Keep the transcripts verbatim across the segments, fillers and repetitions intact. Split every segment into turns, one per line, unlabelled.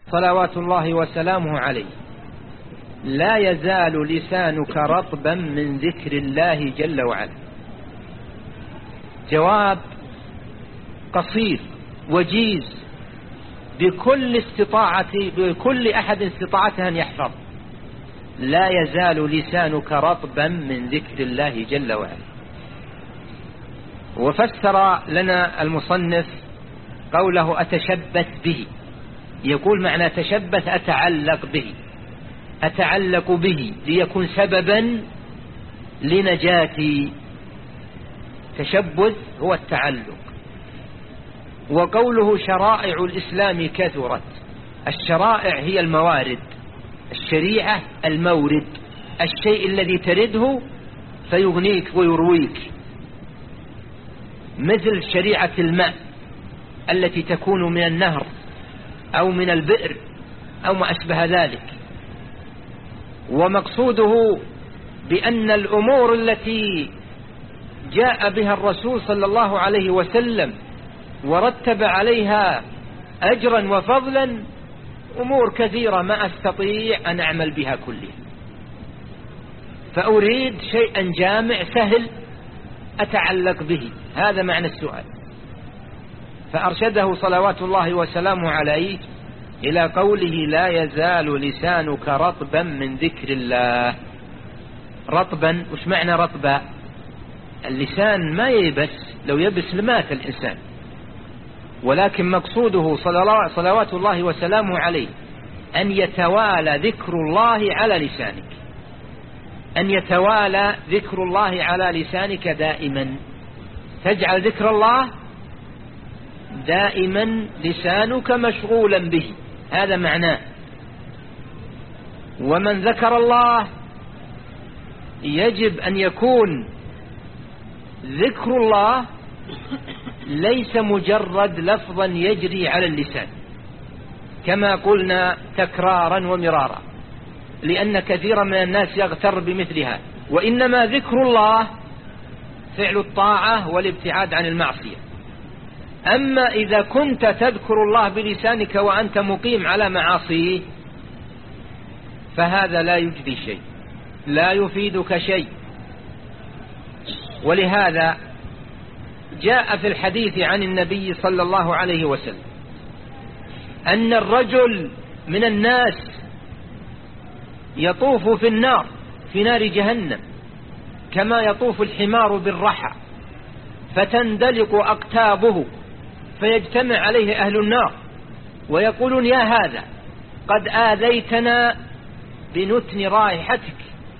صلوات الله وسلامه عليه: لا يزال لسانك رطبا من ذكر الله جل وعلا. جواب قصير وجيز بكل استطاعة بكل أحد استطاعته أن يحفظ: لا يزال لسانك رطبا من ذكر الله جل وعلا. وفسر لنا المصنف قوله: أتشبث به، يقول معنى أتشبث أتعلق به، أتعلق به ليكون سببا لنجاتي. تشبث هو التعلق. وقوله: شرائع الإسلام كثرت. الشرائع هي الموارد، الشريعة المورد، الشيء الذي ترده فيغنيك ويرويك، مثل شريعة الماء التي تكون من النهر أو من البئر أو ما أشبه ذلك. ومقصوده بأن الأمور التي جاء بها الرسول صلى الله عليه وسلم ورتب عليها أجرا وفضلا أمور كثيرة ما أستطيع أن أعمل بها كلها، فأريد شيئا جامع سهل أتعلق به. هذا معنى السؤال. فأرشده صلوات الله وسلامه عليه إلى قوله: لا يزال لسانك رطبا من ذكر الله. رطبا، وش معنى رطبا؟ اللسان ما ييبس، لو يبس لمات الإنسان، ولكن مقصوده صلوات الله وسلامه عليه أن يتوالى ذكر الله على لسانك، أن يتوالى ذكر الله على لسانك دائما، تجعل ذكر الله دائما لسانك مشغولا به. هذا معناه. ومن ذكر الله يجب أن يكون ذكر الله ليس مجرد لفظا يجري على اللسان كما قلنا تكرارا ومرارا، لأن كثيرا من الناس يغتر بمثلها، وإنما ذكر الله فعل الطاعة والابتعاد عن المعصية. أما إذا كنت تذكر الله بلسانك وأنت مقيم على معاصيه فهذا لا يجدي شيء، لا يفيدك شيء. ولهذا جاء في الحديث عن النبي صلى الله عليه وسلم أن الرجل من الناس يطوف في النار، في نار جهنم، كما يطوف الحمار بالرحى، فتندلق أقتابه فيجتمع عليه أهل النار ويقولون: يا هذا قد آذيتنا بنتن رائحتك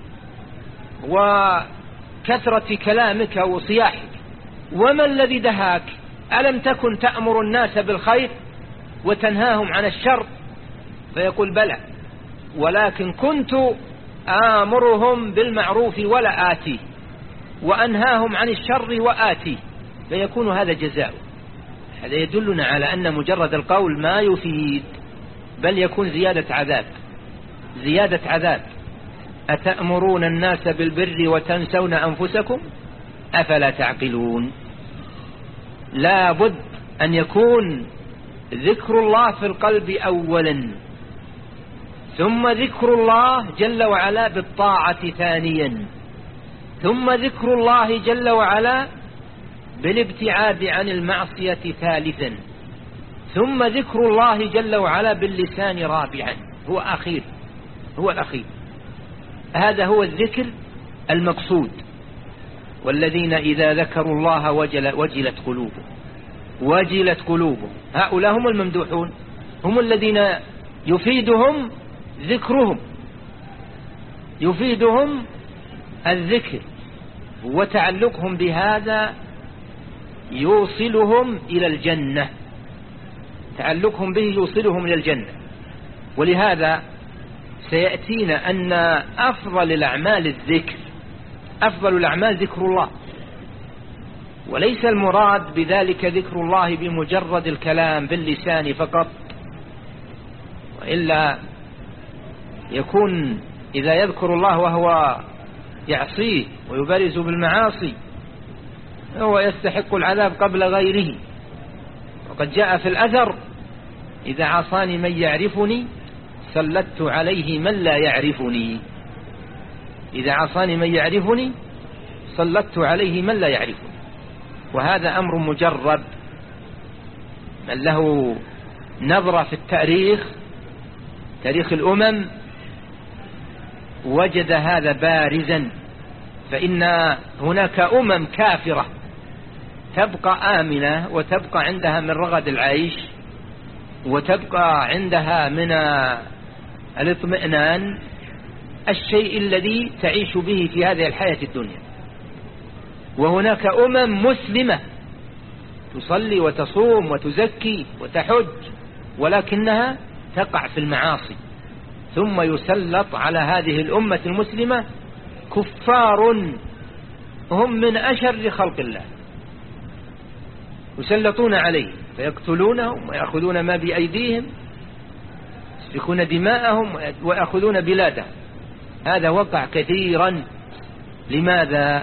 وكثرة كلامك وصياحك، وما الذي دهاك؟ ألم تكن تأمر الناس بالخير وتنهاهم عن الشر؟ فيقول: بلى، ولكن كنت آمرهم بالمعروف ولا آتي، وأنهاهم عن الشر وآتي. فيكون هذا جزاء. هذا يدلنا على أن مجرد القول ما يفيد، بل يكون زيادة عذاب، زيادة عذاب. أتأمرون الناس بالبر وتنسون أنفسكم أفلا تعقلون؟ لا بد أن يكون ذكر الله في القلب أولا، ثم ذكر الله جل وعلا بالطاعة ثانيا، ثم ذكر الله جل وعلا بالابتعاد عن المعصية ثالثا، ثم ذكر الله جل وعلا باللسان رابعا. هو أخير، هو الأخير. هذا هو الذكر المقصود. والذين إذا ذكروا الله وجل وجلت قلوبهم، وجلت قلوبهم. هؤلاء هم الممدوحون، هم الذين يفيدهم ذكرهم، يفيدهم الذكر، وتعلقهم بهذا يوصلهم إلى الجنة، تعلقهم به يوصلهم إلى الجنة. ولهذا سيأتينا أن أفضل الأعمال الذكر، أفضل الأعمال ذكر الله، وليس المراد بذلك ذكر الله بمجرد الكلام باللسان فقط، وإلا يكون إذا يذكر الله وهو يعصيه ويبارز بالمعاصي هو يستحق العذاب قبل غيره. وقد جاء في الأثر إذا عصاني من يعرفني سلطت عليه من لا يعرفني. إذا عصاني من يعرفني سلطت عليه من لا يعرفني. وهذا أمر مجرب، من له نظرة في التاريخ، تاريخ الأمم، وجد هذا بارزا. فإن هناك أمم كافرة تبقى آمنة وتبقى عندها من رغد العيش وتبقى عندها من الاطمئنان الشيء الذي تعيش به في هذه الحياة الدنيا. وهناك أمم مسلمة تصلي وتصوم وتزكي وتحج ولكنها تقع في المعاصي، ثم يسلط على هذه الأمة المسلمة كفار هم من أشر خلق الله، يسلطون عليه فيقتلونهم ويأخذون ما بأيديهم، يسفكون دماءهم ويأخذون بلادهم. هذا وقع كثيرا. لماذا؟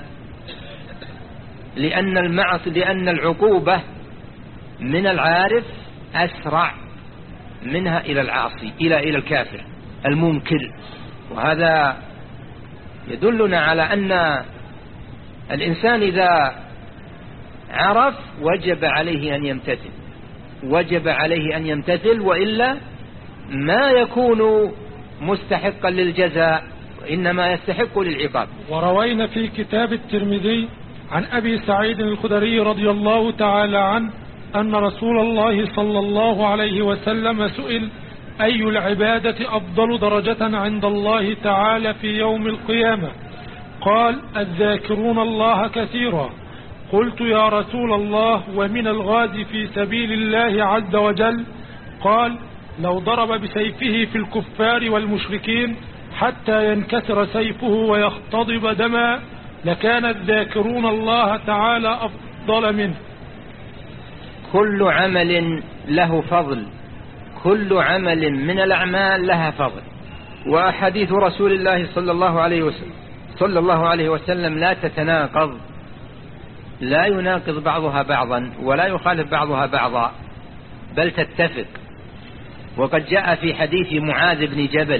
لأن المعصية، لأن العقوبة من العارف أسرع منها إلى العاصي، إلى إلى الكافر المنكر. وهذا يدلنا على أن الإنسان إذا عرف وجب عليه أن يمتثل، وجب عليه أن يمتثل، وإلا ما يكون مستحقا للجزاء وإنما يستحق للعقاب.
وروينا في كتاب الترمذي عن أبي سعيد الخدري رضي الله تعالى عنه أن رسول الله صلى الله عليه وسلم سئل: أي العبادة أفضل درجة عند الله تعالى في يوم القيامة؟ قال: الذاكرون الله كثيرا. قلت: يا رسول الله، ومن الغازي في سبيل الله عز وجل؟ قال: لو ضرب بسيفه في الكفار والمشركين حتى ينكسر سيفه ويختضب دما لكان الذاكرون الله تعالى أفضل منه.
كل عمل له فضل، كل عمل من الأعمال لها فضل. وأحاديث رسول الله صلى الله عليه وسلم صلى الله عليه وسلم لا تتناقض، لا يناقض بعضها بعضا ولا يخالف بعضها بعضا، بل تتفق. وقد جاء في حديث معاذ بن جبل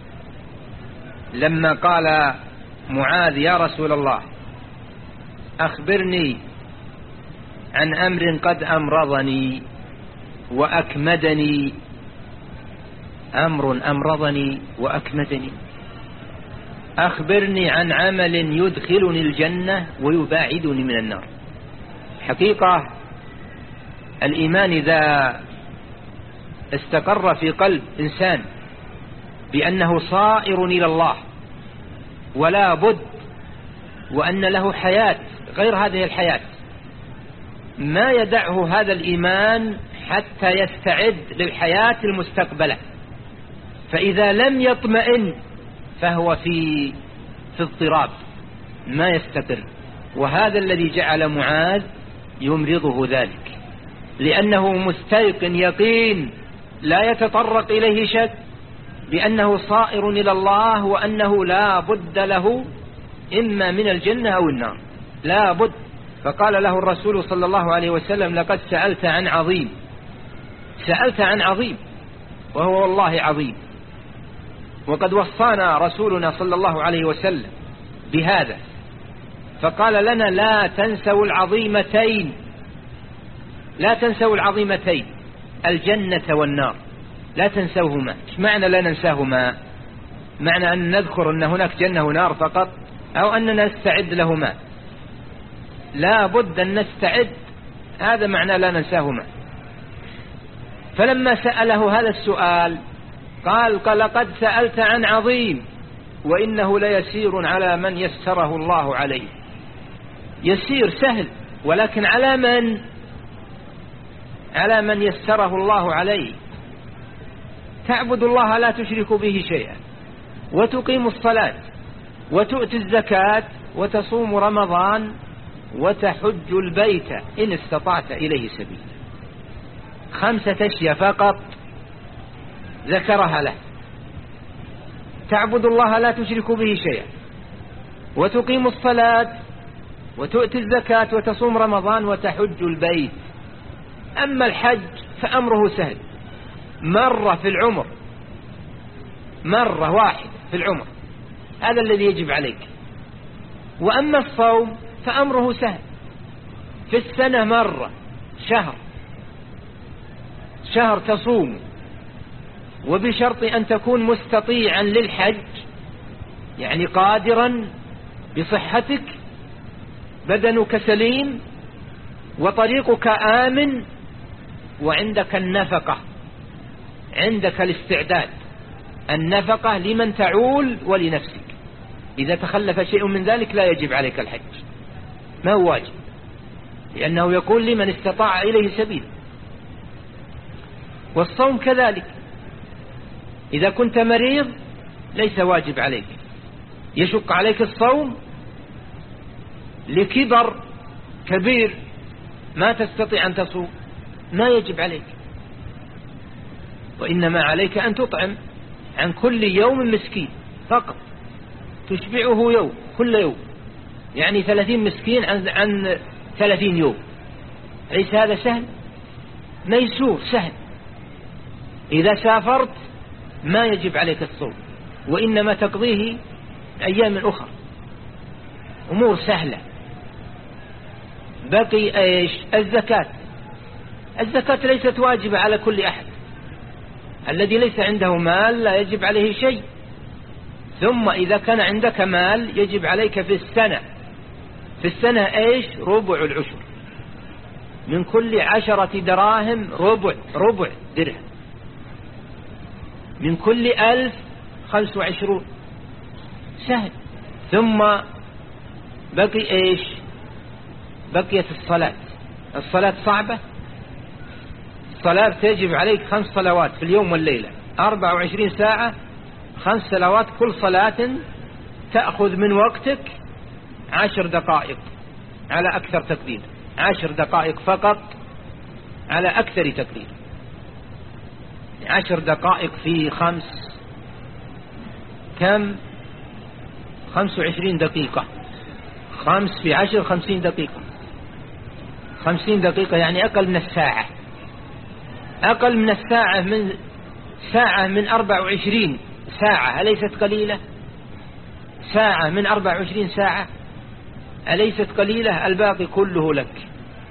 لما قال معاذ: يا رسول الله، أخبرني عن أمر قد أمرضني وأكمدني. أمر أمرضني وأكمدني، أخبرني عن عمل يدخلني الجنة ويباعدني من النار. حقيقة الإيمان إذا استقر في قلب إنسان بأنه صائر إلى الله ولا بد، وأن له حياة غير هذه الحياة، ما يدعه هذا الإيمان حتى يستعد للحياة المستقبلة. فإذا لم يطمئن فهو في في اضطراب، ما يستقر. وهذا الذي جعل معاذ يمرضه ذلك، لأنه مستيقن يقين لا يتطرق إليه شك بأنه صائر إلى الله، وأنه لا بد له إما من الجنة أو النار، لا بد. فقال له الرسول صلى الله عليه وسلم: لقد سألت عن عظيم، سألت عن عظيم، وهو والله عظيم. وقد وصانا رسولنا صلى الله عليه وسلم بهذا، فقال لنا: لا تنسوا العظيمتين، لا تنسوا العظيمتين، الجنة والنار، لا تنسوهما. إيش معنى لا ننساهما؟ معنى أن نذكر أن هناك جنة ونار فقط، أو أننا نستعد لهما؟ لا بد أن نستعد، هذا معنى لا ننساهما. فلما سأله هذا السؤال قال: لقد سألت عن عظيم، وإنه ليسير على من يسره الله عليه. يسير سهل، ولكن على من؟ على من يسره الله عليه. تعبد الله لا تشرك به شيئا، وتقيم الصلاة، وتؤتي الزكاة، وتصوم رمضان، وتحج البيت إن استطعت إليه سبيلا. خمسة أشياء فقط ذكرها له: تعبد الله لا تشرك به شيئا، وتقيم الصلاة، وتؤتي الزكاة، وتصوم رمضان، وتحج البيت. أما الحج فأمره سهل، مرة في العمر، مرة واحدة في العمر، هذا الذي يجب عليك. وأما الصوم فأمره سهل، في السنة مرة، شهر شهر تصوم، وبشرط أن تكون مستطيعا للحج، يعني قادرا بصحتك، بدنك سليم، وطريقك آمن، وعندك النفقة، عندك الاستعداد، النفقة لمن تعول ولنفسك. إذا تخلف شيء من ذلك لا يجب عليك الحج، ما هو واجب، لأنه يقول لمن استطاع إليه سبيل. والصوم كذلك، إذا كنت مريض ليس واجب عليك، يشق عليك الصوم لكبر كبير ما تستطيع أن تصوم، ما يجب عليك، وإنما عليك أن تطعم عن كل يوم مسكين فقط، تشبعه يوم كل يوم، يعني ثلاثين مسكين عن, عن ثلاثين يوم. ليس هذا سهل؟ ميسور سهل. إذا سافرت ما يجب عليك الصوم، وإنما تقضيه أيام أخرى، أمور سهلة. بقي إيش؟ الزكاة. الزكاة ليست واجبة على كل أحد، الذي ليس عنده مال لا يجب عليه شيء. ثم إذا كان عندك مال يجب عليك في السنة، في السنة إيش؟ ربع العشر، من كل عشرة دراهم ربع ربع درهم، من كل ألف خمس وعشرون، سهل. ثم بقي إيش؟ بقيت الصلاة. الصلاة صعبة، الصلاة تجب عليك خمس صلوات في اليوم والليلة، أربع وعشرين ساعة، خمس صلوات، كل صلاة تأخذ من وقتك عشر دقائق على أكثر تقدير، عشر دقائق فقط على أكثر تقدير. عشر دقائق في خمس كم؟ خمس وعشرين دقيقة. خمس في عشر خمسين دقيقة. خمسين دقيقة يعني أقل من الساعة، أقل من الساعة، من ساعة من أربع وعشرين ساعة أليست قليلة؟ ساعة من أربع وعشرين ساعة أليست قليلة؟ الباقي كله لك.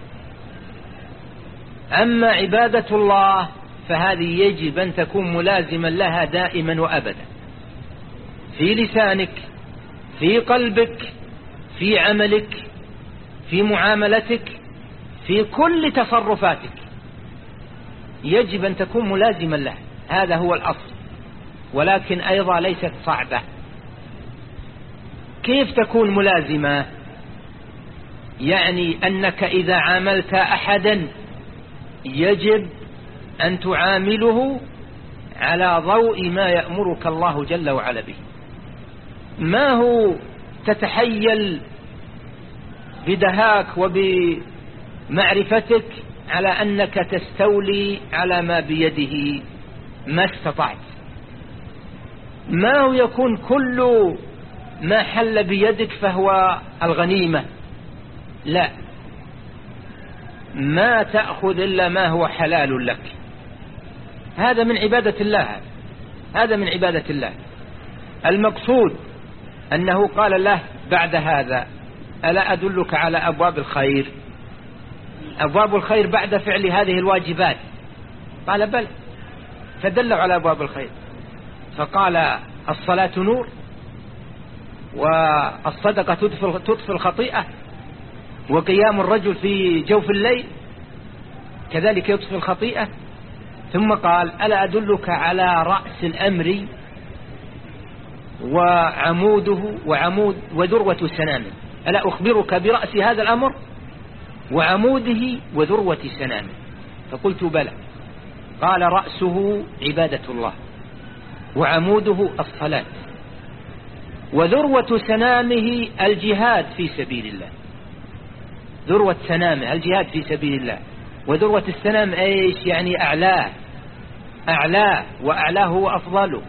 أما عبادة الله فهذه يجب أن تكون ملازما لها دائما وأبدا، في لسانك، في قلبك، في عملك، في معاملتك، في كل تصرفاتك، يجب أن تكون ملازما لها، هذا هو الأصل. ولكن أيضا ليست صعبة. كيف تكون ملازمة؟ يعني أنك إذا عاملت أحدا يجب أن تعامله على ضوء ما يأمرك الله جل وعلا به، ما هو تتحيل بدهاك وبمعرفتك على أنك تستولي على ما بيده ما استطعت، ما هو يكون كل ما حل بيدك فهو الغنيمة، لا، ما تأخذ إلا ما هو حلال لك. هذا من عبادة الله، هذا من عبادة الله. المقصود أنه قال له بعد هذا: ألا أدلك على أبواب الخير؟ أبواب الخير بعد فعل هذه الواجبات. قال بل، فدلوا على أبواب الخير، فقال: الصلاة نور، والصدقة تطفي الخطيئة، وقيام الرجل في جوف الليل كذلك يطفي الخطيئة. ثم قال: ألا أدلك على رأس الأمر وعموده وعمود وذروة سنامه؟ ألا أخبرك برأس هذا الأمر وعموده وذروة سنامه؟ فقلت بلى. قال: رأسه عبادة الله، وعموده الصلاة، وذروة سنامه الجهاد في سبيل الله. ذروة سنامه الجهاد في سبيل الله، وذروة السنام ايش؟ يعني أعلاه، أعلاه وأعلاه هو أفضله.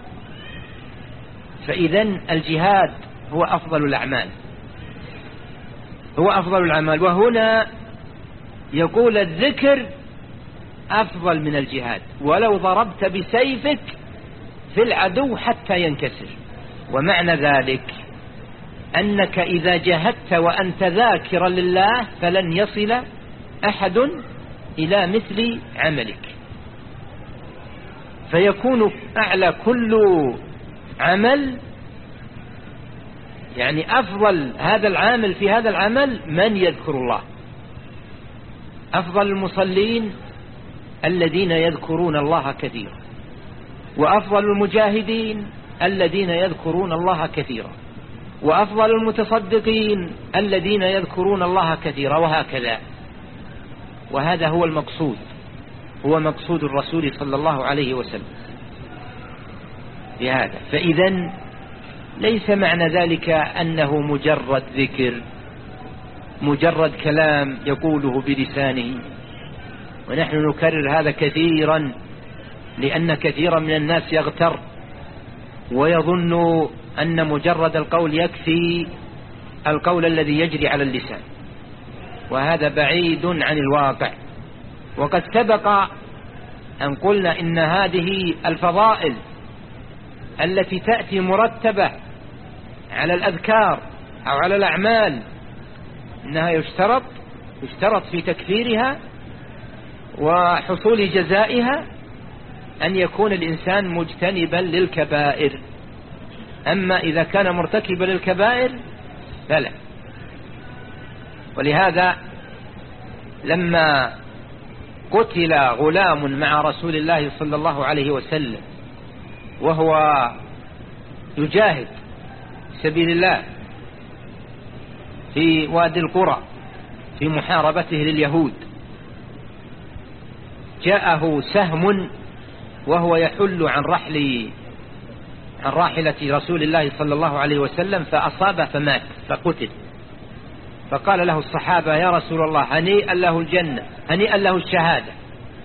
فإذن الجهاد هو أفضل الأعمال، هو أفضل الأعمال. وهنا يقول الذكر أفضل من الجهاد، ولو ضربت بسيفك في العدو حتى ينكسر. ومعنى ذلك أنك إذا جاهدت وأنت ذاكرا لله فلن يصل أحد إلى مثل عملك، فيكون أعلى كل عمل، يعني أفضل هذا العامل في هذا العمل من يذكر الله. أفضل المصلين الذين يذكرون الله كثيرا، وأفضل المجاهدين الذين يذكرون الله كثيرا، وأفضل المتصدقين الذين يذكرون الله كثيرا، وهكذا. وهذا هو المقصود، هو مقصود الرسول صلى الله عليه وسلم بهذا. فإذا ليس معنى ذلك أنه مجرد ذكر، مجرد كلام يقوله بلسانه. ونحن نكرر هذا كثيرا، لأن كثيرا من الناس يغتر ويظن أن مجرد القول يكفي القول الذي يجري على اللسان، وهذا بعيد عن الواقع. وقد سبق أن قلنا إن هذه الفضائل التي تأتي مرتبة على الأذكار أو على الأعمال إنها يشترط يشترط في تكفيرها وحصول جزائها أن يكون الإنسان مجتنبا للكبائر. أما إذا كان مرتكبا للكبائر فلا. ولهذا لما قتل غلام مع رسول الله صلى الله عليه وسلم وهو يجاهد سبيل الله في وادي القرى في محاربته لليهود، جاءه سهم وهو يحل عن رحل عن راحلة رسول الله صلى الله عليه وسلم، فأصاب فمات فقتل. فقال له الصحابة: يا رسول الله، هنيئا له الجنة، هنيئا له الشهادة،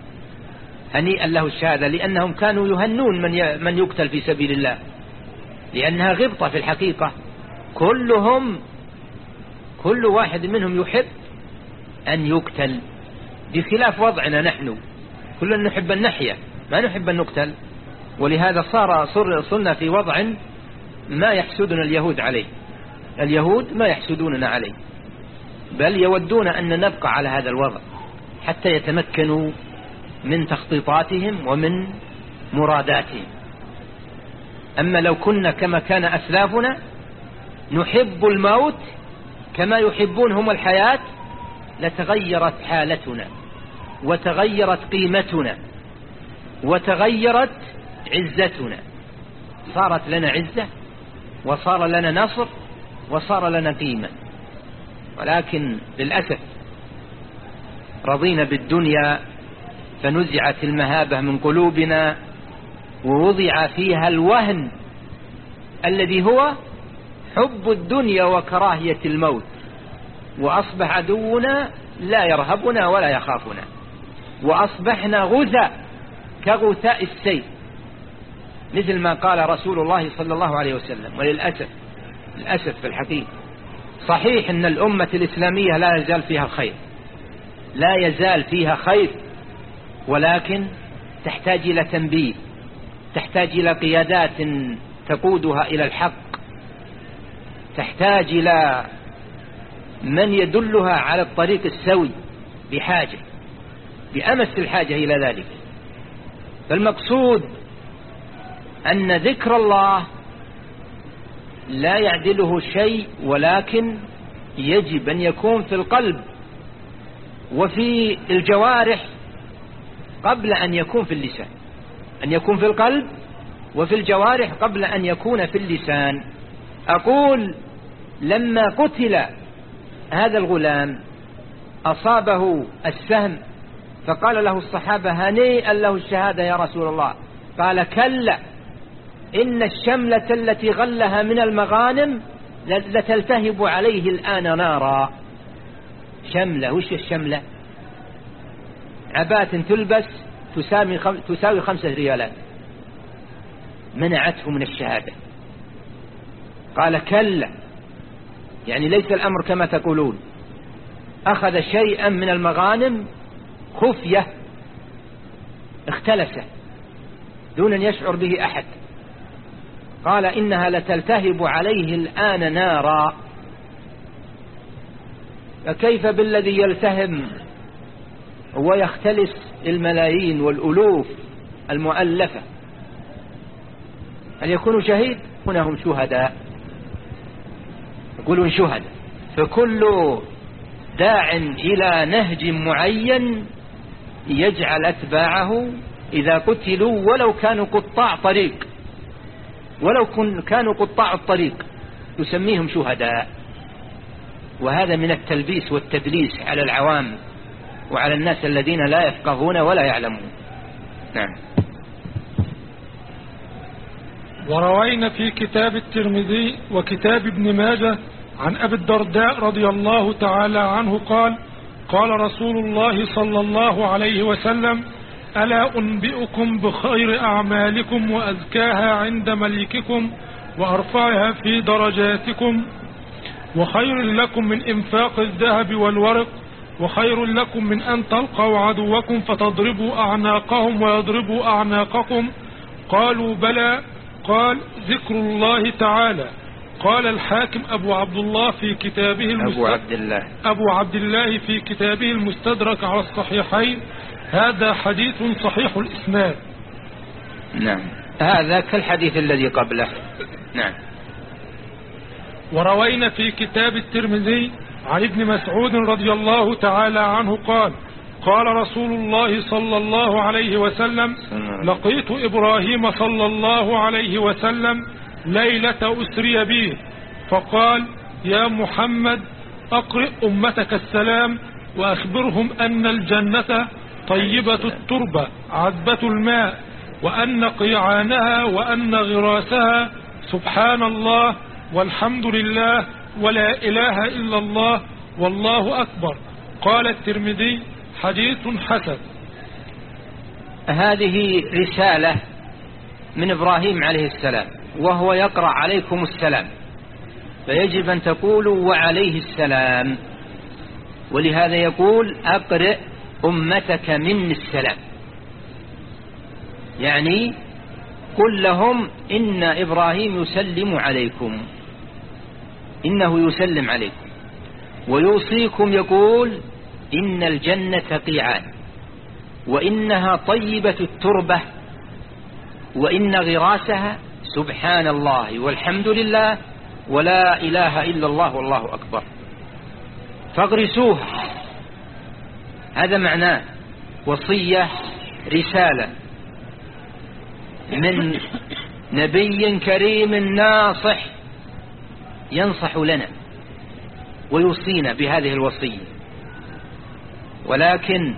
هنيئا له الشهادة، لأنهم كانوا يهنون من من يقتل في سبيل الله، لأنها غبطة في الحقيقة. كلهم كل واحد منهم يحب أن يقتل، بخلاف وضعنا نحن، كلنا نحب أن نحيا، ما نحب أن نقتل. ولهذا صار صرنا في وضع ما يحسدنا اليهود عليه. اليهود ما يحسدوننا عليه، بل يودون أن نبقى على هذا الوضع حتى يتمكنوا من تخطيطاتهم ومن مراداتهم. أما لو كنا كما كان أسلافنا نحب الموت كما يحبون هم الحياة لتغيرت حالتنا وتغيرت قيمتنا وتغيرت عزتنا، صارت لنا عزة وصار لنا نصر وصار لنا قيمة. ولكن للأسف رضينا بالدنيا فنزعت المهابة من قلوبنا ووضع فيها الوهن الذي هو حب الدنيا وكراهية الموت، وأصبح عدونا لا يرهبنا ولا يخافنا، وأصبحنا غثاء كغثاء السيل، مثل ما قال رسول الله صلى الله عليه وسلم. وللأسف للأسف في الحقيقة صحيح أن الأمة الإسلامية لا يزال فيها الخير، لا يزال فيها خير، ولكن تحتاج إلى تنبيه، تحتاج إلى قيادات تقودها إلى الحق، تحتاج إلى من يدلها على الطريق السوي، بحاجة بأمس الحاجة إلى ذلك. فالمقصود أن ذكر الله لا يعدله شيء، ولكن يجب أن يكون في القلب وفي الجوارح قبل أن يكون في اللسان، أن يكون في القلب وفي الجوارح قبل أن يكون في اللسان. أقول لما قتل هذا الغلام أصابه السهم، فقال له الصحابة: هنيئا له الشهادة يا رسول الله. قال: كلا، إن الشملة التي غلها من المغانم لتلتهب عليه الآن نارا. شملة، وش الشملة؟ عباءة تلبس تساوي تساوي خمسة ريالات، منعته من الشهادة. قال: كلا، يعني ليس الأمر كما تقولون. أخذ شيئا من المغانم خفية اختلسه دون أن يشعر به أحد. قال إنها لتلتهب عليه الآن نارا، فكيف بالذي يلتهم ويختلس الملايين والألوف المؤلفة؟ هل يكون شهيد؟ هنا هم شهداء، يقولون شهداء. فكل داع إلى نهج معين يجعل أتباعه إذا قتلوا ولو كانوا قطاع طريق، ولو كانوا قطاع الطريق يسميهم شهداء. وهذا من التلبيس والتدليس على العوام وعلى الناس الذين لا يفقهون ولا يعلمون. نعم.
وروينا في كتاب الترمذي وكتاب ابن ماجه عن أبي الدرداء رضي الله تعالى عنه قال: قال رسول الله صلى الله عليه وسلم: ألا أنبئكم بخير أعمالكم وأزكاها عند مليككم وأرفعها في درجاتكم، وخير لكم من إنفاق الذهب والورق، وخير لكم من أن تلقوا عدوكم فتضربوا أعناقهم ويضربوا أعناقكم؟ قالوا: بلى. قال: ذكر الله تعالى. قال الحاكم أبو عبد الله في كتابه المستدرك أبو عبد الله أبو عبد الله في كتابه المستدرك على الصحيحين: هذا حديث صحيح الإسناد.
نعم، هذا كالحديث الذي قبله. نعم.
وروينا في كتاب الترمذي عن ابن مسعود رضي الله تعالى عنه قال: قال رسول الله صلى الله عليه وسلم: لقيت إبراهيم صلى الله عليه وسلم ليلة أسري به، فقال: يا محمد أقرئ أمتك السلام وأخبرهم أن الجنة طيبة التربة عذبة الماء، وأن قيعانها وأن غراسها سبحان الله والحمد لله ولا إله إلا الله والله أكبر. قال الترمذي: حديث حسن.
هذه رسالة من إبراهيم عليه السلام، وهو يقرأ عليكم السلام، فيجب أن تقولوا وعليه السلام. ولهذا يقول: أقرئ أمتك مني السلام، يعني قل لهم إن إبراهيم يسلم عليكم، إنه يسلم عليكم، ويوصيكم يقول: إن الجنة قيعان، وإنها طيبة التربة، وإن غراسها سبحان الله والحمد لله ولا إله إلا الله والله أكبر، فاغرسوها. هذا معناه وصية، رسالة من نبي كريم ناصح ينصح لنا ويوصينا بهذه الوصية. ولكن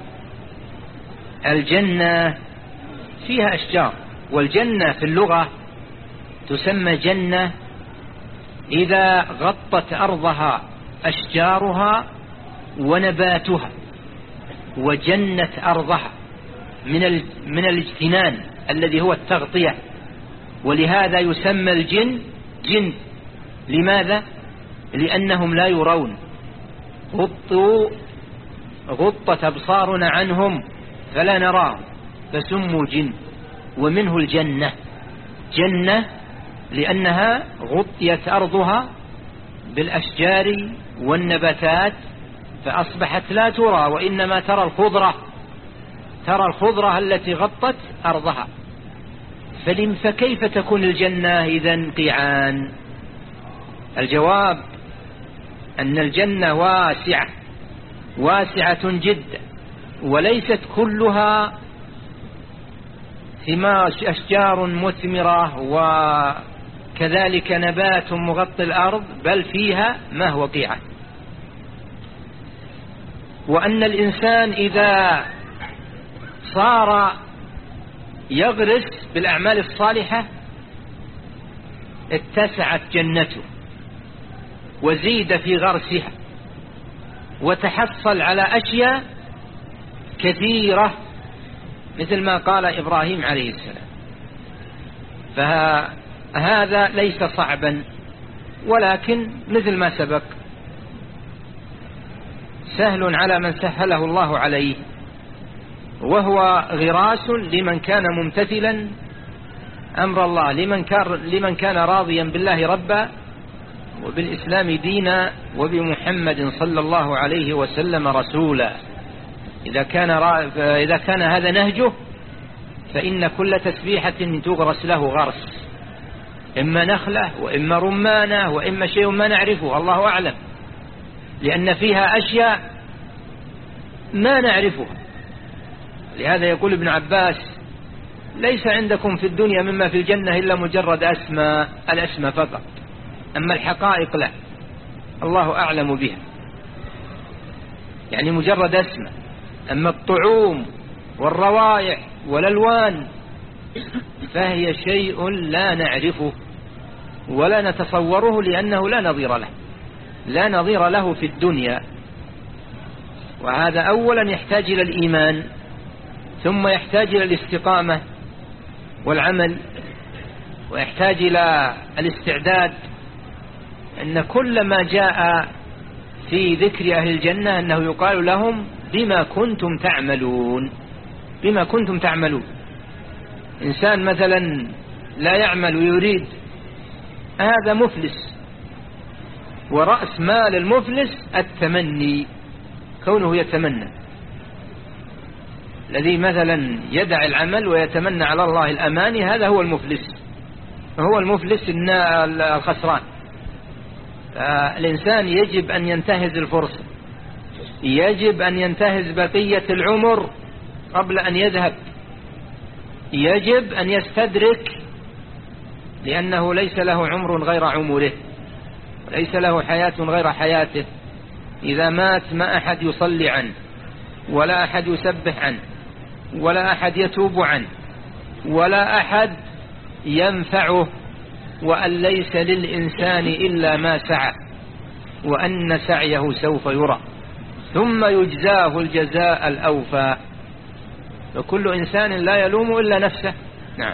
الجنة فيها أشجار، والجنة في اللغة تسمى جنة إذا غطت أرضها أشجارها ونباتها، وجنت أرضها من من الاجتنان الذي هو التغطية. ولهذا يسمى الجن جن. لماذا؟ لأنهم لا يرون، غطوا غطت أبصارنا عنهم فلا نراهم، فسموا جن. ومنه الجنة، جنة لأنها غطيت أرضها بالأشجار والنباتات فأصبحت لا ترى، وإنما ترى الخضرة، ترى الخضرة التي غطت أرضها. فكيف تكون الجنة إذن قيعان؟ الجواب أن الجنة واسعة واسعة جدا، وليست كلها ثمار أشجار مثمرة وكذلك نبات مغطي الأرض، بل فيها ما هو قيعة. وأن الإنسان إذا صار يغرس بالأعمال الصالحة اتسعت جنته وزيد في غرسها وتحصل على أشياء كثيرة، مثل ما قال إبراهيم عليه السلام. فهذا ليس صعبا، ولكن مثل ما سبق سهل على من سهله الله عليه. وهو غراس لمن كان ممتثلا أمر الله، لمن كان, لمن كان راضيا بالله ربا وبالإسلام دينا وبمحمد صلى الله عليه وسلم رسولا. إذا كان, إذا كان هذا نهجه فإن كل تسبيحة تغرس له غرس، إما نخلة وإما رمانة وإما شيء ما نعرفه الله أعلم، لأن فيها أشياء ما نعرفها. لهذا يقول ابن عباس: ليس عندكم في الدنيا مما في الجنة إلا مجرد أسماء، الأسماء فقط، أما الحقائق لا، الله أعلم بها، يعني مجرد أسماء. أما الطعوم والروائح والألوان فهي شيء لا نعرفه ولا نتصوره، لأنه لا نظير له، لا نظير له في الدنيا. وهذا أولا يحتاج إلى الإيمان، ثم يحتاج إلى الاستقامة والعمل، ويحتاج إلى الاستعداد. أن كل ما جاء في ذكر أهل الجنة أنه يقال لهم: بما كنتم تعملون، بما كنتم تعملون. إنسان مثلا لا يعمل ويريد، هذا مفلس، ورأس مال المفلس التمني، كونه يتمنى. الذي مثلا يدع العمل ويتمنى على الله الأماني هذا هو المفلس، هو المفلس الخسران. الإنسان يجب أن ينتهز الفرصة، يجب أن ينتهز بقية العمر قبل أن يذهب، يجب أن يستدرك، لأنه ليس له عمر غير عمره، ليس له حياة غير حياته. إذا مات ما أحد يصلي عنه، ولا أحد يسبح عنه، ولا أحد يتوب عنه، ولا أحد ينفعه، وأن ليس للإنسان إلا ما سعى، وأن سعيه سوف يرى ثم يجزاه الجزاء الأوفى. فكل إنسان لا يلوم إلا نفسه. نعم.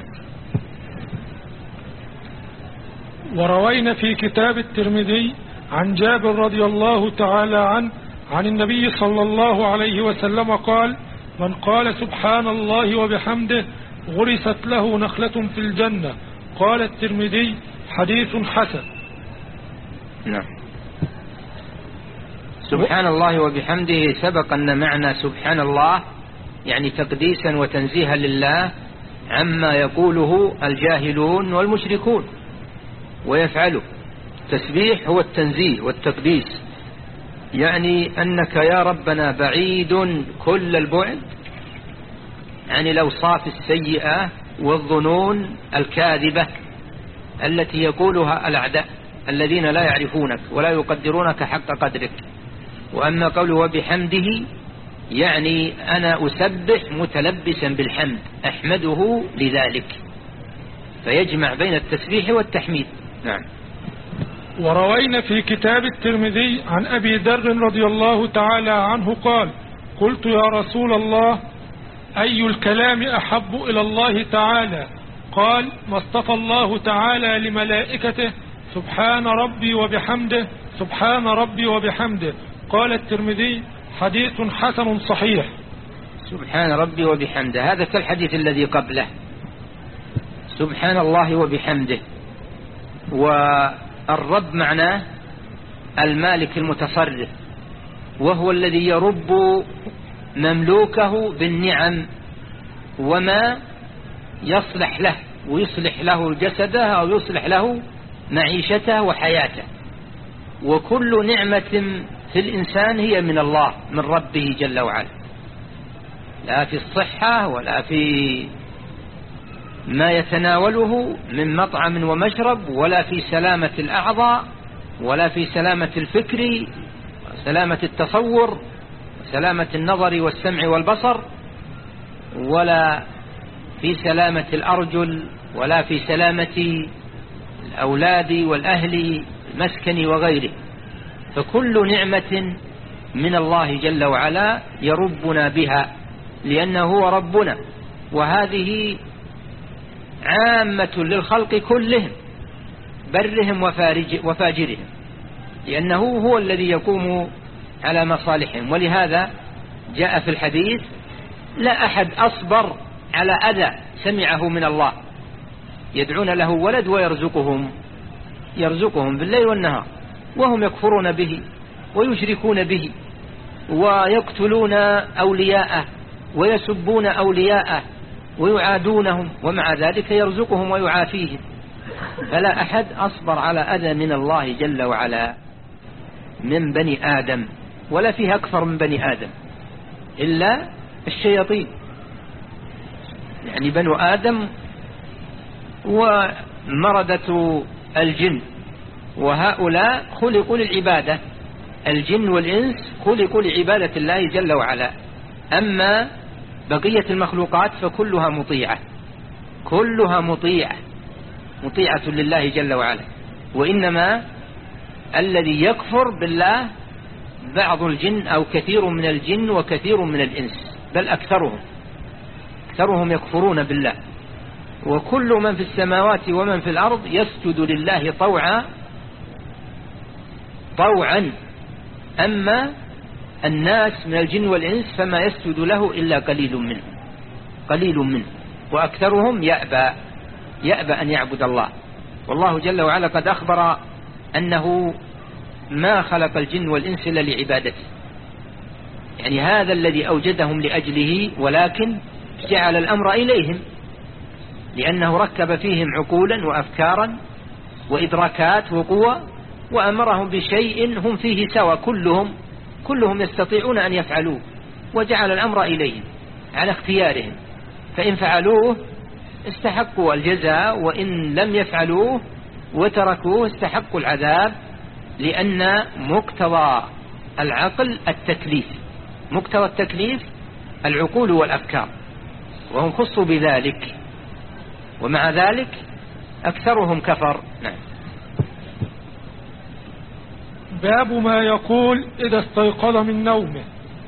وروينا في كتاب الترمذي عن جابر رضي الله تعالى عنه عن النبي صلى الله عليه وسلم قال: من قال سبحان الله وبحمده غرست له نخلة في الجنة. قال الترمذي: حديث حسن.
نعم. سبحان الله وبحمده سبق أن معنى سبحان الله يعني تقديسا وتنزيها لله عما يقوله الجاهلون والمشركون ويفعله. التسبيح هو التنزيه والتقديس، يعني أنك يا ربنا بعيد كل البعد عن الأوصاف السيئة والظنون الكاذبة التي يقولها الأعداء الذين لا يعرفونك ولا يقدرونك حق قدرك. وأما قوله وبحمده يعني أنا أسبح متلبسا بالحمد، أحمده لذلك، فيجمع بين التسبيح والتحميد. نعم.
وروينا في كتاب الترمذي عن أبي ذر رضي الله تعالى عنه قال: قلت يا رسول الله أي الكلام أحب إلى الله تعالى؟ قال: ما اصطفى الله تعالى لملائكته سبحان ربي وبحمده سبحان ربي وبحمده. قال الترمذي: حديث حسن صحيح.
سبحان ربي وبحمده هذا كالحديث الذي قبله، سبحان الله وبحمده. والرب معناه المالك المتصرف، وهو الذي يرب مملوكه بالنعم وما يصلح له، ويصلح له جسده أو يصلح له معيشته وحياته. وكل نعمة في الإنسان هي من الله، من ربه جل وعلا، لا في الصحة ولا في ما يتناوله من مطعم ومشرب، ولا في سلامة الأعضاء، ولا في سلامة الفكر، سلامة التصور، سلامة النظر والسمع والبصر، ولا في سلامة الأرجل، ولا في سلامة الأولاد والأهل المسكن وغيره. فكل نعمة من الله جل وعلا يربنا بها لأنه هو ربنا، وهذه عامة للخلق كلهم برهم وفاجرهم، لأنه هو الذي يقوم على مصالحهم. ولهذا جاء في الحديث لا أحد أصبر على أذى سمعه من الله. يدعون له ولد ويرزقهم يرزقهم بالليل والنهار وهم يكفرون به ويشركون به ويقتلون أولياءه ويسبون أولياءه ويعادونهم، ومع ذلك يرزقهم ويعافيهم. فلا أحد أصبر على أذى من الله جل وعلا من بني آدم، ولا فيه أكثر من بني آدم إلا الشياطين، يعني بنو آدم ومردة الجن، وهؤلاء خلقوا للعبادة. الجن والإنس خلقوا لعبادة الله جل وعلا. أما بقية المخلوقات فكلها مطيعة، كلها مطيعة مطيعة لله جل وعلا. وإنما الذي يكفر بالله بعض الجن أو كثير من الجن وكثير من الإنس، بل أكثرهم أكثرهم يكفرون بالله. وكل من في السماوات ومن في الأرض يسجد لله طوعا طوعا أما الناس من الجن والإنس فما يسجد له إلا قليل منهم قليل منهم وأكثرهم يأبى يأبى أن يعبد الله. والله جل وعلا قد أخبر أنه ما خلق الجن والإنس إلا لعبادته، يعني هذا الذي أوجدهم لأجله، ولكن جعل الأمر إليهم لأنه ركب فيهم عقولا وأفكارا وإدراكات وقوة، وأمرهم بشيء هم فيه سوى، كلهم كلهم يستطيعون أن يفعلوه، وجعل الأمر إليهم على اختيارهم. فإن فعلوه استحقوا الجزاء، وإن لم يفعلوه وتركوه استحقوا العذاب، لأن مقتضى العقل التكليف، مقتضى التكليف العقول والأفكار، وهم خصوا بذلك، ومع ذلك أكثرهم كفر. نعم.
باب ما يقول إذا استيقظ من نومه.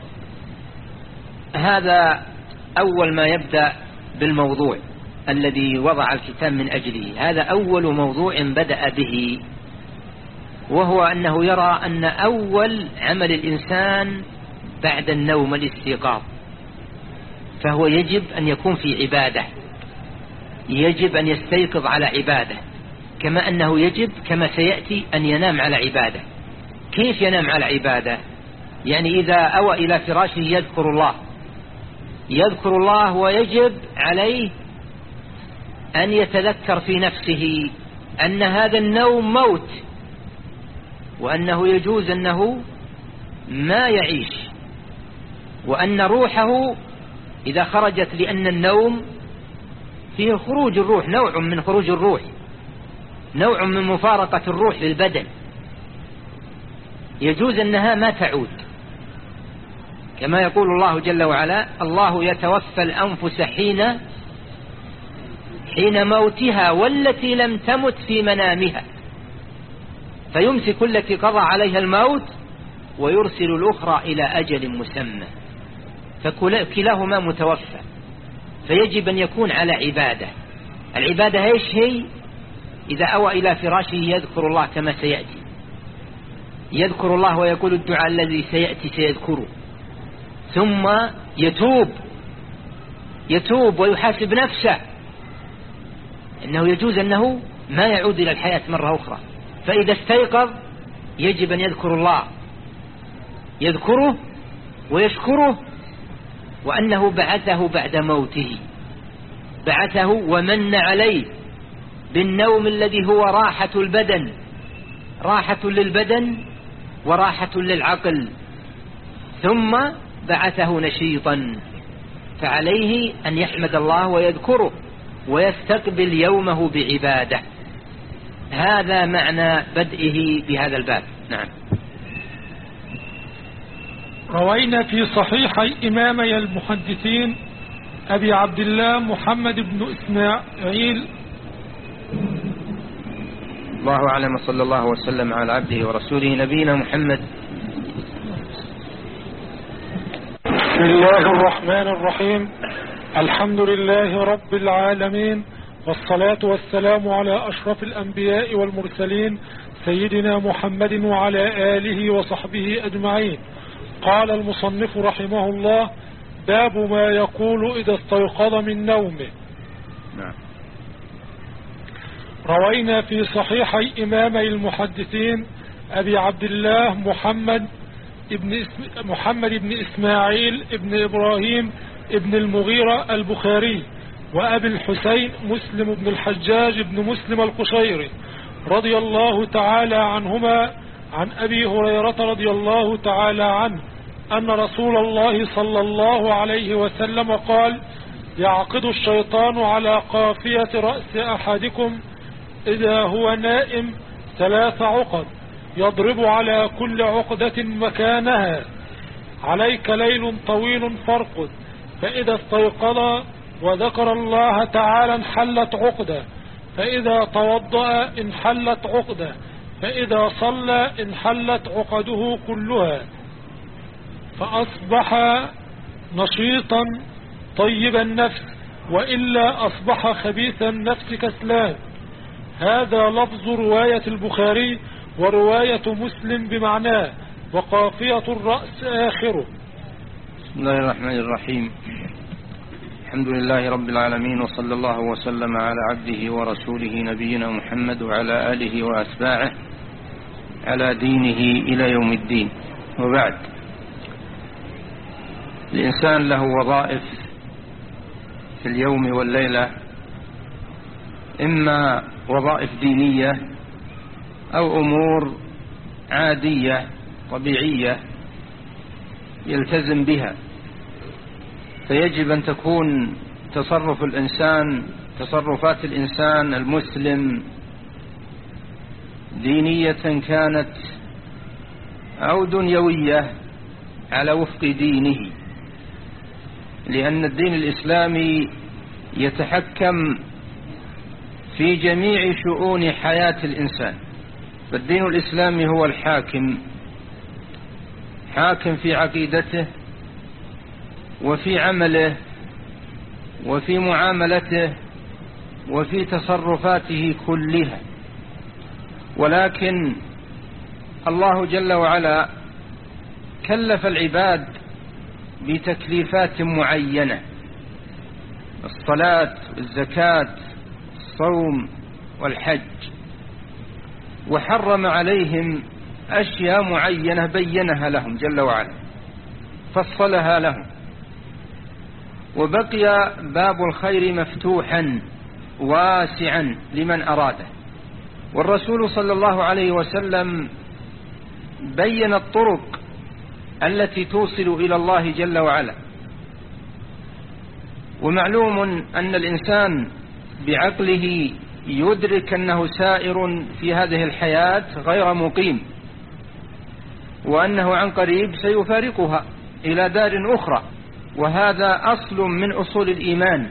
هذا أول ما يبدأ بالموضوع الذي وضع الكتاب من أجله. هذا أول موضوع بدأ به، وهو أنه يرى أن أول عمل الإنسان بعد النوم الاستيقاظ، فهو يجب أن يكون في عبادة، يجب أن يستيقظ على عبادة، كما أنه يجب كما سيأتي أن ينام على عبادة. كيف ينام على عبادة؟ يعني إذا أوى إلى فراشه يذكر الله يذكر الله ويجب عليه أن يتذكر في نفسه أن هذا النوم موت، وأنه يجوز أنه ما يعيش، وأن روحه إذا خرجت، لأن النوم فيه خروج الروح، نوع من خروج الروح، نوع من مفارقة الروح للبدن، يجوز أنها ما تعود، كما يقول الله جل وعلا: الله يتوفى الأنفس حين حين موتها والتي لم تمت في منامها، فيمسك التي قضى عليها الموت ويرسل الأخرى إلى أجل مسمى، فكلاهما متوفى. فيجب أن يكون على عبادة. العبادة ايش هي؟ إذا أوى إلى فراشه يذكر الله كما سيأتي، يذكر الله ويقول الدعاء الذي سيأتي سيذكره، ثم يتوب يتوب ويحاسب نفسه إنه يجوز أنه ما يعود إلى الحياة مرة أخرى. فإذا استيقظ يجب أن يذكر الله، يذكره ويشكره، وأنه بعثه بعد موته، بعثه ومن عليه بالنوم الذي هو راحة البدن، راحة للبدن وراحة للعقل، ثم بعثه نشيطا، فعليه أن يحمد الله ويذكره ويستقبل يومه بعبادة. هذا معنى بدئه بهذا الباب. نعم.
روينا في صحيحي إمامي المحدثين أبي عبد الله محمد بن إسماعيل.
الله أعلم، صلى الله وسلم على عبده ورسوله نبينا محمد.
بسم الله الرحمن الرحيم. الحمد لله رب العالمين، والصلاة والسلام على أشرف الأنبياء والمرسلين سيدنا محمد وعلى آله وصحبه أجمعين. قال المصنف رحمه الله: باب ما يقول إذا استيقظ من نومه.
نعم.
روينا في صحيحي إمامي المحدثين أبي عبد الله محمد ابن اسم محمد بن إسماعيل ابن إبراهيم ابن المغيرة البخاري، وأبي الحسين مسلم بن الحجاج بن مسلم القشيري رضي الله تعالى عنهما عن أبي هريرة رضي الله تعالى عنه أن رسول الله صلى الله عليه وسلم قال: يعقد الشيطان على قافية رأس أحدكم إذا هو نائم ثلاث عقد، يضرب على كل عقدة مكانها: عليك ليل طويل فارقد، فإذا استيقظ وذكر الله تعالى انحلت عقدة، فإذا توضأ انحلت عقدة، فإذا صلى انحلت عقده كلها، فأصبح نشيطا طيب النفس، وإلا أصبح خبيث النفس كسلان. هذا لفظ رواية البخاري، ورواية مسلم بمعناه، وقافية الرأس آخره.
بسم الله الرحمن الرحيم. الحمد لله رب العالمين، وصلى الله وسلم على عبده ورسوله نبينا محمد وعلى آله وأتباعه على دينه إلى يوم الدين. وبعد، الإنسان له وظائف في اليوم والليلة، إما وظائف دينية أو أمور عادية طبيعية يلتزم بها، فيجب أن تكون تصرف الإنسان تصرفات الإنسان المسلم دينية كانت أو دنيوية على وفق دينه، لأن الدين الإسلامي يتحكم في جميع شؤون حياة الإنسان، فالدين الإسلامي هو الحاكم، حاكم في عقيدته وفي عمله وفي معاملته وفي تصرفاته كلها. ولكن الله جل وعلا كلف العباد بتكليفات معينة: الصلاة والزكاة الصوم والحج، وحرم عليهم أشياء معينة بينها لهم جل وعلا، فصلها لهم، وبقي باب الخير مفتوحا واسعا لمن أراده. والرسول صلى الله عليه وسلم بين الطرق التي توصل إلى الله جل وعلا. ومعلوم أن الإنسان بعقله يدرك أنه سائر في هذه الحياة غير مقيم، وأنه عن قريب سيفارقها إلى دار أخرى، وهذا أصل من أصول الإيمان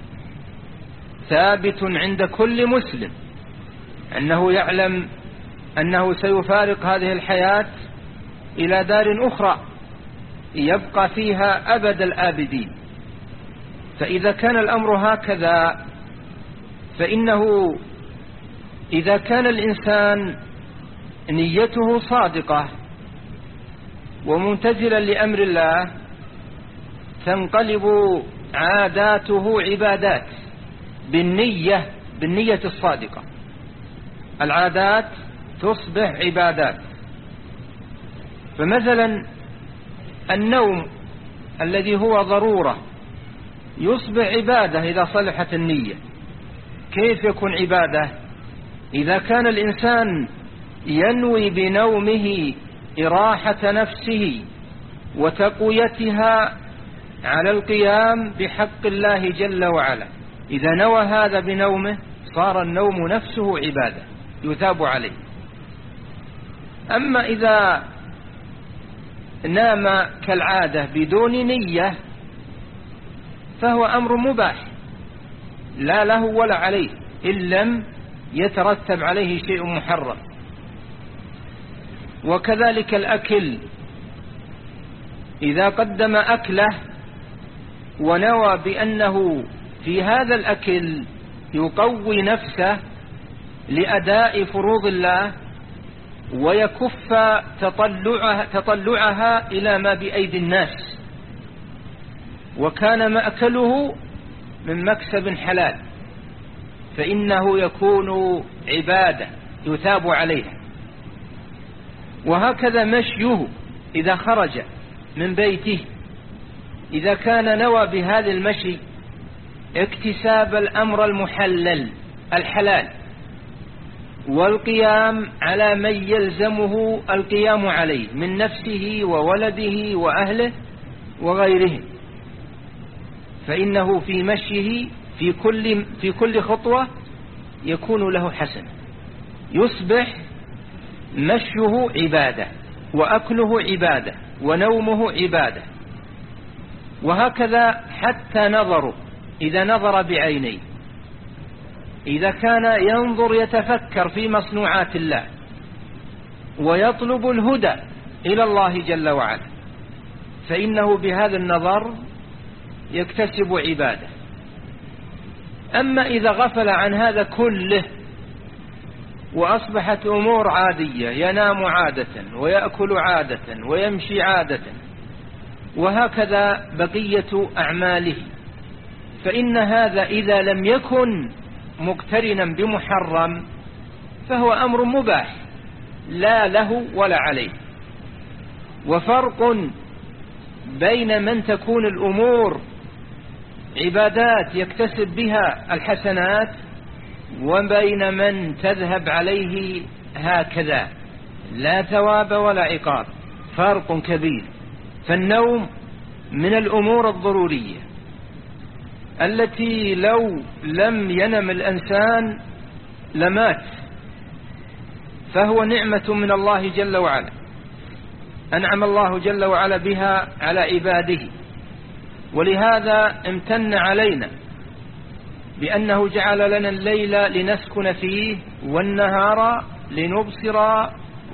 ثابت عند كل مسلم، أنه يعلم أنه سيفارق هذه الحياة إلى دار أخرى يبقى فيها أبد الآبدين. فإذا كان الأمر هكذا، فإنه إذا كان الإنسان نيته صادقة وممتثلا لأمر الله، تنقلب عاداته عبادات بالنية بالنية الصادقة. العادات تصبح عبادات. فمثلا النوم الذي هو ضرورة يصبح عبادة إذا صلحت النية. كيف يكون عبادة؟ إذا كان الإنسان ينوي بنومه إراحة نفسه وتقويتها على القيام بحق الله جل وعلا، إذا نوى هذا بنومه صار النوم نفسه عبادة يثاب عليه. أما إذا نام كالعادة بدون نية فهو أمر مباح لا له ولا عليه، إن لم يترتب عليه شيء محرم. وكذلك الأكل، إذا قدم أكله ونوى بأنه في هذا الأكل يقوي نفسه لأداء فروض الله ويكف تطلعها, تطلعها إلى ما بأيدي الناس، وكان مأكله من مكسب حلال فإنه يكون عبادة يثاب عليها. وهكذا مشيه إذا خرج من بيته إذا كان نوى بهذا المشي اكتساب الأمر المحلل الحلال والقيام على من يلزمه القيام عليه من نفسه وولده وأهله وغيرهم، فإنه في مشيه في كل, في كل خطوة يكون له حسنة، يصبح مشيه عبادة وأكله عبادة ونومه عبادة. وهكذا حتى نظره إذا نظر بعينيه إذا كان ينظر يتفكر في مصنوعات الله ويطلب الهدى إلى الله جل وعلا فإنه بهذا النظر يكتسب عبادة. أما إذا غفل عن هذا كله وأصبحت أمور عادية، ينام عادة ويأكل عادة ويمشي عادة وهكذا بقية أعماله، فإن هذا إذا لم يكن مقترنا بمحرم فهو أمر مباح لا له ولا عليه. وفرق بين من تكون الأمور عبادات يكتسب بها الحسنات وبين من تذهب عليه هكذا لا ثواب ولا عقاب، فرق كبير. فالنوم من الأمور الضرورية التي لو لم ينم الإنسان لمات، فهو نعمة من الله جل وعلا أنعم الله جل وعلا بها على عباده، ولهذا امتن علينا بأنه جعل لنا الليل لنسكن فيه والنهار لنبصر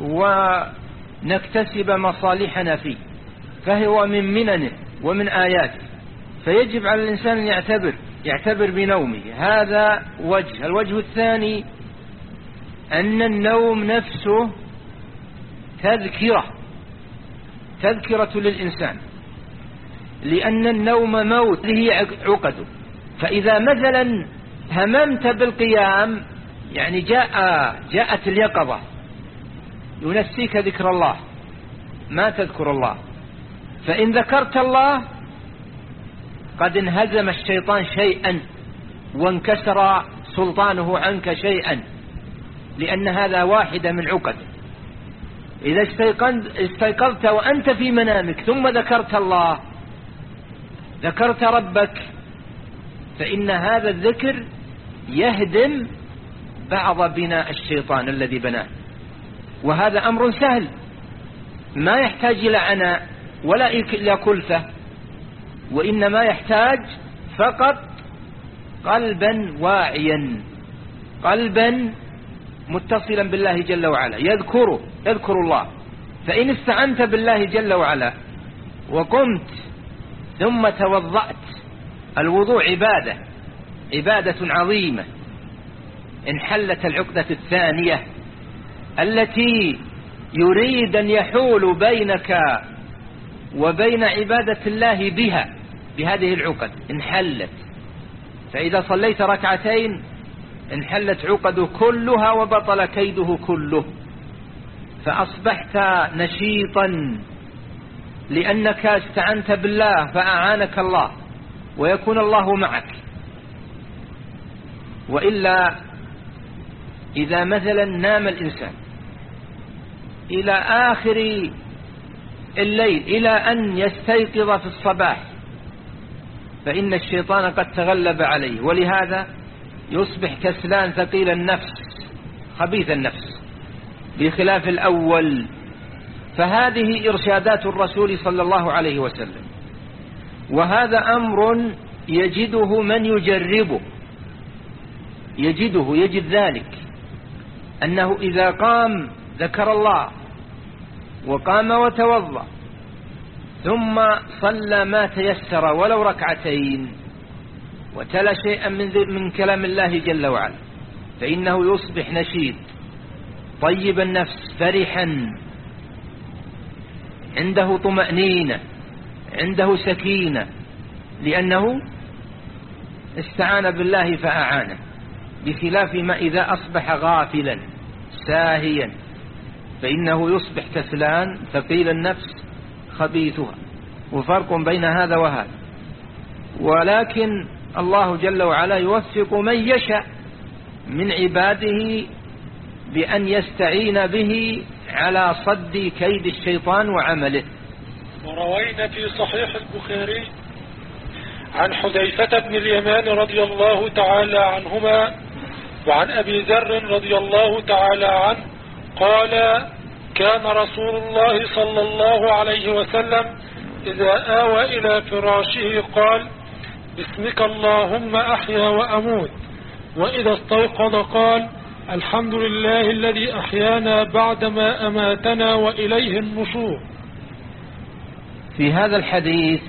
ونكتسب مصالحنا فيه، فهو من مننه ومن آياته. فيجب على الإنسان أن يعتبر يعتبر بنومه. هذا وجه. الوجه الثاني أن النوم نفسه تذكرة تذكرة للإنسان، لأن النوم موت هي عقده. فإذا مثلا هممت بالقيام يعني جاء جاءت اليقظة ينسيك ذكر الله ما تذكر الله، فإن ذكرت الله قد انهزم الشيطان شيئا وانكسر سلطانه عنك شيئا، لأن هذا واحدة من عقد. إذا استيقظت وأنت في منامك ثم ذكرت الله ذكرت ربك فإن هذا الذكر يهدم بعض بناء الشيطان الذي بناه، وهذا أمر سهل ما يحتاج إلى عناء ولا إلى كلفة، وإنما يحتاج فقط قلبا واعيا قلبا متصلا بالله جل وعلا يذكره يذكر الله. فإن استعنت بالله جل وعلا وقمت ثم توضأت، الوضوء عبادة عبادة عظيمة، انحلت العقدة الثانية التي يريد أن يحول بينك وبين عبادة الله بها بهذه العقد انحلت. فإذا صليت ركعتين انحلت عقده كلها وبطل كيده كله، فأصبحت نشيطا لأنك استعنت بالله فأعانك الله ويكون الله معك. وإلا إذا مثلا نام الإنسان إلى آخر الليل إلى أن يستيقظ في الصباح فإن الشيطان قد تغلب عليه، ولهذا يصبح كسلان ثقيل النفس خبيث النفس بخلاف الأول. فهذه إرشادات الرسول صلى الله عليه وسلم، وهذا أمر يجده من يجربه يجده يجد ذلك أنه إذا قام ذكر الله وقام وتوضأ ثم صلى ما تيسر ولو ركعتين وتلا شيئا من, من كلام الله جل وعلا فإنه يصبح نشيط طيب النفس فرحا عنده طمأنينة عنده سكينة لأنه استعان بالله فأعانه، بخلاف ما إذا أصبح غافلا ساهيا فإنه يصبح كسلان ثقيل النفس خبيثها، وفرق بين هذا وهذا. ولكن الله جل وعلا يوفق من يشاء من عباده بأن يستعين به على صد كيد الشيطان وعمله.
وروينا في صحيح البخاري عن حذيفة بن اليمان رضي الله تعالى عنهما وعن أبي ذر رضي الله تعالى عنه قال: كان رسول الله صلى الله عليه وسلم إذا آوى إلى فراشه قال: باسمك اللهم أحيا وأموت. وإذا استيقظ قال: الحمد لله الذي أحيانا بعدما أماتنا وإليه النشور.
في هذا الحديث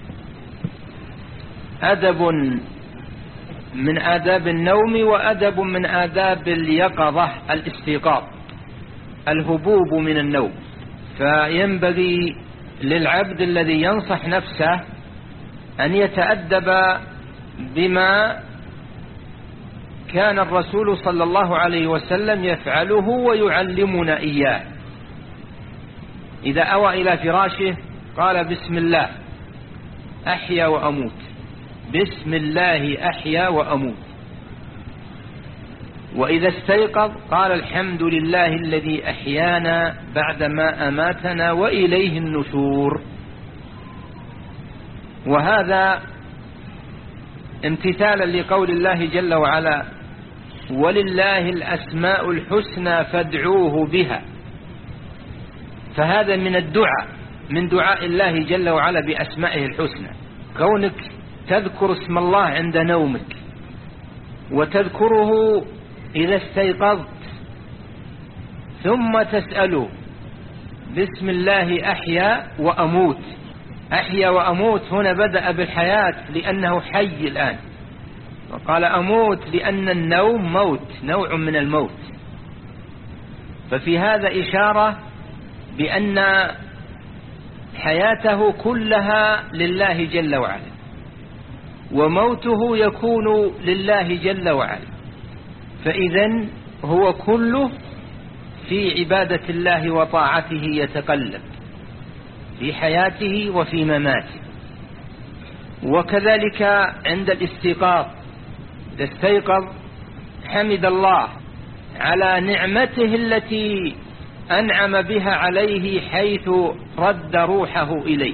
أدب من آداب النوم وأدب من آداب اليقظة، الاستيقاظ، الهبوب من النوم. فينبغي للعبد الذي ينصح نفسه أن يتأدب بما كان الرسول صلى الله عليه وسلم يفعله ويعلمنا إياه. إذا أوى إلى فراشه قال: بسم الله أحيا وأموت، بسم الله أحيا وأموت. وإذا استيقظ قال: الحمد لله الذي أحيانا بعدما أماتنا وإليه النشور. وهذا امتثالا لقول الله جل وعلا: ولله الأسماء الحسنى فادعوه بها. فهذا من الدعاء، من دعاء الله جل وعلا بأسمائه الحسنى، كونك تذكر اسم الله عند نومك وتذكره إذا استيقظت، ثم تسأله: بسم الله أحيا وأموت. أحيا وأموت هنا بدأ بالحياة لأنه حي الآن، وقال أموت لأن النوم موت، نوع من الموت. ففي هذا إشارة بأن حياته كلها لله جل وعلا، وموته يكون لله جل وعلا، فإذن هو كله في عبادة الله وطاعته يتقلب في حياته وفي مماته. وكذلك عند الاستيقاظ، إذا استيقظ حمد الله على نعمته التي أنعم بها عليه حيث رد روحه إليه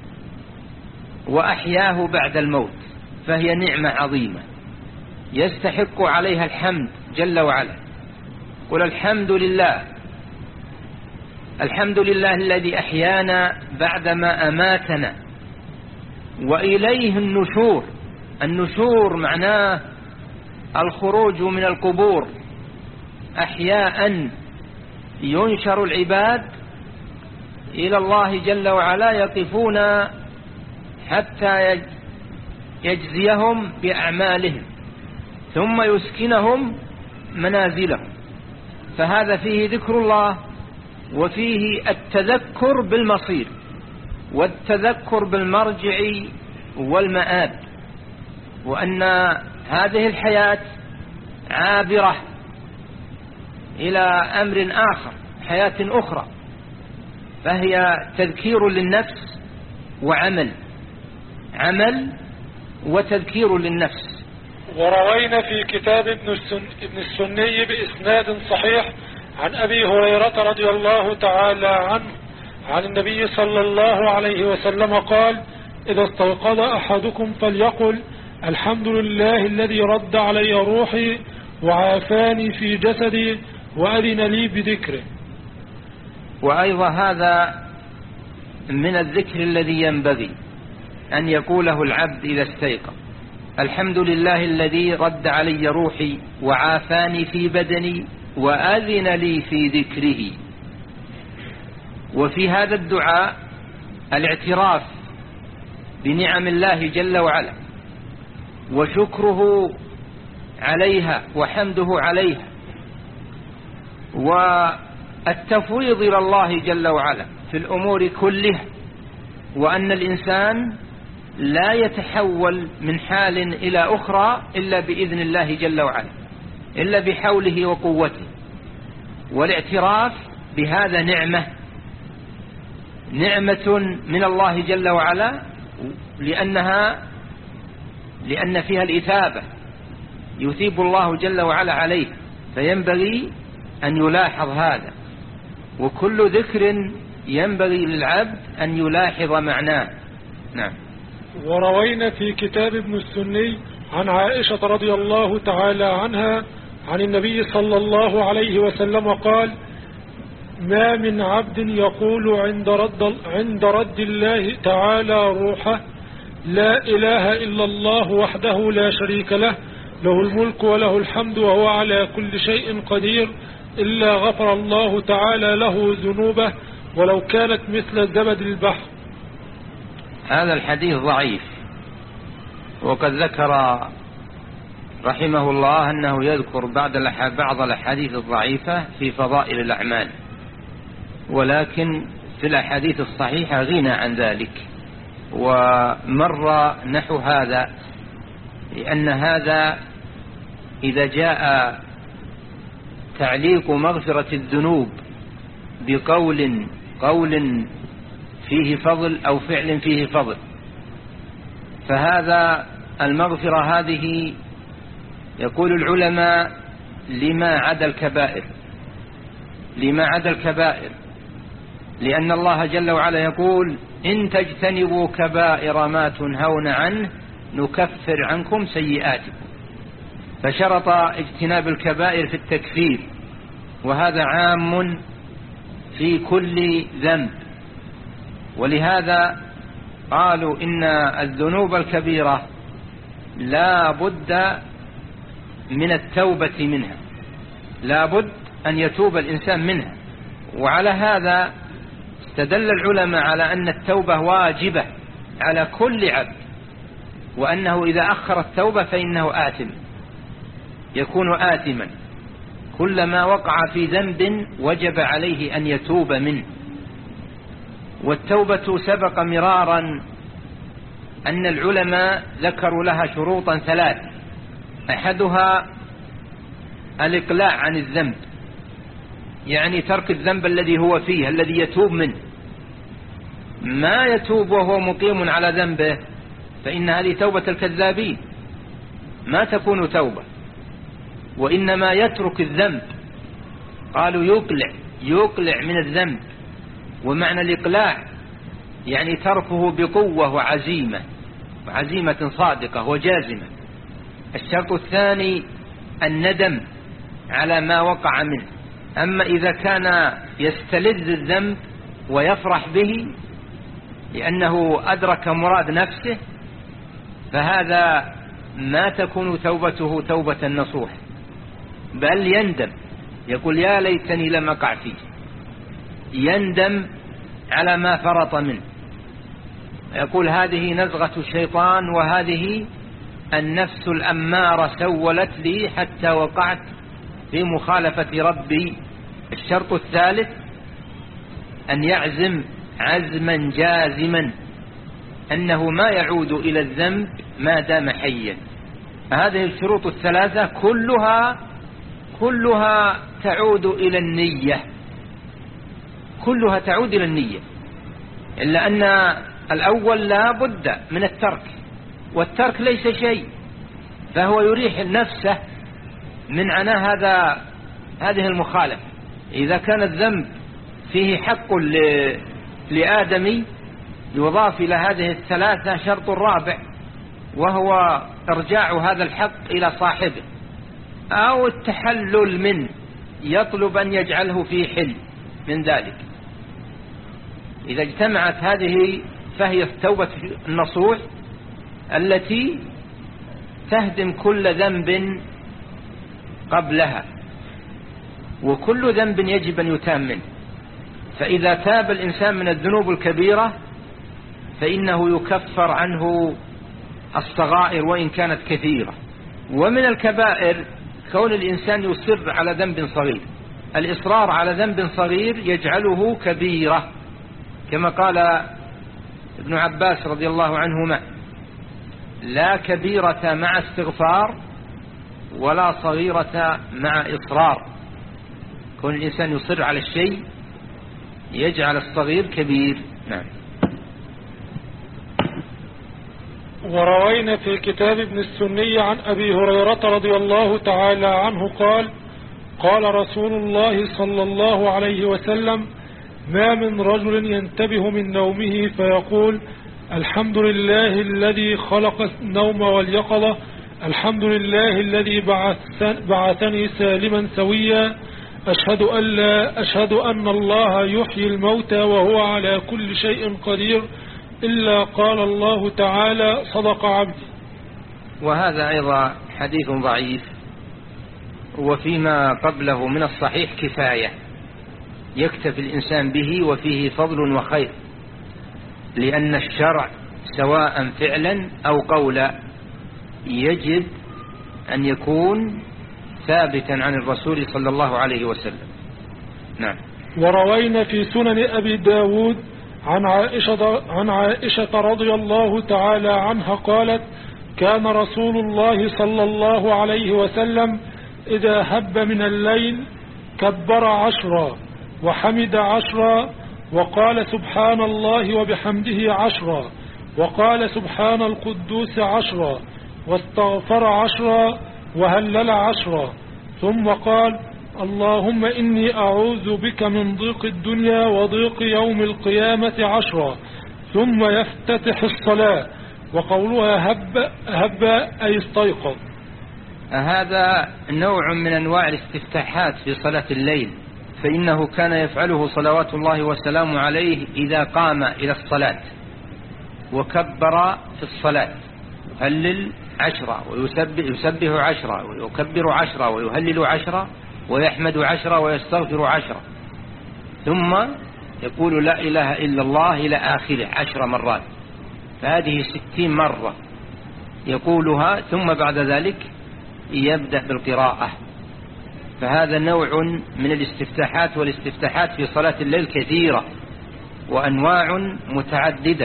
وأحياه بعد الموت، فهي نعمة عظيمة يستحق عليها الحمد جل وعلا. قل الحمد لله، الحمد لله الذي أحيانا بعدما أماتنا وإليه النشور. النشور معناه الخروج من القبور، أحياء ينشر العباد إلى الله جل وعلا، يقفون حتى يجزيهم بأعمالهم ثم يسكنهم منازلهم. فهذا فيه ذكر الله وفيه التذكر بالمصير والتذكر بالمرجع والمآب، وأن هذه الحياة عابرة إلى أمر آخر، حياة أخرى، فهي تذكير للنفس وعمل، عمل وتذكير للنفس.
وروينا في كتاب ابن السني بإسناد صحيح عن أبي هريرة رضي الله تعالى عنه عن النبي صلى الله عليه وسلم قال: إذا استيقظ أحدكم فليقل: الحمد لله الذي رد علي روحي وعافاني في جسدي وأذن لي بذكره.
وأيضا هذا من الذكر الذي ينبغي أن يقوله العبد إذا استيقظ: الحمد لله الذي رد علي روحي وعافاني في بدني وأذن لي في ذكره. وفي هذا الدعاء الاعتراف بنعم الله جل وعلا وشكره عليها وحمده عليها، والتفويض إلى الله جل وعلا في الأمور كلها، وأن الإنسان لا يتحول من حال إلى أخرى إلا بإذن الله جل وعلا، إلا بحوله وقوته. والاعتراف بهذا نعمة نعمة من الله جل وعلا، لأنها لأن فيها الإثابة، يثيب الله جل وعلا عليه، فينبغي أن يلاحظ هذا. وكل ذكر ينبغي للعبد أن يلاحظ معناه. نعم.
وروينا في كتاب ابن السني عن عائشة رضي الله تعالى عنها عن النبي صلى الله عليه وسلم قال: ما من عبد يقول عند رد, عند رد الله تعالى روحه: لا إله إلا الله وحده لا شريك له، له الملك وله الحمد وهو على كل شيء قدير، إلا غفر الله تعالى له ذنوبه ولو كانت مثل زبد البحر.
هذا الحديث ضعيف، وقد ذكر رحمه الله أنه يذكر بعض الأحاديث الضعيفة في فضائل الأعمال، ولكن في الأحاديث الصحيحة غنى عن ذلك. ومر نحو هذا، لأن هذا إذا جاء تعليق مغفرة الذنوب بقول قول فيه فضل أو فعل فيه فضل، فهذا المغفرة هذه يقول العلماء لما عدا الكبائر لما عدا الكبائر لأن الله جل وعلا يقول: إن تجتنبوا كبائر ما تنهون عنه نكفر عنكم سيئاتكم. فشرط اجتناب الكبائر في التكفير، وهذا عام في كل ذنب. ولهذا قالوا إن الذنوب الكبيرة لا بد من التوبة منها، لا بد أن يتوب الإنسان منها. وعلى هذا استدل العلماء على أن التوبة واجبة على كل عبد، وأنه إذا أخر التوبة فإنه آثم، يكون آثما. كلما وقع في ذنب وجب عليه أن يتوب منه. والتوبة سبق مرارا أن العلماء ذكروا لها شروطا ثلاث: أحدها الإقلاع عن الذنب، يعني ترك الذنب الذي هو فيه الذي يتوب منه. ما يتوب وهو مقيم على ذنبه فإن هذه توبة الكذابين، ما تكون توبة. وإنما يترك الذنب، قالوا يقلع يقلع من الذنب. ومعنى الإقلاع يعني تركه بقوة وعزيمة وعزيمة صادقة وجازمة. الشرط الثاني الندم على ما وقع منه. أما إذا كان يستلذ الذنب ويفرح به لأنه أدرك مراد نفسه، فهذا ما تكون توبته توبة نصوح، بل يندم، يقول: يا ليتني لم أقع فيه، يندم على ما فرط منه، يقول: هذه نزغة الشيطان، وهذه النفس الأمارة سولت لي حتى وقعت في مخالفة ربي. الشرط الثالث أن يعزم عزما جازما أنه ما يعود إلى الذنب ما دام حيا. هذه الشروط الثلاثة كلها كلها تعود إلى النية، كلها تعود إلى النية، إلا أن الأول لا بد من الترك، والترك ليس شيء، فهو يريح نفسه من عناء هذا هذه المخالفة. إذا كان الذنب فيه حق لآدمي يضاف إلى هذه الثلاثة شرط رابع، وهو إرجاع هذا الحق إلى صاحبه أو التحلل منه، يطلب أن يجعله في حل من ذلك. إذا اجتمعت هذه فهي التوبة النصوح التي تهدم كل ذنب قبلها، وكل ذنب يجب أن يتام منه. فإذا تاب الإنسان من الذنوب الكبيرة فإنه يكفر عنه الصغائر وإن كانت كثيرة. ومن الكبائر كون الإنسان يصر على ذنب صغير، الإصرار على ذنب صغير يجعله كبيرة، كما قال ابن عباس رضي الله عنهما: لا كبيرة مع استغفار ولا صغيرة مع إصرار. كون الإنسان يصر على الشيء يجعل الصغير كبير. نعم.
وروينا في كتاب ابن السني عن أبي هريرة رضي الله تعالى عنه قال قال رسول الله صلى الله عليه وسلم ما من رجل ينتبه من نومه فيقول الحمد لله الذي خلق النوم واليقظة الحمد لله الذي بعثني سالما سويا أشهد أن لا أشهد أن الله يحيي الموتى وهو على كل شيء قدير إلا قال الله تعالى صدق عبدي.
وهذا أيضا حديث ضعيف، وفيما قبله من الصحيح كفاية يكتفي الإنسان به وفيه فضل وخير، لأن الشرع سواء فعلا أو قولا يجب أن يكون ثابتا عن الرسول صلى الله عليه وسلم. نعم.
وروينا في سنن أبي داود عن عائشة, عن عائشة رضي الله تعالى عنها قالت كان رسول الله صلى الله عليه وسلم إذا هب من الليل كبر عشرا وحمد عشرا وقال سبحان الله وبحمده عشرا وقال سبحان القدوس عشرا واستغفر عشرا وهلل عشرا ثم قال اللهم إني أعوذ بك من ضيق الدنيا وضيق يوم القيامة عشرا ثم يفتتح الصلاة. وقولها هب هب أي استيقظ.
هذا نوع من أنواع الاستفتاحات في صلاة الليل، فإنه كان يفعله صلوات الله وسلامه عليه إذا قام إلى الصلاة وكبر في الصلاة يهلل عشرة ويسبح يسبح عشرة ويكبر عشرة ويهلل عشرة ويحمد عشرة ويستغفر عشرة، ثم يقول لا إله إلا الله إلى آخره عشر مرات، فهذه ستين مرة يقولها، ثم بعد ذلك يبدأ بالقراءة. فهذا نوع من الاستفتاحات، والاستفتاحات في صلاة الليل كثيرة وأنواع متعددة،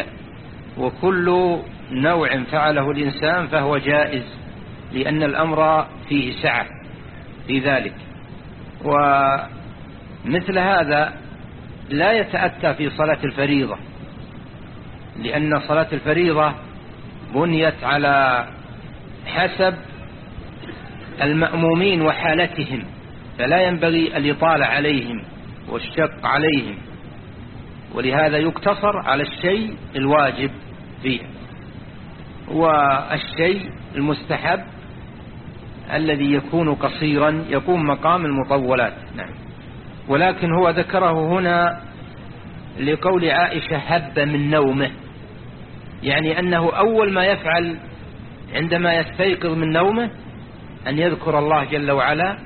وكل نوع فعله الإنسان فهو جائز، لأن الأمر فيه سعة في ذلك. ومثل هذا لا يتأتى في صلاة الفريضة، لأن صلاة الفريضة بنيت على حسب المأمومين وحالتهم، فلا ينبغي الإطالة عليهم والشق عليهم، ولهذا يقتصر على الشيء الواجب فيه، والشيء المستحب الذي يكون قصيرا يقوم مقام المطولات. نعم. ولكن هو ذكره هنا لقول عائشة هب من نومه، يعني أنه أول ما يفعل عندما يستيقظ من نومه أن يذكر الله جل وعلا،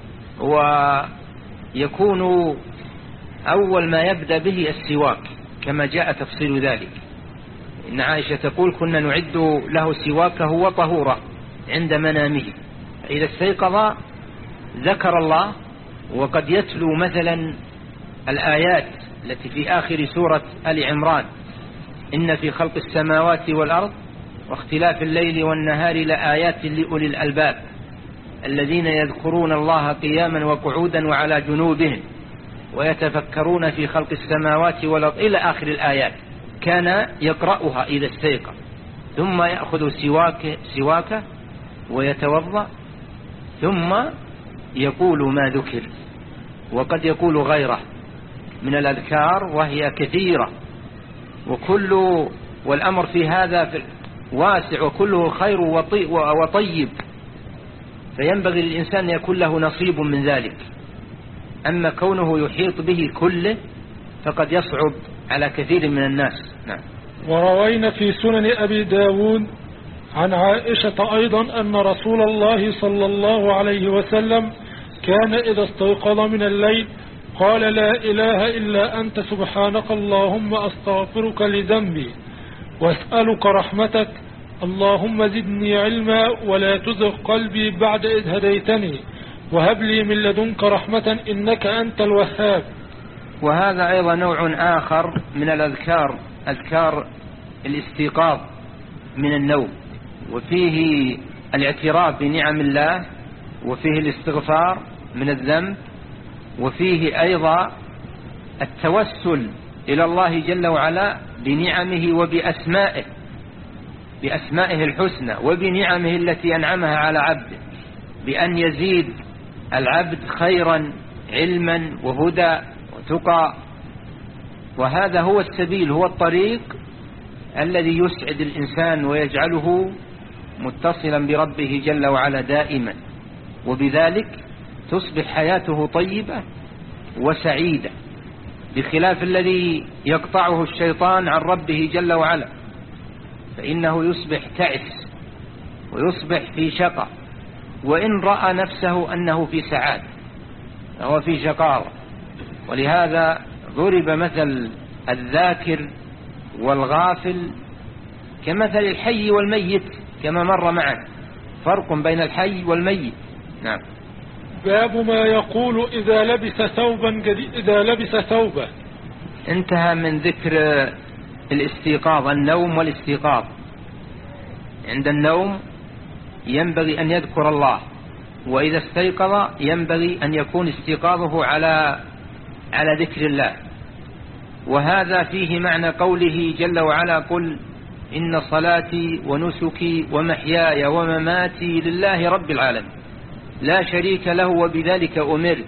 ويكون أول ما يبدأ به السواك كما جاء تفصيل ذلك. إن عائشة تقول كنا نعد له سواكه وطهوره عند منامه، إذا استيقظ ذكر الله، وقد يتلو مثلا الآيات التي في آخر سورة آل عمران إن في خلق السماوات والأرض واختلاف الليل والنهار لآيات لأولي الألباب الذين يذكرون الله قياما وقعودا وعلى جنوبهم ويتفكرون في خلق السماوات والأرض إلى آخر الآيات. كان يقرأها إذا استيقظ، ثم يأخذ سواك سواكه ويتوضأ، ثم يقول ما ذكر، وقد يقول غيره من الأذكار وهي كثيرة، وكل والأمر في هذا واسع وكله خير وطيب، فينبغي للإنسان أن يكون له نصيب من ذلك. أما كونه يحيط به كله فقد يصعب على كثير من الناس. نعم.
وروينا في سنن أبي داود عن عائشة أيضا أن رسول الله صلى الله عليه وسلم كان إذا استيقظ من الليل قال لا إله إلا أنت سبحانك اللهم أستغفرك لذنبي وأسألك رحمتك اللهم زدني علما ولا تزغ قلبي بعد إذ هديتني وهب لي من لدنك رحمة إنك أنت الوهاب.
وهذا أيضا نوع آخر من الأذكار، أذكار الاستيقاظ من النوم، وفيه الاعتراف بنعم الله، وفيه الاستغفار من الذنب، وفيه أيضا التوسل إلى الله جل وعلا بنعمه وبأسمائه بأسمائه الحسنى وبنعمه التي أنعمها على عبده، بأن يزيد العبد خيرا علما وهدى وتقى. وهذا هو السبيل، هو الطريق الذي يسعد الإنسان ويجعله متصلا بربه جل وعلا دائما، وبذلك تصبح حياته طيبة وسعيدة، بخلاف الذي يقطعه الشيطان عن ربه جل وعلا، فإنه يصبح تعس ويصبح في شقاء، وإن رأى نفسه أنه في سعادة فهو في شقاوة. ولهذا ضرب مثل الذاكر والغافل كمثل الحي والميت كما مر معنا، فرق بين الحي والميت. نعم.
باب ما يقول إذا لبس ثوبا جديد إذا لبس ثوبا.
انتهى من ذكر الاستيقاظ، النوم والاستيقاظ. عند النوم ينبغي أن يذكر الله، وإذا استيقظ ينبغي أن يكون استيقاظه على على ذكر الله. وهذا فيه معنى قوله جل وعلا: قل إن صلاتي ونسكي ومحياي ومماتي لله رب العالمين لا شريك له وبذلك أمرت.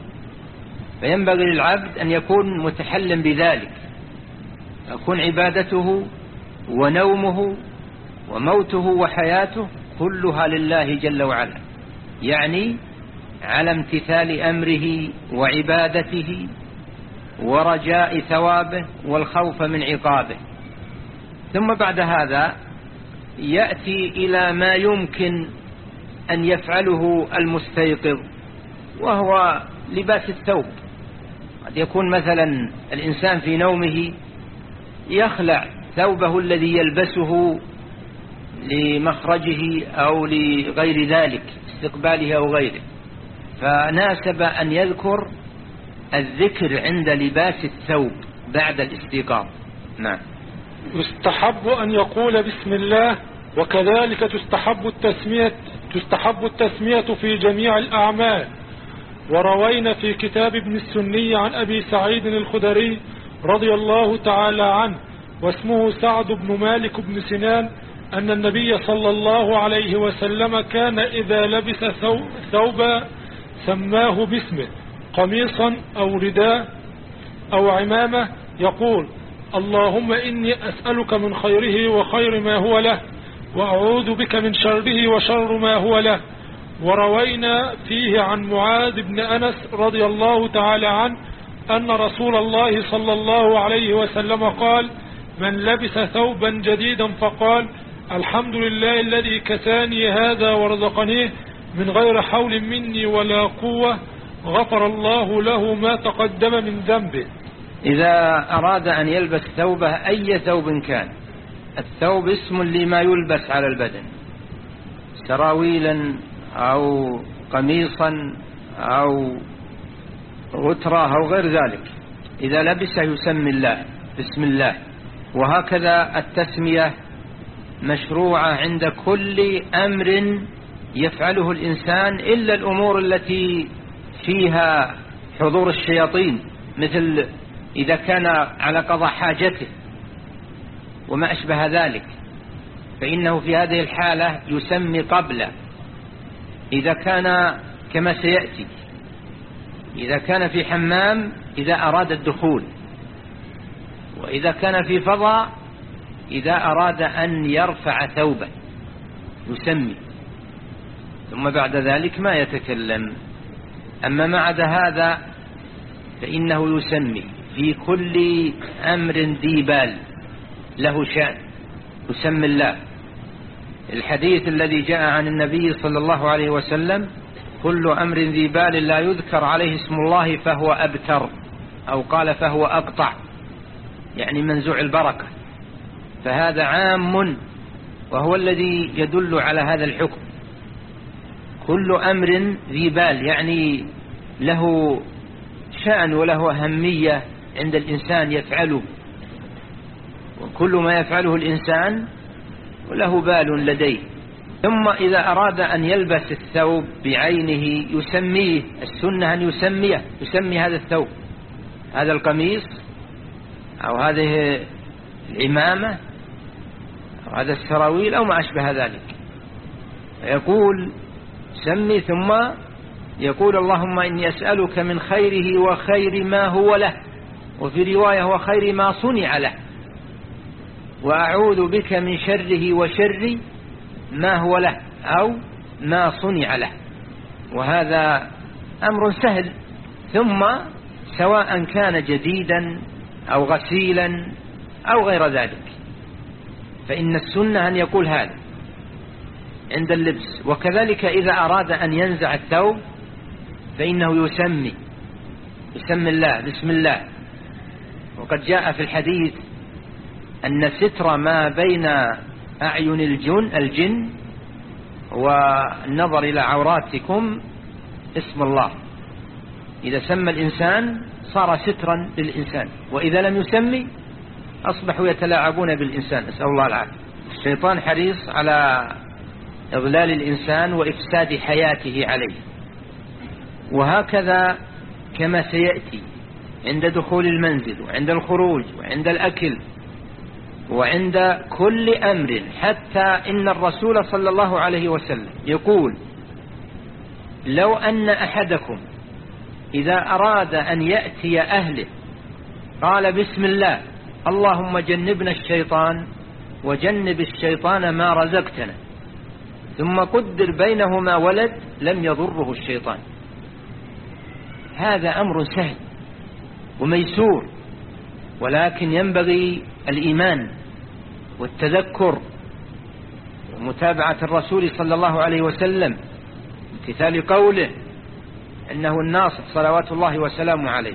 فينبغي للعبد أن يكون متحلم بذلك، يكون عبادته ونومه وموته وحياته كلها لله جل وعلا، يعني على امتثال أمره وعبادته ورجاء ثوابه والخوف من عقابه. ثم بعد هذا يأتي إلى ما يمكن أن يفعله المستيقظ، وهو لباس الثوب. قد يكون مثلا الإنسان في نومه يخلع ثوبه الذي يلبسه لمخرجه أو لغير ذلك، استقباله أو غيره، فناسب أن يذكر الذكر عند لباس الثوب بعد الاستيقاظ. نعم.
يستحب أن يقول بسم الله، وكذلك تستحب التسمية تستحب التسمية في جميع الأعمال. وروينا في كتاب ابن السني عن أبي سعيد الخدري رضي الله تعالى عنه واسمه سعد بن مالك بن سنان أن النبي صلى الله عليه وسلم كان إذا لبس ثوبا سماه باسمه، قميصا أو رداء أو عمامة، يقول: اللهم إني أسألك من خيره وخير ما هو له، وأعوذ بك من شره وشر ما هو له. وروينا فيه عن معاذ بن أنس رضي الله تعالى عنه أن رسول الله صلى الله عليه وسلم قال: من لبس ثوبا جديدا فقال: الحمد لله الذي كساني هذا ورزقنيه من غير حول مني ولا قوة، غفر الله له ما تقدم من ذنبه.
إذا أراد أن يلبس ثوبه أي ثوب كان، الثوب اسم لما يلبس على البدن، سراويلا أو قميصا أو غترة أو غير ذلك، إذا لبسه يسمي الله بسم الله. وهكذا التسمية مشروعة عند كل أمر يفعله الإنسان إلا الأمور التي فيها حضور الشياطين، مثل إذا كان على قضاء حاجته وما أشبه ذلك، فإنه في هذه الحالة يسمي قبل. إذا كان كما سيأتي، إذا كان في حمام إذا أراد الدخول، وإذا كان في فضاء إذا أراد أن يرفع ثوبه يسمي، ثم بعد ذلك ما يتكلم. أما ما عدا هذا فإنه يسمي في كل أمر ذي بال له شأن يسمي الله. الحديث الذي جاء عن النبي صلى الله عليه وسلم: كل أمر ذي بال لا يذكر عليه اسم الله فهو أبتر، أو قال فهو أقطع، يعني منزوع البركة. فهذا عام وهو الذي يدل على هذا الحكم. كل أمر ذي بال يعني له شأن وله أهمية عند الإنسان يفعله، وكل ما يفعله الإنسان وله بال لديه. ثم إذا أراد أن يلبس الثوب بعينه يسميه، السنة أن يسميه، يسمي هذا الثوب، هذا القميص أو هذه العمامة أو هذا السراويل أو ما أشبه ذلك، يقول سمي، ثم يقول اللهم إني أسألك من خيره وخير ما هو له، وفي رواية وخير ما صنع له، وأعوذ بك من شره وشر ما هو له أو ما صنع له. وهذا أمر سهل. ثم سواء كان جديدا أو غسيلا أو غير ذلك، فإن السنة أن يقول هذا عند اللبس. وكذلك إذا أراد أن ينزع الثوب فإنه يسمي، يسمي الله، بسم الله. وقد جاء في الحديث أن ستر ما بين أعين الجن, الجن والنظر إلى عوراتكم اسم الله. إذا سمى الإنسان صار سترا للإنسان، وإذا لم يسمي أصبحوا يتلاعبون بالإنسان، أسأل الله العافية. الشيطان حريص على إضلال الإنسان وإفساد حياته عليه. وهكذا كما سيأتي عند دخول المنزل وعند الخروج وعند الأكل وعند كل أمر، حتى إن الرسول صلى الله عليه وسلم يقول لو أن أحدكم إذا أراد أن يأتي أهله قال بسم الله اللهم جنبنا الشيطان وجنب الشيطان ما رزقتنا، ثم قدر بينهما ولد لم يضره الشيطان. هذا أمر سهل وميسور، ولكن ينبغي الإيمان والتذكر ومتابعة الرسول صلى الله عليه وسلم، امتثال قوله إنه الناصح صلوات الله وسلامه عليه.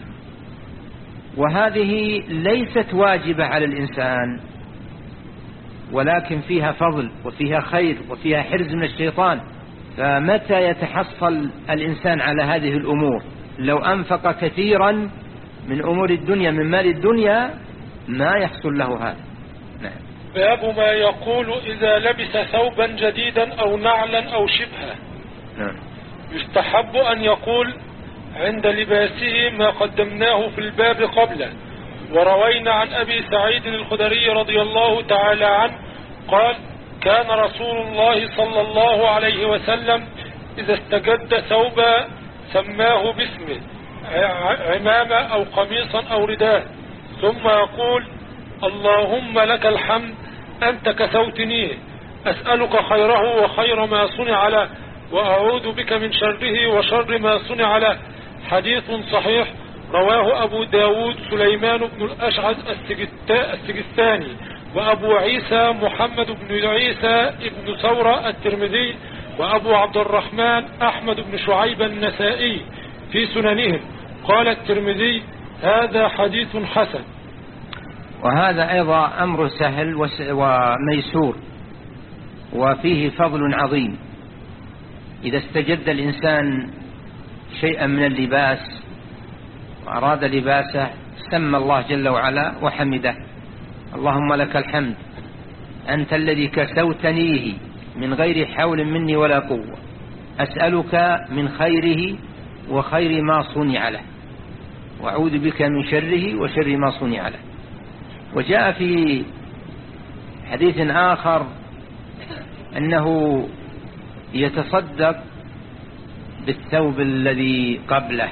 وهذه ليست واجبة على الإنسان، ولكن فيها فضل وفيها خير وفيها حرز من الشيطان. فمتى يتحصل الإنسان على هذه الأمور؟ لو أنفق كثيرا من أمور الدنيا، من مال الدنيا، ما يحصل له هذا. نعم.
باب ما يقول إذا لبس ثوبا جديدا أو نعلا أو شبهه.
نعم.
يستحب أن يقول عند لباسه ما قدمناه في الباب قبله. وروينا عن أبي سعيد الخدري رضي الله تعالى عنه قال كان رسول الله صلى الله عليه وسلم إذا استجد ثوبا سماه باسمه، عمامة أو قميصا أو رداء، ثم يقول اللهم لك الحمد أنت كسوتنيه، أسألك خيره وخير ما صنع له، وأعوذ بك من شره وشر ما صنع له. حديث صحيح رواه أبو داود سليمان بن الأشعث السجستاني، وأبو عيسى محمد بن عيسى بن ثورة الترمذي، وأبو عبد الرحمن أحمد بن شعيب النسائي في سننهم. قال الترمذي هذا حديث حسن.
وهذا أيضا أمر سهل وميسور وفيه فضل عظيم. إذا استجد الإنسان شيئا من اللباس وأراد لباسه سمى الله جل وعلا وحمده، اللهم لك الحمد أنت الذي كسوتنيه من غير حول مني ولا قوة، أسألك من خيره وخير ما صنع له، وأعوذ بك من شره وشر ما صنع له. وجاء في حديث آخر أنه يتصدق بالثوب الذي قبله،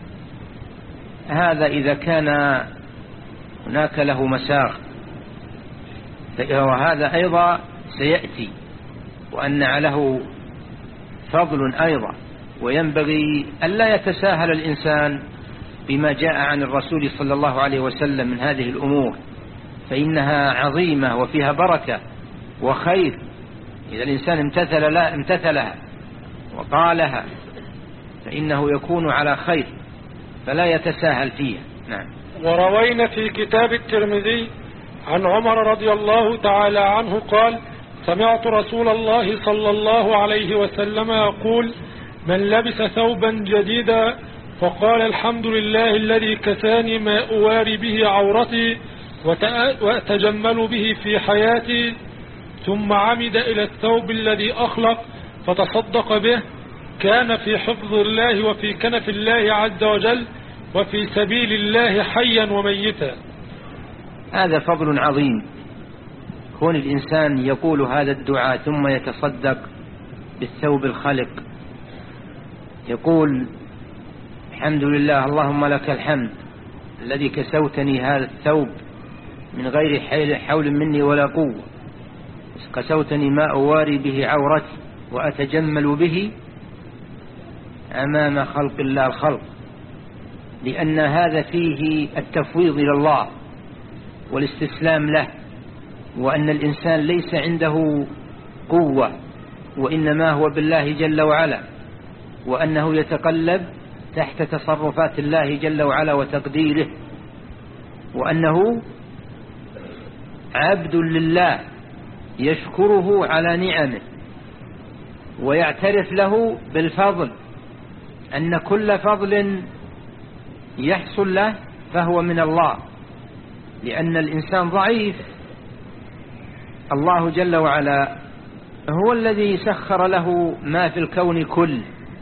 هذا إذا كان هناك له مساغ، وهذا أيضا سيأتي، وأن له فضل أيضا. وينبغي ألا يتساهل الإنسان بما جاء عن الرسول صلى الله عليه وسلم من هذه الأمور، فإنها عظيمة وفيها بركة وخير. إذا الإنسان امتثل لا امتثلها وقالها فإنه يكون على خير، فلا يتساهل فيها. نعم.
وروينا في كتاب الترمذي عن عمر رضي الله تعالى عنه قال سمعت رسول الله صلى الله عليه وسلم يقول من لبس ثوبا جديدا فقال الحمد لله الذي كساني ما أواري به عورتي وأتجمل به في حياتي، ثم عمد إلى الثوب الذي أخلق فتصدق به كان في حفظ الله وفي كنف الله عز وجل وفي سبيل الله حيا وميتا.
هذا فضل عظيم، كون الإنسان يقول هذا الدعاء ثم يتصدق بالثوب الخلق، يقول الحمد لله اللهم لك الحمد الذي كسوتني هذا الثوب من غير حول مني ولا قوة، كسوتني ما أواري به عورتي وأتجمل به أمام خلق الله الخلق، لأن هذا فيه التفويض إلى الله والاستسلام له، وأن الإنسان ليس عنده قوة وإنما هو بالله جل وعلا، وأنه يتقلب تحت تصرفات الله جل وعلا وتقديره، وأنه عبد لله يشكره على نعمه ويعترف له بالفضل، أن كل فضل يحصل له فهو من الله، لأن الإنسان ضعيف. الله جل وعلا هو الذي سخر له ما في الكون كل،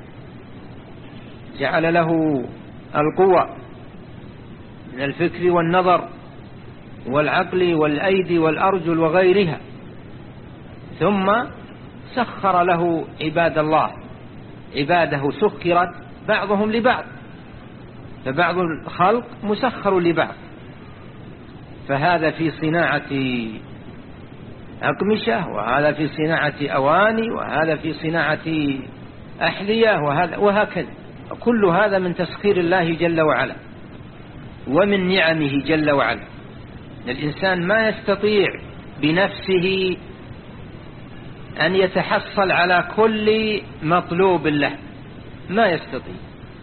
جعل له القوة من الفكر والنظر والعقل والأيدي والأرجل وغيرها، ثم سخر له عباد الله، عباده سخرت بعضهم لبعض، فبعض الخلق مسخر لبعض، فهذا في صناعة أقمشة، وهذا في صناعة أواني، وهذا في صناعة أحذية، وهذا وهكذا، كل هذا من تسخير الله جل وعلا ومن نعمه جل وعلا. الإنسان ما يستطيع بنفسه أن يتحصل على كل مطلوب له، ما يستطيع،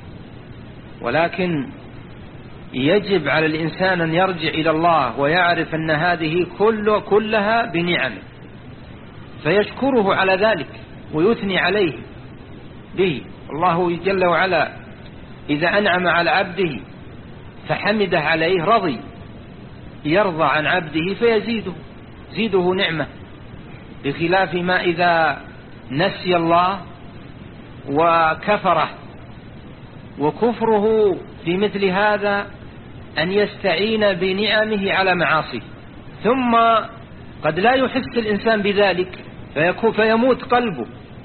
ولكن يجب على الإنسان أن يرجع إلى الله ويعرف أن هذه كل كلها بنعمه، فيشكره على ذلك ويثني عليه به. الله جل وعلا إذا أنعم على عبده فحمده عليه رضي، يرضى عن عبده فيزيده زيده نعمة، بخلاف ما إذا نسي الله وكفره. وكفره في مثل هذا أن يستعين بنعمه على معاصيه، ثم قد لا يحس الإنسان بذلك فيموت قلبه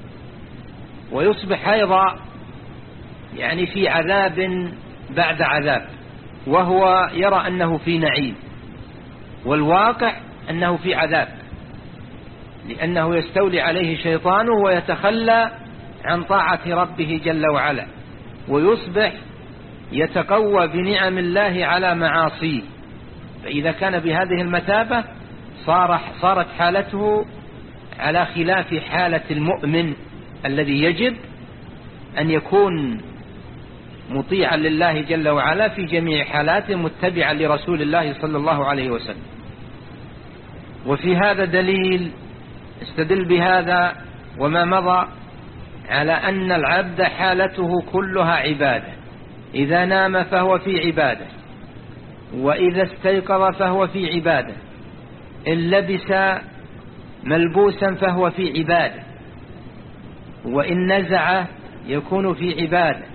ويصبح أيضا يعني في عذاب بعد عذاب، وهو يرى أنه في نعيم، والواقع أنه في عذاب، لأنه يستولي عليه شيطانه ويتخلى عن طاعة ربه جل وعلا، ويصبح يتقوى بنعم الله على معاصيه. فإذا كان بهذه المثابة صار صارت حالته على خلاف حالة المؤمن الذي يجب أن يكون مطيعا لله جل وعلا في جميع حالاته، متبعا لرسول الله صلى الله عليه وسلم. وفي هذا دليل استدل بهذا وما مضى على أن العبد حالته كلها عبادة، إذا نام فهو في عبادة، وإذا استيقظ فهو في عبادة، إن لبس ملبوسا فهو في عبادة، وإن نزع يكون في عبادة،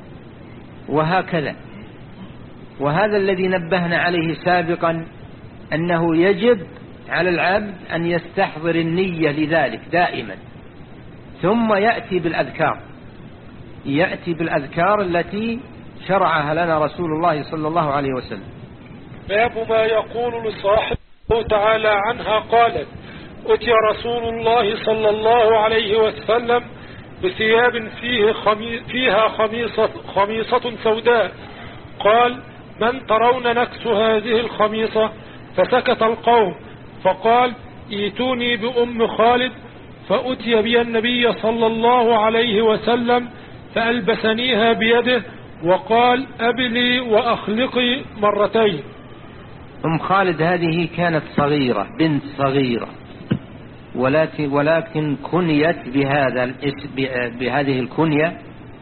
وهكذا. وهذا الذي نبهنا عليه سابقا، أنه يجب على العبد أن يستحضر النية لذلك دائما، ثم يأتي بالأذكار يأتي بالأذكار التي شرعها لنا رسول الله صلى الله عليه وسلم.
باب ما يقول لصاحبه تعالى عنها قالت: أتي رسول الله صلى الله عليه وسلم بثياب فيه خمي فيها خميصة, خميصة سوداء، قال: من ترون نكس هذه الخميصة؟ فسكت القوم، فقال: ايتوني بأم خالد، فأتي بي النبي صلى الله عليه وسلم فألبسنيها بيده وقال: أبلي وأخلقي مرتين.
أم خالد هذه كانت صغيرة، بنت صغيرة، ولكن, ولكن كنيت بهذا الاسم بهذه الكنية،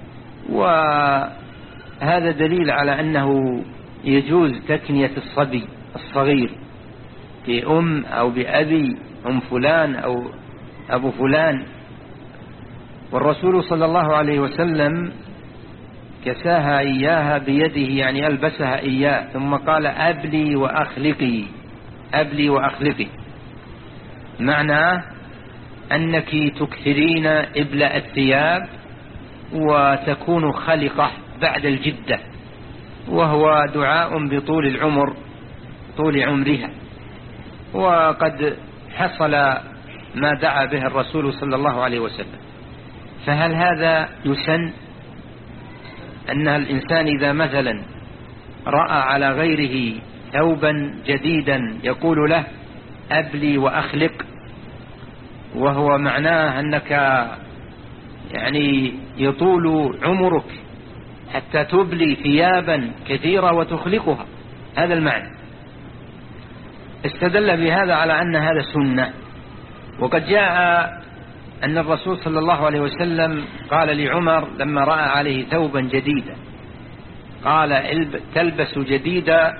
وهذا دليل على أنه يجوز تكنية الصبي الصغير بأم أو بأبي أم فلان أو أبو فلان. والرسول صلى الله عليه وسلم كساها إياها بيده، يعني ألبسها إياه، ثم قال أبلي وأخلقي، أبلي وأخلقي، معناه أنك تكثرين إبلاء الثياب وتكون خلقة بعد الجدة، وهو دعاء بطول العمر، طول عمرها. وقد حصل ما دعا به الرسول صلى الله عليه وسلم. فهل هذا يسن أن الإنسان إذا مثلا رأى على غيره ثوبا جديدا يقول له أبلي وأخلق، وهو معناه أنك يعني يطول عمرك حتى تبلي ثيابا كثيرة وتخلقها، هذا المعنى. استدل بهذا على أن هذا سنة. وقد جاء أن الرسول صلى الله عليه وسلم قال لعمر لما رأى عليه ثوبا جديدا، قال تلبس جديدا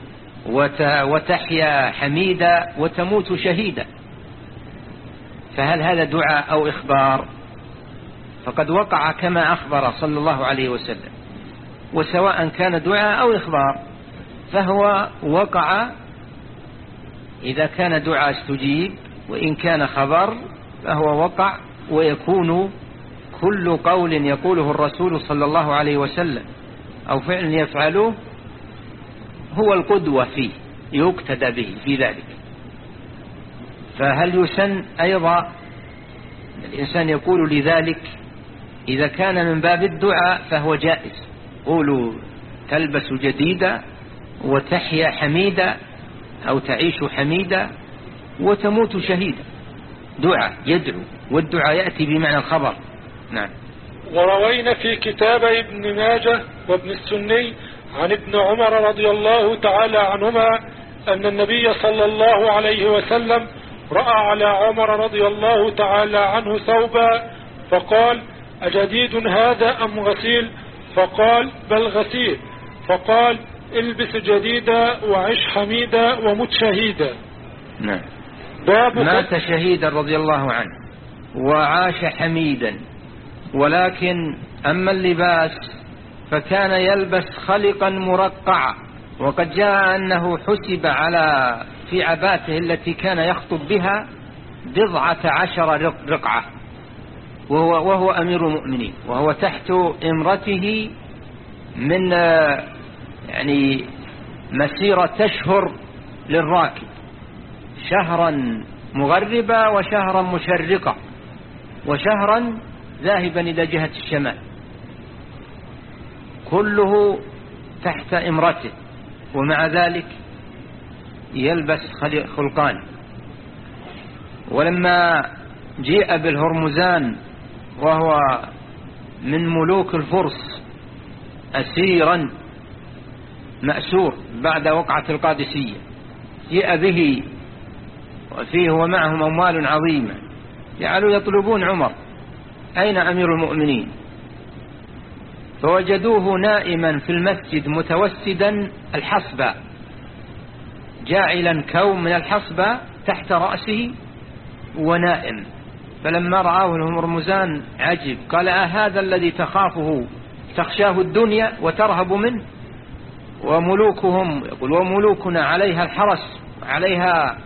وتحيا حميدا وتموت شهيدا. فهل هذا دعاء أو إخبار؟ فقد وقع كما أخبر صلى الله عليه وسلم، وسواء كان دعاء أو إخبار فهو وقع. إذا كان دعاء استجيب، وإن كان خبر فهو وقع. ويكون كل قول يقوله الرسول صلى الله عليه وسلم أو فعل يفعله هو القدوة فيه، يقتدى به في ذلك. فهل يسن أيضا الإنسان يقول لذلك؟ إذا كان من باب الدعاء فهو جائز، قولوا تلبس جديدة وتحيا حميدة أو تعيش حميدة وتموت شهيدا، دعاء يدعو، والدعاء يأتي بمعنى الخبر. نعم.
وروينا في كتاب ابن ماجه وابن السني عن ابن عمر رضي الله تعالى عنهما أن النبي صلى الله عليه وسلم رأى على عمر رضي الله تعالى عنه ثوبا فقال أجديد هذا أم غسيل؟ فقال بل غسيل. فقال البس جديدا وعش حميدا ومت شهيدا.
نعم. مات شهيدا رضي الله عنه وعاش حميدا. ولكن أما اللباس فكان يلبس خلقا مرقعا. وقد جاء أنه حسب على في عباته التي كان يخطب بها بضعة عشر رقعة، وهو, وهو أمير المؤمنين، وهو تحت إمرته من يعني مسيرة تشهر للراكب، شهرا مغربا وشهرا مشرقا وشهرا ذاهبا إلى جهة الشمال، كله تحت إمرته، ومع ذلك يلبس خلقان. ولما جيء بالهرمزان وهو من ملوك الفرس أسيرا مأسور بعد وقعة القادسية، جيء به وفيه ومعهم أموال عظيمة، جعلوا يطلبون عمر أين أمير المؤمنين؟ فوجدوه نائما في المسجد متوسدا الحصبة، جاعلا كوم من الحصبة تحت رأسه ونائم. فلما رآه الهرمزان عجب، قال أهذا الذي تخافه تخشاه الدنيا وترهب منه؟ وملوكهم يقول وملوكنا عليها الحرس، عليها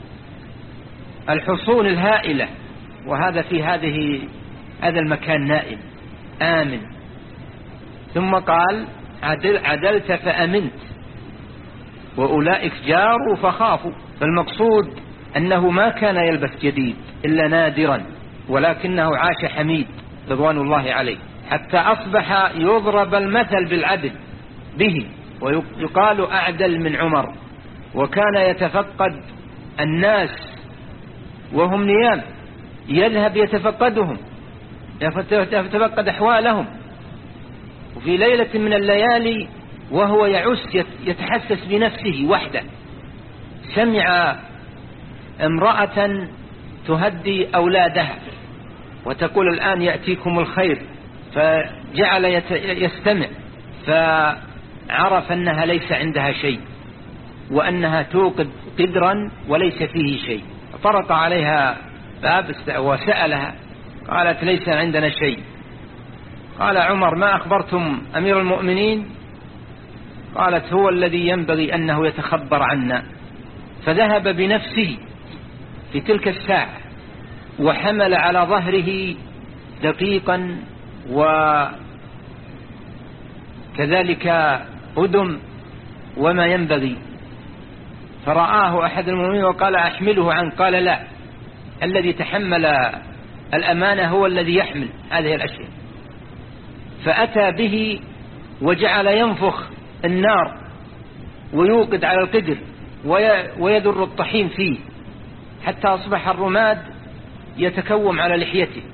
الحصون الهائلة، وهذا في هذه هذا المكان نائم آمن. ثم قال عدل عدلت فأمنت، وأولئك جاروا فخافوا. فالمقصود أنه ما كان يلبس جديد إلا نادرا، ولكنه عاش حميد رضوان الله عليه، حتى أصبح يضرب المثل بالعدل به، ويقال أعدل من عمر. وكان يتفقد الناس وهم نيام، يذهب يتفقدهم، يتفقد أحوالهم. وفي ليلة من الليالي وهو يعس يتحسس بنفسه وحده، سمع امرأة تهدي أولادها وتقول الآن يأتيكم الخير، فجعل يستمع، فعرف أنها ليس عندها شيء، وأنها توقد قدرا وليس فيه شيء. فطرق عليها باب وسألها، قالت ليس عندنا شيء. قال عمر ما أخبرتم أمير المؤمنين؟ قالت هو الذي ينبغي أنه يتخبر عنا. فذهب بنفسه في تلك الساعة وحمل على ظهره دقيقا وكذلك أدم وما ينبغي، فرآه أحد المؤمنين وقال أحمله عنه، قال لا، الذي تحمل الأمانة هو الذي يحمل هذه الأشياء. فأتى به وجعل ينفخ النار ويوقد على القدر ويدر الطحين فيه حتى أصبح الرماد يتكوم على لحيته،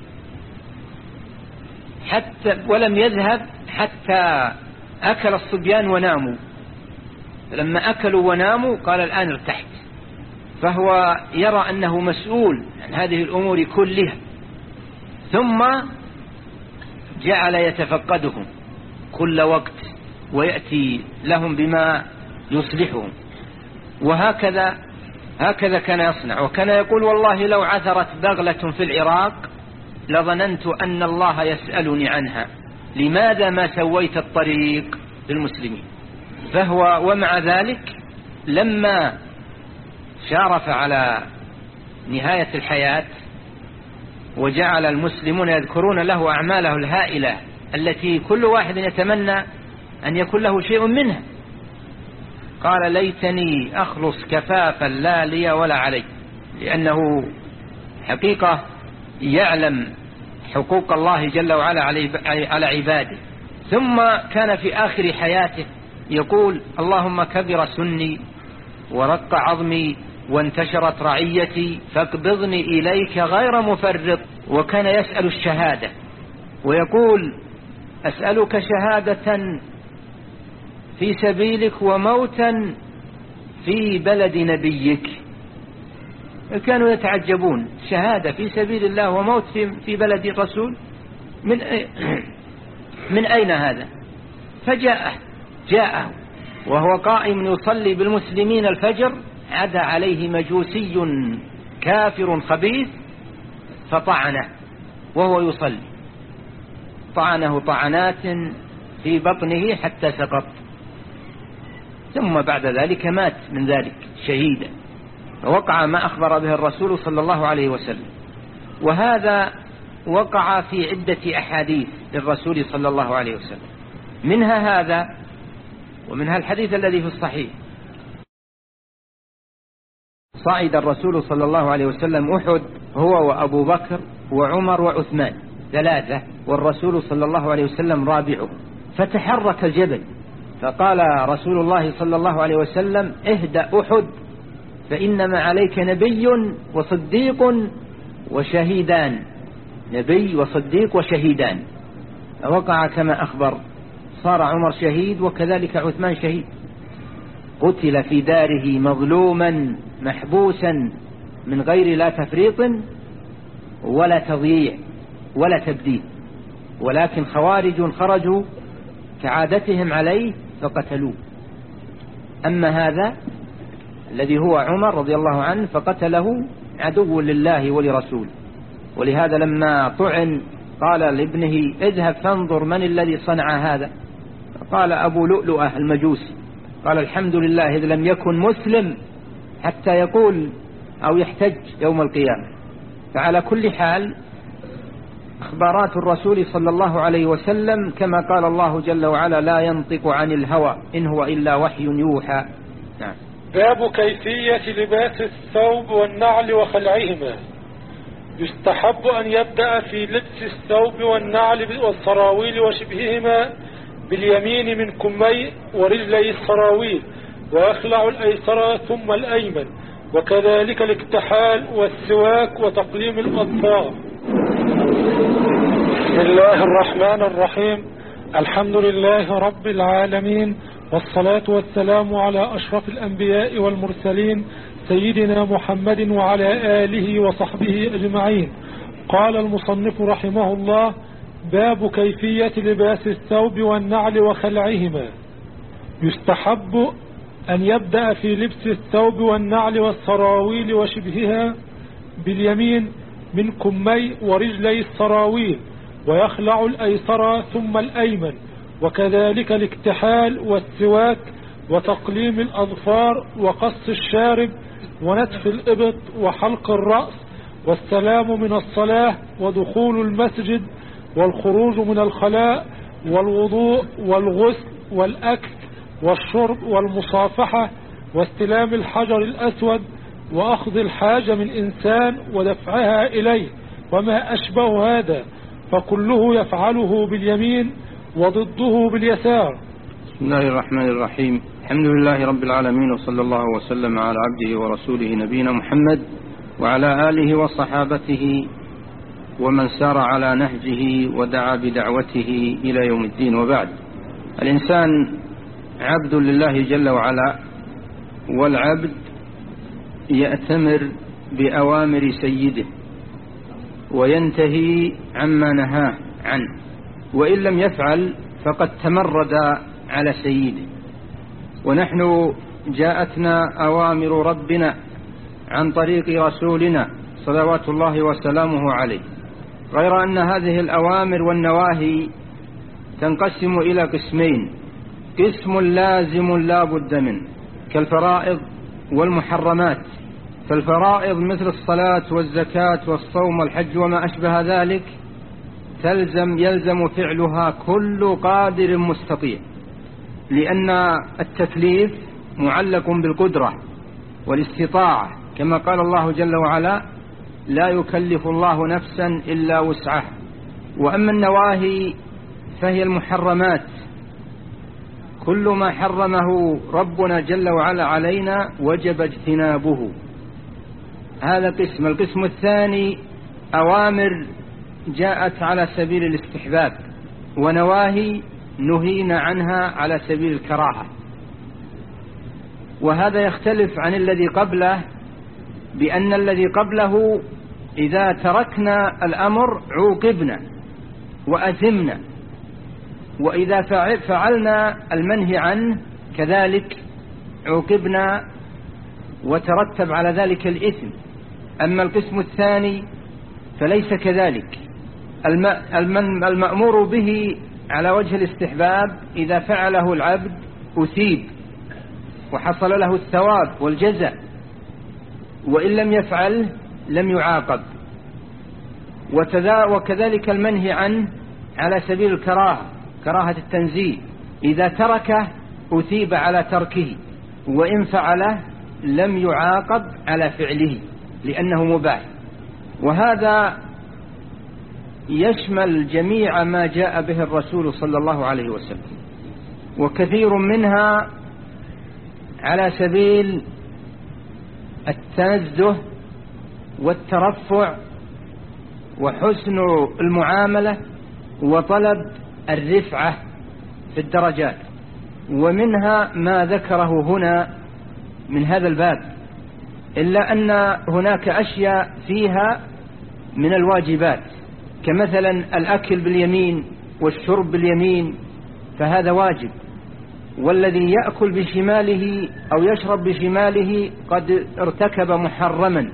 حتى ولم يذهب حتى أكل الصبيان وناموا. لما أكلوا وناموا قال الآن ارتحت. فهو يرى أنه مسؤول عن هذه الأمور كلها، ثم جعل يتفقدهم كل وقت ويأتي لهم بما يصلحهم. وهكذا هكذا كان يصنع. وكان يقول والله لو عثرت بغلة في العراق لظننت أن الله يسألني عنها، لماذا ما سويت الطريق للمسلمين؟ فهو ومع ذلك لما شارف على نهاية الحياة وجعل المسلمون يذكرون له أعماله الهائلة التي كل واحد يتمنى أن يكون له شيء منها، قال ليتني أخلص كفافا لا لي ولا علي، لأنه حقيقة يعلم حقوق الله جل وعلا على عباده. ثم كان في آخر حياته يقول اللهم كبر سني ورق عظمي وانتشرت رعيتي فاقبضني إليك غير مفرط. وكان يسأل الشهادة ويقول أسألك شهادة في سبيلك وموتا في بلد نبيك. كانوا يتعجبون، شهادة في سبيل الله وموت في في بلد الرسول، من من أين هذا؟ فجاءه جاءه وهو قائم يصلي بالمسلمين الفجر، عدا عليه مجوسي كافر خبيث فطعنه وهو يصلي، طعنه طعنات في بطنه حتى سقط، ثم بعد ذلك مات من ذلك شهيدا. ووقع ما أخبر به الرسول صلى الله عليه وسلم. وهذا وقع في عدة أحاديث للرسول صلى الله عليه وسلم، منها هذا ومنها الحديث الذي في الصحيح. صعد الرسول صلى الله عليه وسلم أحد هو وأبو بكر وعمر وعثمان ثلاثة، والرسول صلى الله عليه وسلم رابعه. فتحرك الجبل، فقال رسول الله صلى الله عليه وسلم اهدأ أحد فإنما عليك نبي وصديق وشهيدان، نبي وصديق وشهيدان. وقع كما أخبر، صار عمر شهيد وكذلك عثمان شهيد، قتل في داره مظلوما محبوسا من غير لا تفريط ولا تضييع ولا تبديل، ولكن خوارج خرجوا كعادتهم عليه فقتلوه. أما هذا الذي هو عمر رضي الله عنه فقتله عدو لله ولرسوله. ولهذا لما طعن قال لابنه اذهب فانظر من الذي صنع هذا، قال أبو لؤلؤة المجوسي، قال الحمد لله إذ لم يكن مسلم حتى يقول أو يحتج يوم القيامة. فعلى كل حال أخبارات الرسول صلى الله عليه وسلم كما قال الله جل وعلا لا ينطق عن الهوى إن هو إلا وحي يوحى. نعم.
باب كيفية لباس الثوب والنعل وخلعهما. يستحب أن يبدأ في لبس الثوب والنعل والسراويل وشبههما باليمين من كمي ورجلي السراويل، ويخلع الأيسر ثم الأيمن، وكذلك الاكتحال والسواك وتقليم الأظفار. بسم الله الرحمن الرحيم. الحمد لله رب العالمين، والصلاة والسلام على أشرف الأنبياء والمرسلين سيدنا محمد وعلى آله وصحبه أجمعين. قال المصنف رحمه الله: باب كيفية لباس الثوب والنعل وخلعهما. يستحب أن يبدأ في لبس الثوب والنعل والسراويل وشبهها باليمين من كمي ورجلي السراويل، ويخلع الأيسر ثم الأيمن، وكذلك الاكتحال والسواك وتقليم الأظفار وقص الشارب ونتف الإبط وحلق الرأس، والسلام من الصلاة ودخول المسجد والخروج من الخلاء والوضوء والغسل والأكل والشرب والمصافحة واستلام الحجر الأسود وأخذ الحاجة من إنسان ودفعها إليه وما أشبه هذا، فكله يفعله باليمين وضده باليسار.
بسم الله الرحمن الرحيم. الحمد لله رب العالمين، وصلى الله وسلم على عبده ورسوله نبينا محمد وعلى آله وصحابته ومن سار على نهجه ودعا بدعوته إلى يوم الدين، وبعد. الإنسان عبد لله جل وعلا، والعبد يأتمر بأوامر سيده وينتهي عما نهاه عنه، وإن لم يفعل فقد تمرد على سيده. ونحن جاءتنا أوامر ربنا عن طريق رسولنا صلوات الله وسلامه عليه، غير أن هذه الأوامر والنواهي تنقسم إلى قسمين: قسم لازم لا بد منه كالفرائض والمحرمات. فالفرائض مثل الصلاة والزكاة والصوم والحج وما أشبه ذلك تلزم يلزم فعلها كل قادر مستطيع، لأن التكليف معلق بالقدرة والاستطاعة، كما قال الله جل وعلا: لا يكلف الله نفسا إلا وسعها. وأما النواهي فهي المحرمات، كل ما حرمه ربنا جل وعلا علينا وجب اجتنابه. هذا قسم. القسم الثاني أوامر جاءت على سبيل الاستحباب، ونواهي نهينا عنها على سبيل الكراهة. وهذا يختلف عن الذي قبله، بأن الذي قبله إذا تركنا الأمر عوقبنا وأثمنا، وإذا فعلنا المنهي عنه كذلك عوقبنا وترتب على ذلك الإثم. أما القسم الثاني فليس كذلك. المأمور به على وجه الاستحباب إذا فعله العبد أثيب وحصل له الثواب والجزاء، وإن لم يفعله لم يعاقب. وكذلك المنهي عنه على سبيل الكراهة، كراهة التنزيه، إذا تركه أثيب على تركه، وإن فعله لم يعاقب على فعله لأنه مباح. وهذا يشمل جميع ما جاء به الرسول صلى الله عليه وسلم، وكثير منها على سبيل التنزه والترفع وحسن المعاملة وطلب الرفعة في الدرجات، ومنها ما ذكره هنا من هذا الباب، إلا أن هناك أشياء فيها من الواجبات، كمثلا الأكل باليمين والشرب باليمين، فهذا واجب. والذي يأكل بشماله أو يشرب بشماله قد ارتكب محرما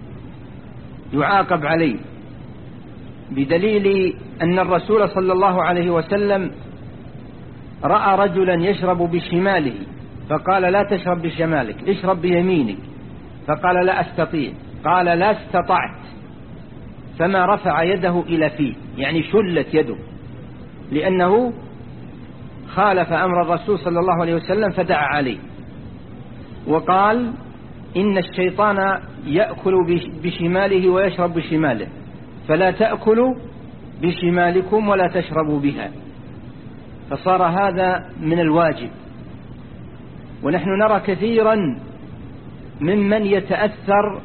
يعاقب عليه، بدليل أن الرسول صلى الله عليه وسلم رأى رجلا يشرب بشماله فقال: لا تشرب بشمالك، اشرب بيمينك. فقال: لا أستطيع. قال: لا استطعت. فما رفع يده إلى فيه، يعني شلت يده، لأنه خالف أمر الرسول صلى الله عليه وسلم فدعا عليه. وقال: إن الشيطان يأكل بشماله ويشرب بشماله، فلا تأكلوا بشمالكم ولا تشربوا بها. فصار هذا من الواجب. ونحن نرى كثيرا ممن يتأثر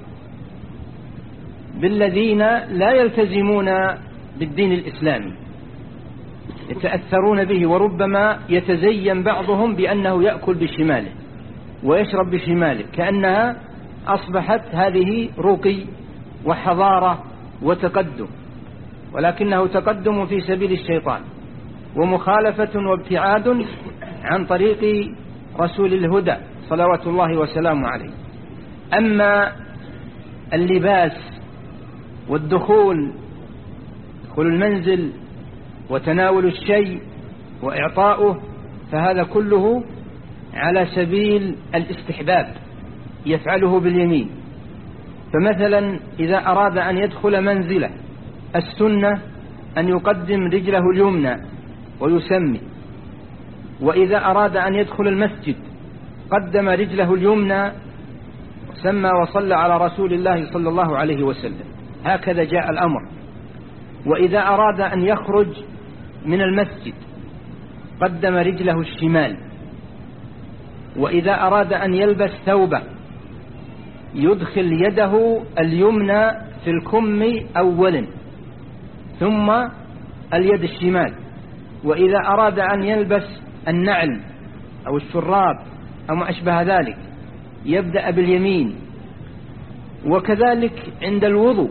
بالذين لا يلتزمون بالدين الإسلامي، يتأثرون به، وربما يتزين بعضهم بأنه يأكل بشماله ويشرب بشماله، كأنها أصبحت هذه رقي وحضارة وتقدم، ولكنه تقدم في سبيل الشيطان ومخالفة وابتعاد عن طريق رسول الهدى صلوات الله وسلامه عليه. أما اللباس والدخول، دخول المنزل وتناول الشيء وإعطاؤه، فهذا كله على سبيل الاستحباب يفعله باليمين. فمثلا إذا أراد أن يدخل منزله السنة أن يقدم رجله اليمنى ويسمي، وإذا أراد أن يدخل المسجد قدم رجله اليمنى سمى وصلى على رسول الله صلى الله عليه وسلم، هكذا جاء الأمر. وإذا أراد أن يخرج من المسجد قدم رجله الشمال، وإذا أراد أن يلبس ثوبه يدخل يده اليمنى في الكم أولا ثم اليد الشمال، وإذا أراد أن يلبس النعل أو الشراب أو ما أشبه ذلك يبدأ باليمين. وكذلك عند الوضوء،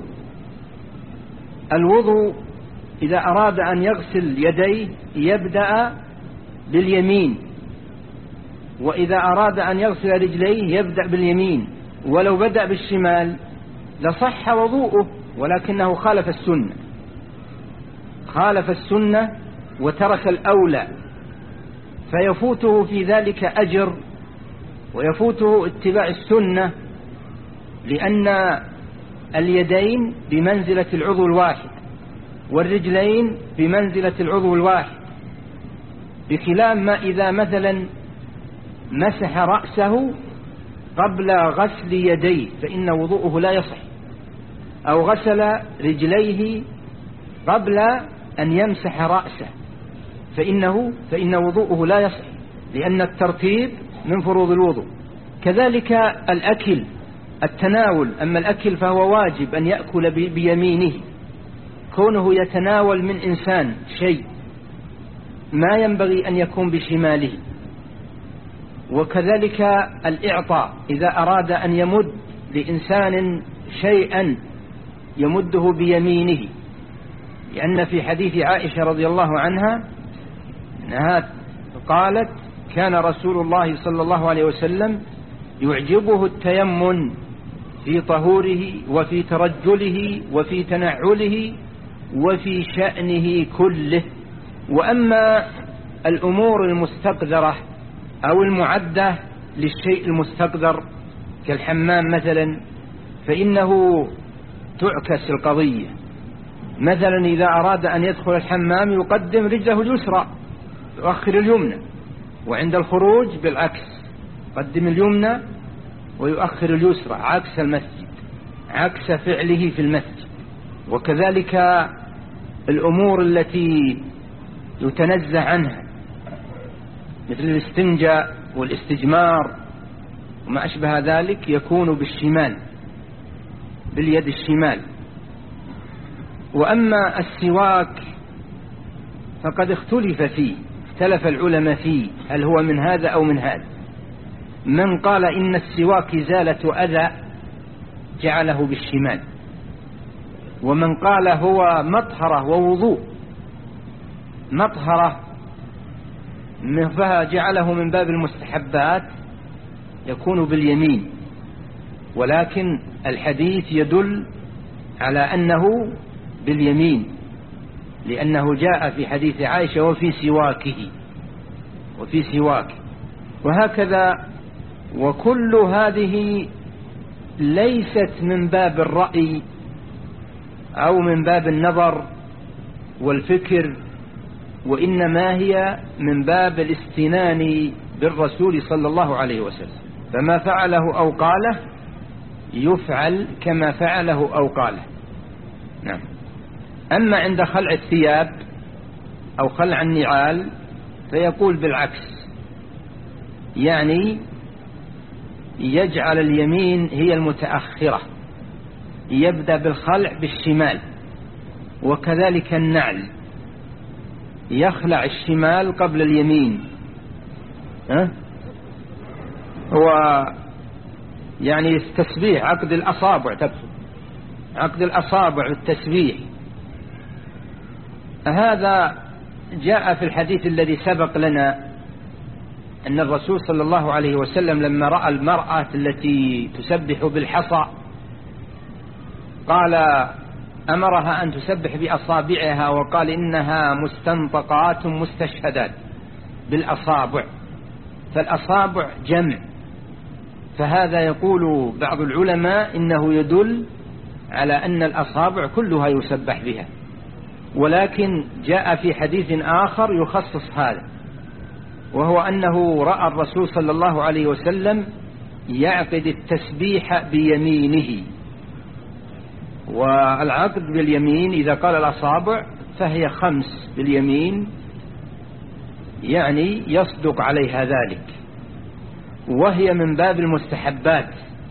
الوضوء إذا أراد أن يغسل يديه يبدأ باليمين، وإذا أراد أن يغسل رجليه يبدأ باليمين، ولو بدأ بالشمال لصح وضوءه، ولكنه خالف السنة خالف السنة وترك الأولى، فيفوته في ذلك أجر ويفوته اتباع السنة، لأن اليدين بمنزلة العضو الواحد والرجلين بمنزلة العضو الواحد، بخلاف ما إذا مثلا مسح رأسه قبل غسل يديه فإن وضوءه لا يصح، أو غسل رجليه قبل أن يمسح رأسه فإنه فإن وضوءه لا يصح، لأن الترتيب من فروض الوضوء. كذلك الأكل، التناول، أما الأكل فهو واجب أن يأكل بيمينه، كونه يتناول من إنسان شيء ما ينبغي أن يكون بشماله. وكذلك الإعطاء، إذا أراد أن يمد لإنسان شيئا يمده بيمينه، لأن في حديث عائشة رضي الله عنها أنها قالت: كان رسول الله صلى الله عليه وسلم يعجبه التيمن في طهوره وفي ترجله وفي تنعله وفي شأنه كله. وأما الأمور المستقدرة أو المعدة للشيء المستقدر كالحمام مثلا فإنه تعكس القضية. مثلا إذا أراد أن يدخل الحمام يقدم رجله اليسرى يؤخر اليمنى، وعند الخروج بالعكس يقدم اليمنى ويؤخر اليسرى عكس المسجد، عكس فعله في المسجد. وكذلك الأمور التي يتنزه عنها مثل الاستنجاء والاستجمار وما أشبه ذلك يكون بالشمال، باليد الشمال. وأما السواك فقد اختلف فيه، اختلف العلماء فيه هل هو من هذا أو من هذا. من قال إن السواك إزالة أذى جعله بالشمال، ومن قال هو مطهرة ووضوء مطهرة فجعله من باب المستحبات يكون باليمين. ولكن الحديث يدل على أنه باليمين، لأنه جاء في حديث عائشة وفي سواكه وفي سواك. وهكذا وكل هذه ليست من باب الرأي أو من باب النظر والفكر، وإنما هي من باب الاستنان بالرسول صلى الله عليه وسلم، فما فعله أو قاله يفعل كما فعله أو قاله. نعم. أما عند خلع الثياب أو خلع النعال فيقول بالعكس، يعني يجعل اليمين هي المتأخرة، يبدأ بالخلع بالشمال. وكذلك النعل يخلع الشمال قبل اليمين، ها؟ هو يعني التسبيح عقد الأصابع، تبصر عقد الأصابع التسبيح. هذا جاء في الحديث الذي سبق لنا أن الرسول صلى الله عليه وسلم لما رأى المرأة التي تسبح بالحصى قال أمرها أن تسبح بأصابعها وقال إنها مستنطقات مستشهدات بالأصابع، فالأصابع جمع، فهذا يقول بعض العلماء إنه يدل على أن الأصابع كلها يسبح بها، ولكن جاء في حديث آخر يخصص هذا، وهو أنه رأى الرسول صلى الله عليه وسلم يعقد التسبيح بيمينه، والعقد باليمين إذا قال الأصابع فهي خمس باليمين، يعني يصدق عليها ذلك، وهي من باب المستحبات،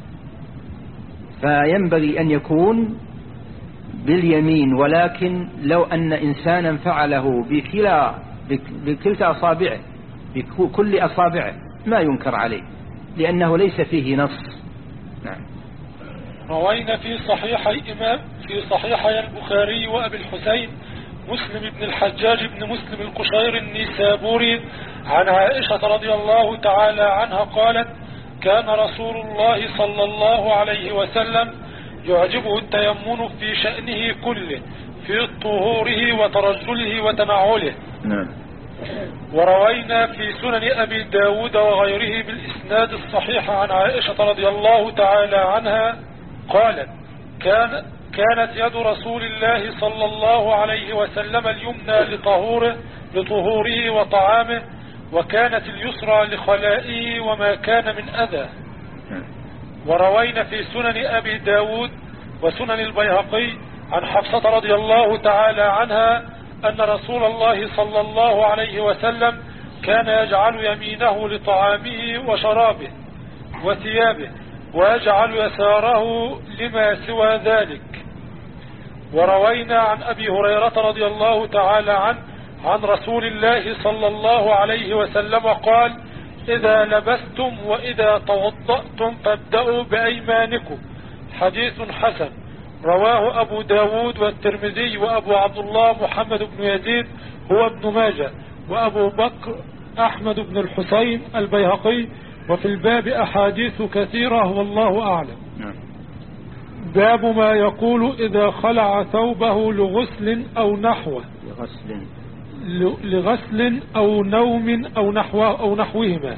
فينبغي أن يكون باليمين، ولكن لو أن إنسانا فعله بكلا بكلتا أصابعه بكل أصابعه ما ينكر عليه، لأنه ليس فيه نص. نعم.
روينا في صحيح الإمام في صحيحي البخاري وأبي الحسين مسلم بن الحجاج بن مسلم القشير النيسابوري عن عائشة رضي الله تعالى عنها قالت: كان رسول الله صلى الله عليه وسلم يعجبه التيمن في شأنه كله، في طهوره وترجله وتنعله.
نعم.
وروينا في سنن أبي داود وغيره بالإسناد الصحيح عن عائشة رضي الله تعالى عنها قالت: كان كانت يد رسول الله صلى الله عليه وسلم اليمنى لطهوره لطهوره وطعامه، وكانت اليسرى لخلائه وما كان من أذى. وروينا في سنن أبي داود وسنن البيهقي عن حفصة رضي الله تعالى عنها أن رسول الله صلى الله عليه وسلم كان يجعل يمينه لطعامه وشرابه وثيابه، ويجعل يساره لما سوى ذلك. وروينا عن أبي هريرة رضي الله تعالى عنه عن رسول الله صلى الله عليه وسلم قال: إذا لبستم وإذا توضأتم فابدأوا بأيمانكم. حديث حسن رواه أبو داود والترمذي وأبو عبد الله محمد بن يزيد هو ابن ماجه، وأبو بكر أحمد بن الحسين البيهقي، وفي الباب أحاديث كثيرة والله أعلم. باب ما يقول إذا خلع ثوبه لغسل أو نحوه
لغسل
لغسل أو نوم أو نحوه أو نحوهما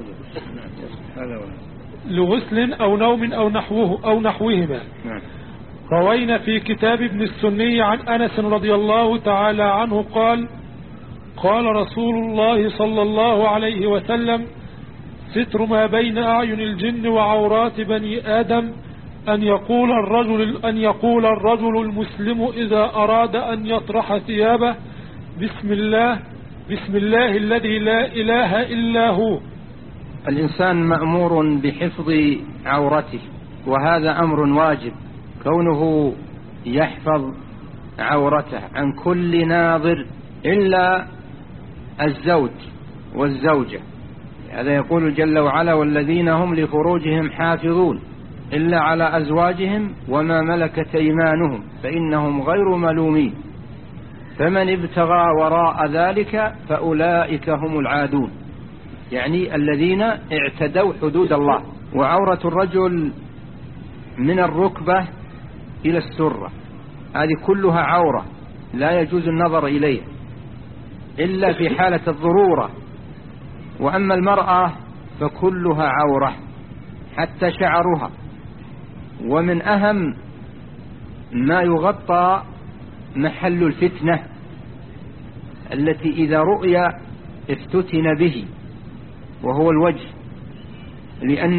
لغسل أو نوم أو نحوه أو نحوهما. روينا في كتاب ابن السني عن أنس رضي الله تعالى عنه قال: قال رسول الله صلى الله عليه وسلم: ستر ما بين أعين الجن وعورات بني آدم أن يقول الرجل أن يقول الرجل المسلم إذا أراد أن يطرح ثيابه: بسم الله بسم الله الذي لا إله إلا هو.
الإنسان مأمور بحفظ عورته، وهذا أمر واجب، كونه يحفظ عورته عن كل ناظر إلا الزوج والزوجة. هذا يقول جل وعلا: والذين هم لفروجهم حافظون إلا على أزواجهم وما ملكت أيمانهم فإنهم غير ملومين، فمن ابتغى وراء ذلك فأولئك هم العادون، يعني الذين اعتدوا حدود الله. وعورة الرجل من الركبة إلى السرة، هذه كلها عورة لا يجوز النظر إليها إلا في حالة الضرورة. وأما المرأة فكلها عورة حتى شعرها. ومن أهم ما يغطى محل الفتنة التي إذا رؤي افتتن به، وهو الوجه، لأن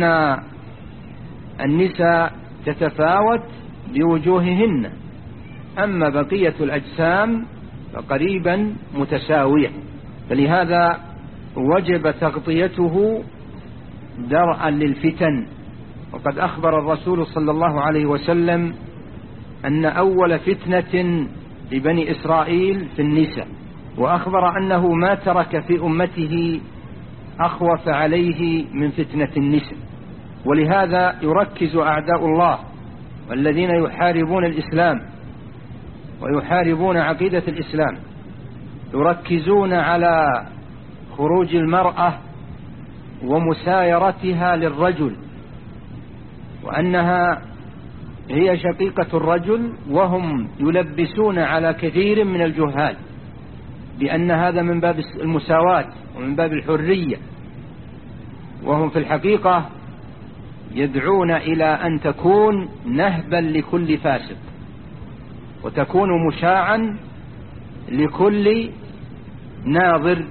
النساء تتفاوت بوجوههن، أما بقية الأجسام فقريبا متساوية، فلهذا وجب تغطيته درءا للفتن. وقد أخبر الرسول صلى الله عليه وسلم أن أول فتنة لبني إسرائيل في النساء، وأخبر أنه ما ترك في أمته أخوف عليه من فتنة النساء. ولهذا يركز أعداء الله والذين يحاربون الإسلام ويحاربون عقيدة الإسلام يركزون على خروج المرأة ومسايرتها للرجل، وأنها هي شقيقة الرجل، وهم يلبسون على كثير من الجهال بأن هذا من باب المساواة ومن باب الحرية، وهم في الحقيقة يدعون إلى أن تكون نهبا لكل فاسق، وتكون مشاعا لكل ناظر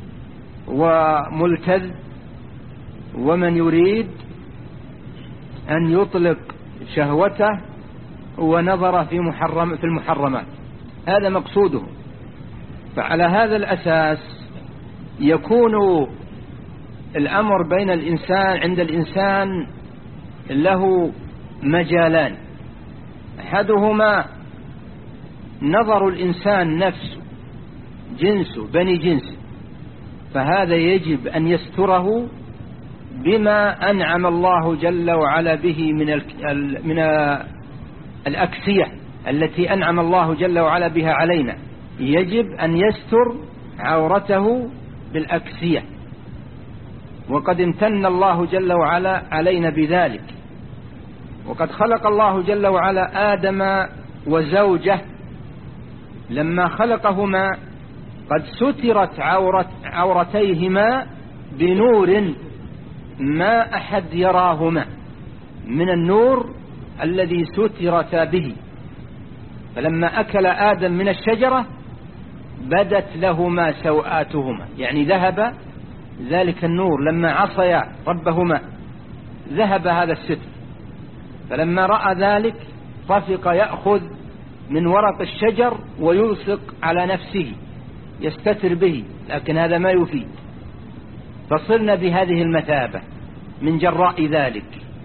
وملتذ ومن يريد أن يطلق شهوته ونظر في محرم في المحرمات. هذا مقصوده. فعلى هذا الأساس يكون الأمر بين الإنسان عند الإنسان له مجالان، أحدهما نظر الإنسان نفسه جنسه بني جنسه، فهذا يجب أن يستره بما أنعم الله جل وعلا به من من الأكسية التي أنعم الله جل وعلا بها علينا. يجب أن يستر عورته بالأكسية، وقد امتن الله جل وعلا علينا بذلك. وقد خلق الله جل وعلا آدم وزوجه، لما خلقهما قد سترت عورت عورتيهما بنور ما أحد يراهما من النور الذي سترتا به. فلما أكل آدم من الشجرة بدت لهما سوآتهما، يعني ذهب ذلك النور. لما عصيا ربهما ذهب هذا الستر، فلما رأى ذلك طفق يأخذ من ورق الشجر ويلصق على نفسه يستتر به، لكن هذا ما يفيد. فصرنا بهذه المثابة من جراء ذلك.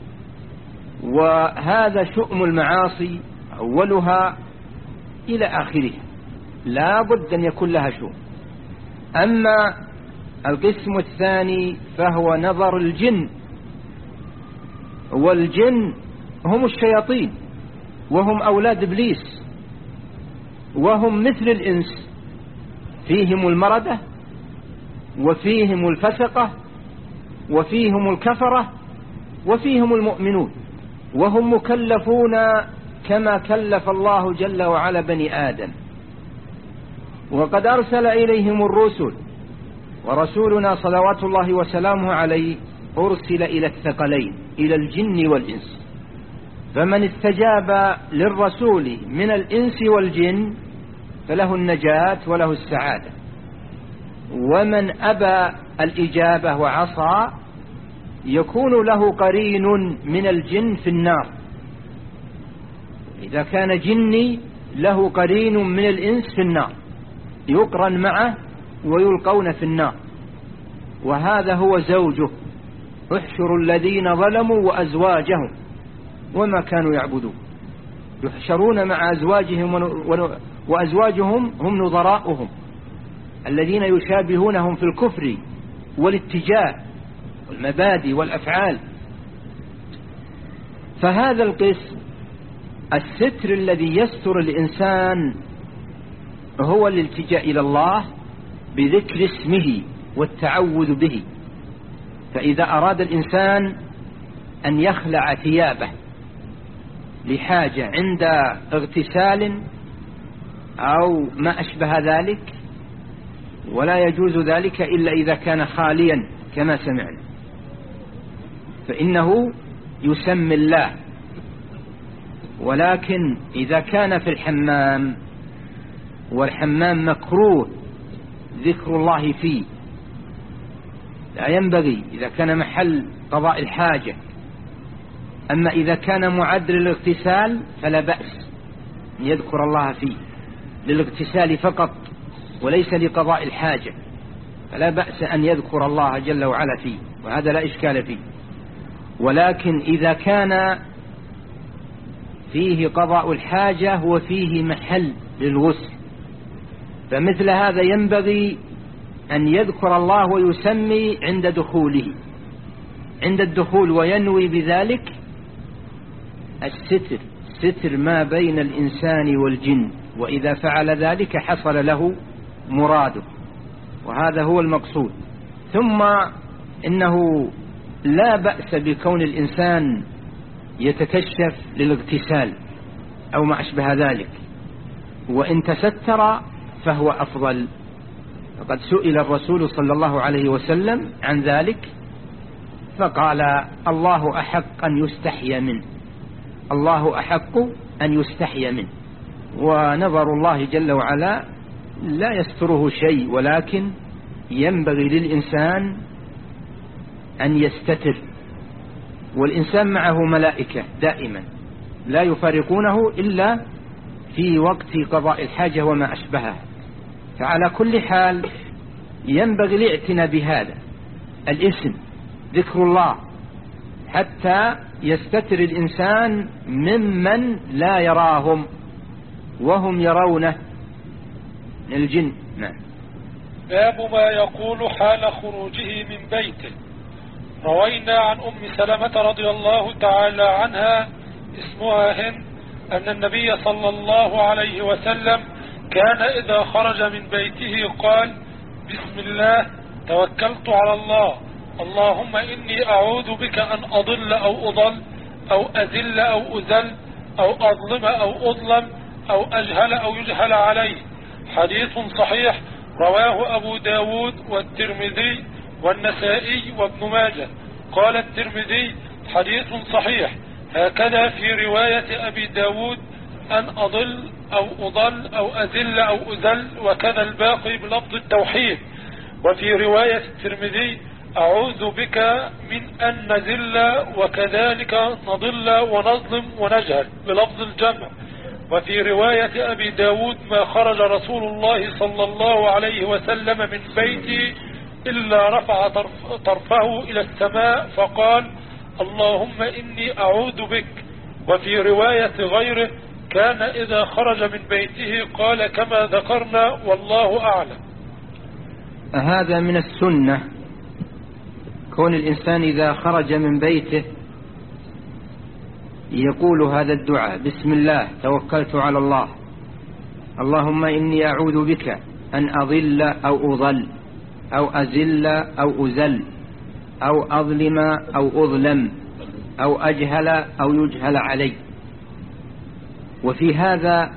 وهذا شؤم المعاصي أولها إلى آخرها، لا بد أن يكون لها شؤم. أما القسم الثاني فهو نظر الجن، والجن هم الشياطين، وهم أولاد إبليس، وهم مثل الإنس، فيهم المردة وفيهم الفسقة وفيهم الكفرة وفيهم المؤمنون، وهم مكلفون كما كلف الله جل وعلا بني آدم. وقد أرسل إليهم الرسل، ورسولنا صلوات الله وسلامه عليه أرسل إلى الثقلين، إلى الجن والإنس. فمن استجاب للرسول من الإنس والجن فله النجاة وله السعادة، ومن أبى الإجابة وعصى يكون له قرين من الجن في النار. إذا كان جني له قرين من الإنس في النار، يقرن معه ويلقون في النار. وهذا هو زوجه. احشروا الذين ظلموا وأزواجهم وما كانوا يعبدون، يحشرون مع أزواجهم وأزواجهم هم نظراؤهم الذين يشابهونهم في الكفر والاتجاه والمبادئ والأفعال. فهذا القسم الستر الذي يستر الإنسان هو الالتجاء إلى الله بذكر اسمه والتعوذ به. فإذا أراد الإنسان أن يخلع ثيابه لحاجة عند اغتسال أو ما أشبه ذلك، ولا يجوز ذلك إلا إذا كان خاليا كما سمعنا، فإنه يسمي الله. ولكن إذا كان في الحمام، والحمام مكروه ذكر الله فيه، لا ينبغي إذا كان محل قضاء الحاجة. أما إذا كان معد للاغتسال فلا بأس أن يذكر الله فيه للاغتسال فقط وليس لقضاء الحاجة، فلا بأس أن يذكر الله جل وعلا فيه، وهذا لا إشكال فيه. ولكن إذا كان فيه قضاء الحاجة وفيه محل للغسل، فمثل هذا ينبغي أن يذكر الله ويسمي عند دخوله، عند الدخول، وينوي بذلك الستر، ستر ما بين الإنسان والجن، وإذا فعل ذلك حصل له مراده، وهذا هو المقصود. ثم إنه لا بأس بكون الإنسان يتكشف للاغتسال أو ما أشبه ذلك، وإن تستر فهو أفضل. فقد سئل الرسول صلى الله عليه وسلم عن ذلك فقال الله أحق أن يستحي منه، الله أحق أن يستحي منه. ونظر الله جل وعلا لا يستره شيء، ولكن ينبغي للإنسان أن يستتر، والإنسان معه ملائكة دائما لا يفارقونه إلا في وقت قضاء الحاجة وما أشبهها. فعلى كل حال ينبغي الاعتناء بهذا الاسم ذكر الله حتى يستتر الإنسان ممن لا يراهم وهم يرونه من الجن. نعم.
باب ما يقول حال خروجه من بيته. روينا عن أم سلمة رضي الله تعالى عنها اسمها هند أن النبي صلى الله عليه وسلم كان إذا خرج من بيته قال بسم الله توكلت على الله، اللهم إني أعوذ بك أن أضل أو أضل أو أذل أو أذل أو أظلم أو أظلم أو أجهل أو يجهل علي. حديث صحيح رواه أبو داود والترمذي والنسائي وابن ماجه. قال الترمذي حديث صحيح، هكذا في رواية أبي داود أن أضل أو أضل أو أذل أو أذل، وكذا الباقي بلفظ التوحيد. وفي رواية الترمذي أعوذ بك من أن نذل وكذلك نضل ونظلم ونجهل بلفظ الجمع. وفي رواية أبي داود ما خرج رسول الله صلى الله عليه وسلم من بيته إلا رفع طرف طرفه إلى السماء فقال اللهم إني أعوذ بك. وفي رواية غيره كان إذا خرج من بيته قال كما ذكرنا والله أعلم.
هذا من السنة كون الإنسان إذا خرج من بيته يقول هذا الدعاء بسم الله توكلت على الله، اللهم إني أعوذ بك أن أضل أو أضل أو أزل أو أزل أو أظلم أو أظلم أو أجهل أو يجهل علي. وفي هذا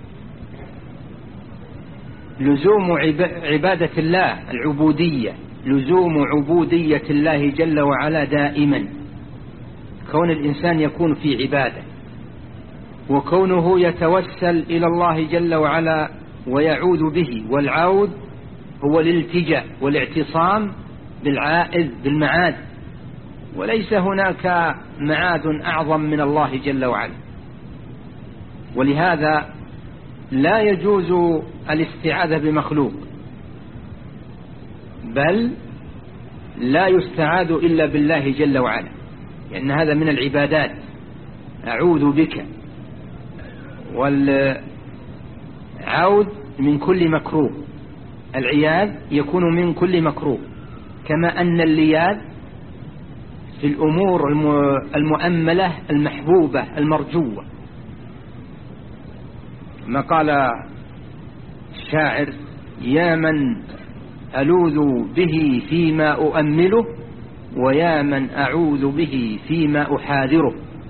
لزوم عبادة الله العبودية، لزوم عبودية الله جل وعلا دائما، كون الإنسان يكون في عبادة وكونه يتوسل إلى الله جل وعلا ويعوذ به، والعود هو الالتجاء والاعتصام بالعائذ بالمعاد، وليس هناك معاد أعظم من الله جل وعلا. ولهذا لا يجوز الاستعاذة بمخلوق، بل لا يستعاذ إلا بالله جل وعلا، لأن هذا من العبادات. أعوذ بك، والعوذ من كل مكروه، العياذ يكون من كل مكروه، كما أن اللياذ في الأمور المؤملة المحبوبة المرجوة، ما قال الشاعر يا من ألوذ به فيما أؤمله ويا من أعوذ به فيما أحاذره.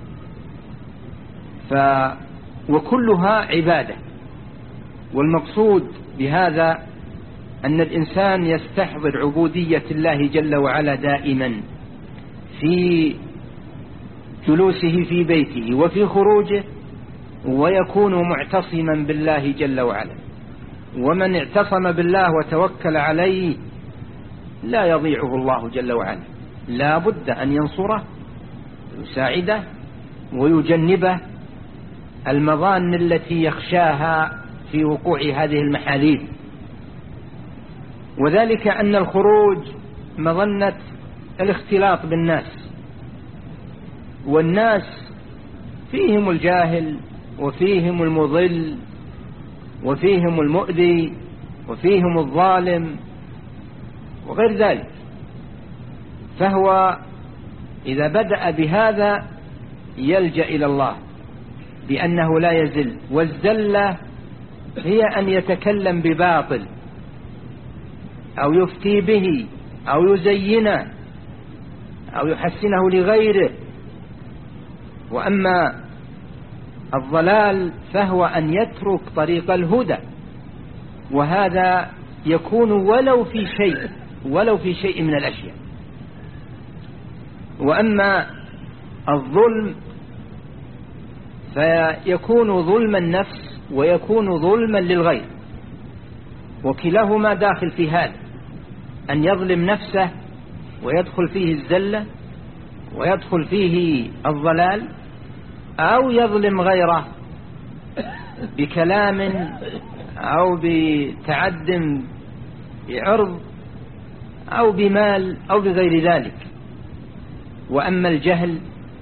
ف وكلها عبادة، والمقصود بهذا أن الإنسان يستحضر عبودية الله جل وعلا دائما في جلوسه في بيته وفي خروجه، ويكون معتصما بالله جل وعلا. ومن اعتصم بالله وتوكل عليه لا يضيعه الله جل وعلا، لا بد أن ينصره ويساعده ويجنبه المظان التي يخشاها في وقوع هذه المحاذير. وذلك أن الخروج مظنة الاختلاط بالناس، والناس فيهم الجاهل وفيهم المضل وفيهم المؤذي وفيهم الظالم وغير ذلك. فهو إذا بدأ بهذا يلجأ إلى الله بأنه لا يزل، والزلة هي أن يتكلم بباطل أو يفتي به أو يزينه أو يحسنه لغيره وأما الضلال فهو أن يترك طريق الهدى، وهذا يكون ولو في شيء ولو في شيء من الأشياء. وأما الظلم فيكون ظلم النفس ويكون ظلما للغير، وكلاهما داخل في هذا، أن يظلم نفسه ويدخل فيه الزلة ويدخل فيه الضلال، أو يظلم غيره بكلام أو بتعد بعرض أو بمال أو بغير ذلك. وأما الجهل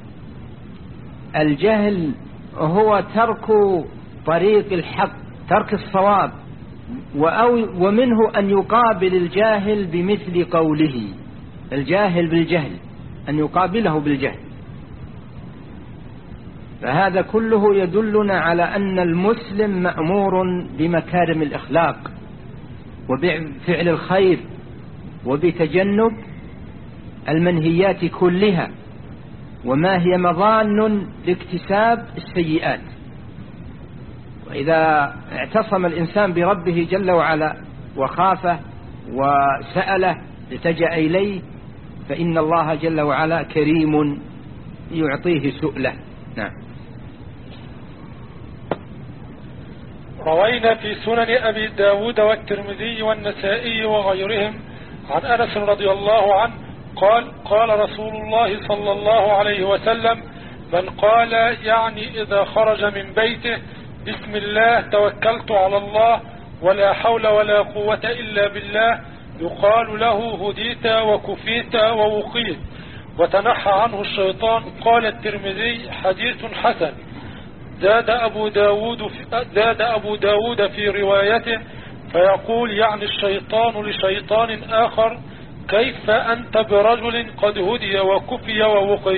الجهل هو ترك طريق الحق، ترك الصواب، ومنه أن يقابل الجاهل بمثل قوله، الجاهل بالجهل أن يقابله بالجهل. فهذا كله يدلنا على أن المسلم مأمور بمكارم الأخلاق وبفعل الخير وبتجنب المنهيات كلها، وما هي مظان لاكتساب السيئات. وإذا اعتصم الإنسان بربه جل وعلا وخافه وسأله لتجأ إليه فإن الله جل وعلا كريم يعطيه سؤله. نعم.
روينا في سنن أبي داود والترمذي والنسائي وغيرهم عن أنس رضي الله عنه قال قال رسول الله صلى الله عليه وسلم: من قال يعني إذا خرج من بيته بسم الله توكلت على الله ولا حول ولا قوة إلا بالله، يقال له هديت وكفيت ووقيت وتنحى عنه الشيطان. قال الترمذي: حديث حسن. زاد أبو داود في, زاد أبو داود في روايته فيقول يعني الشيطان لشيطان آخر: كيف أنت برجل قد هدي وكفي ووقي.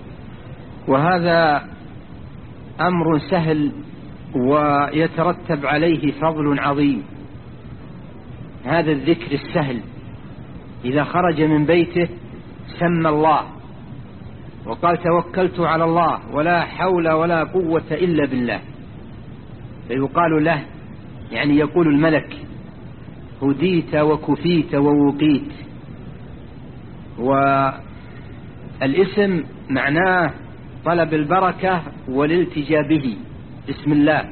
وهذا أمر سهل ويترتب عليه فضل عظيم، هذا الذكر السهل إذا خرج من بيته سمى الله وقال توكلت على الله ولا حول ولا قوة إلا بالله، فيقال له يعني يقول الملك: هديت وكفيت ووقيت. والاسم معناه طلب البركة والالتجاء به، بسم الله.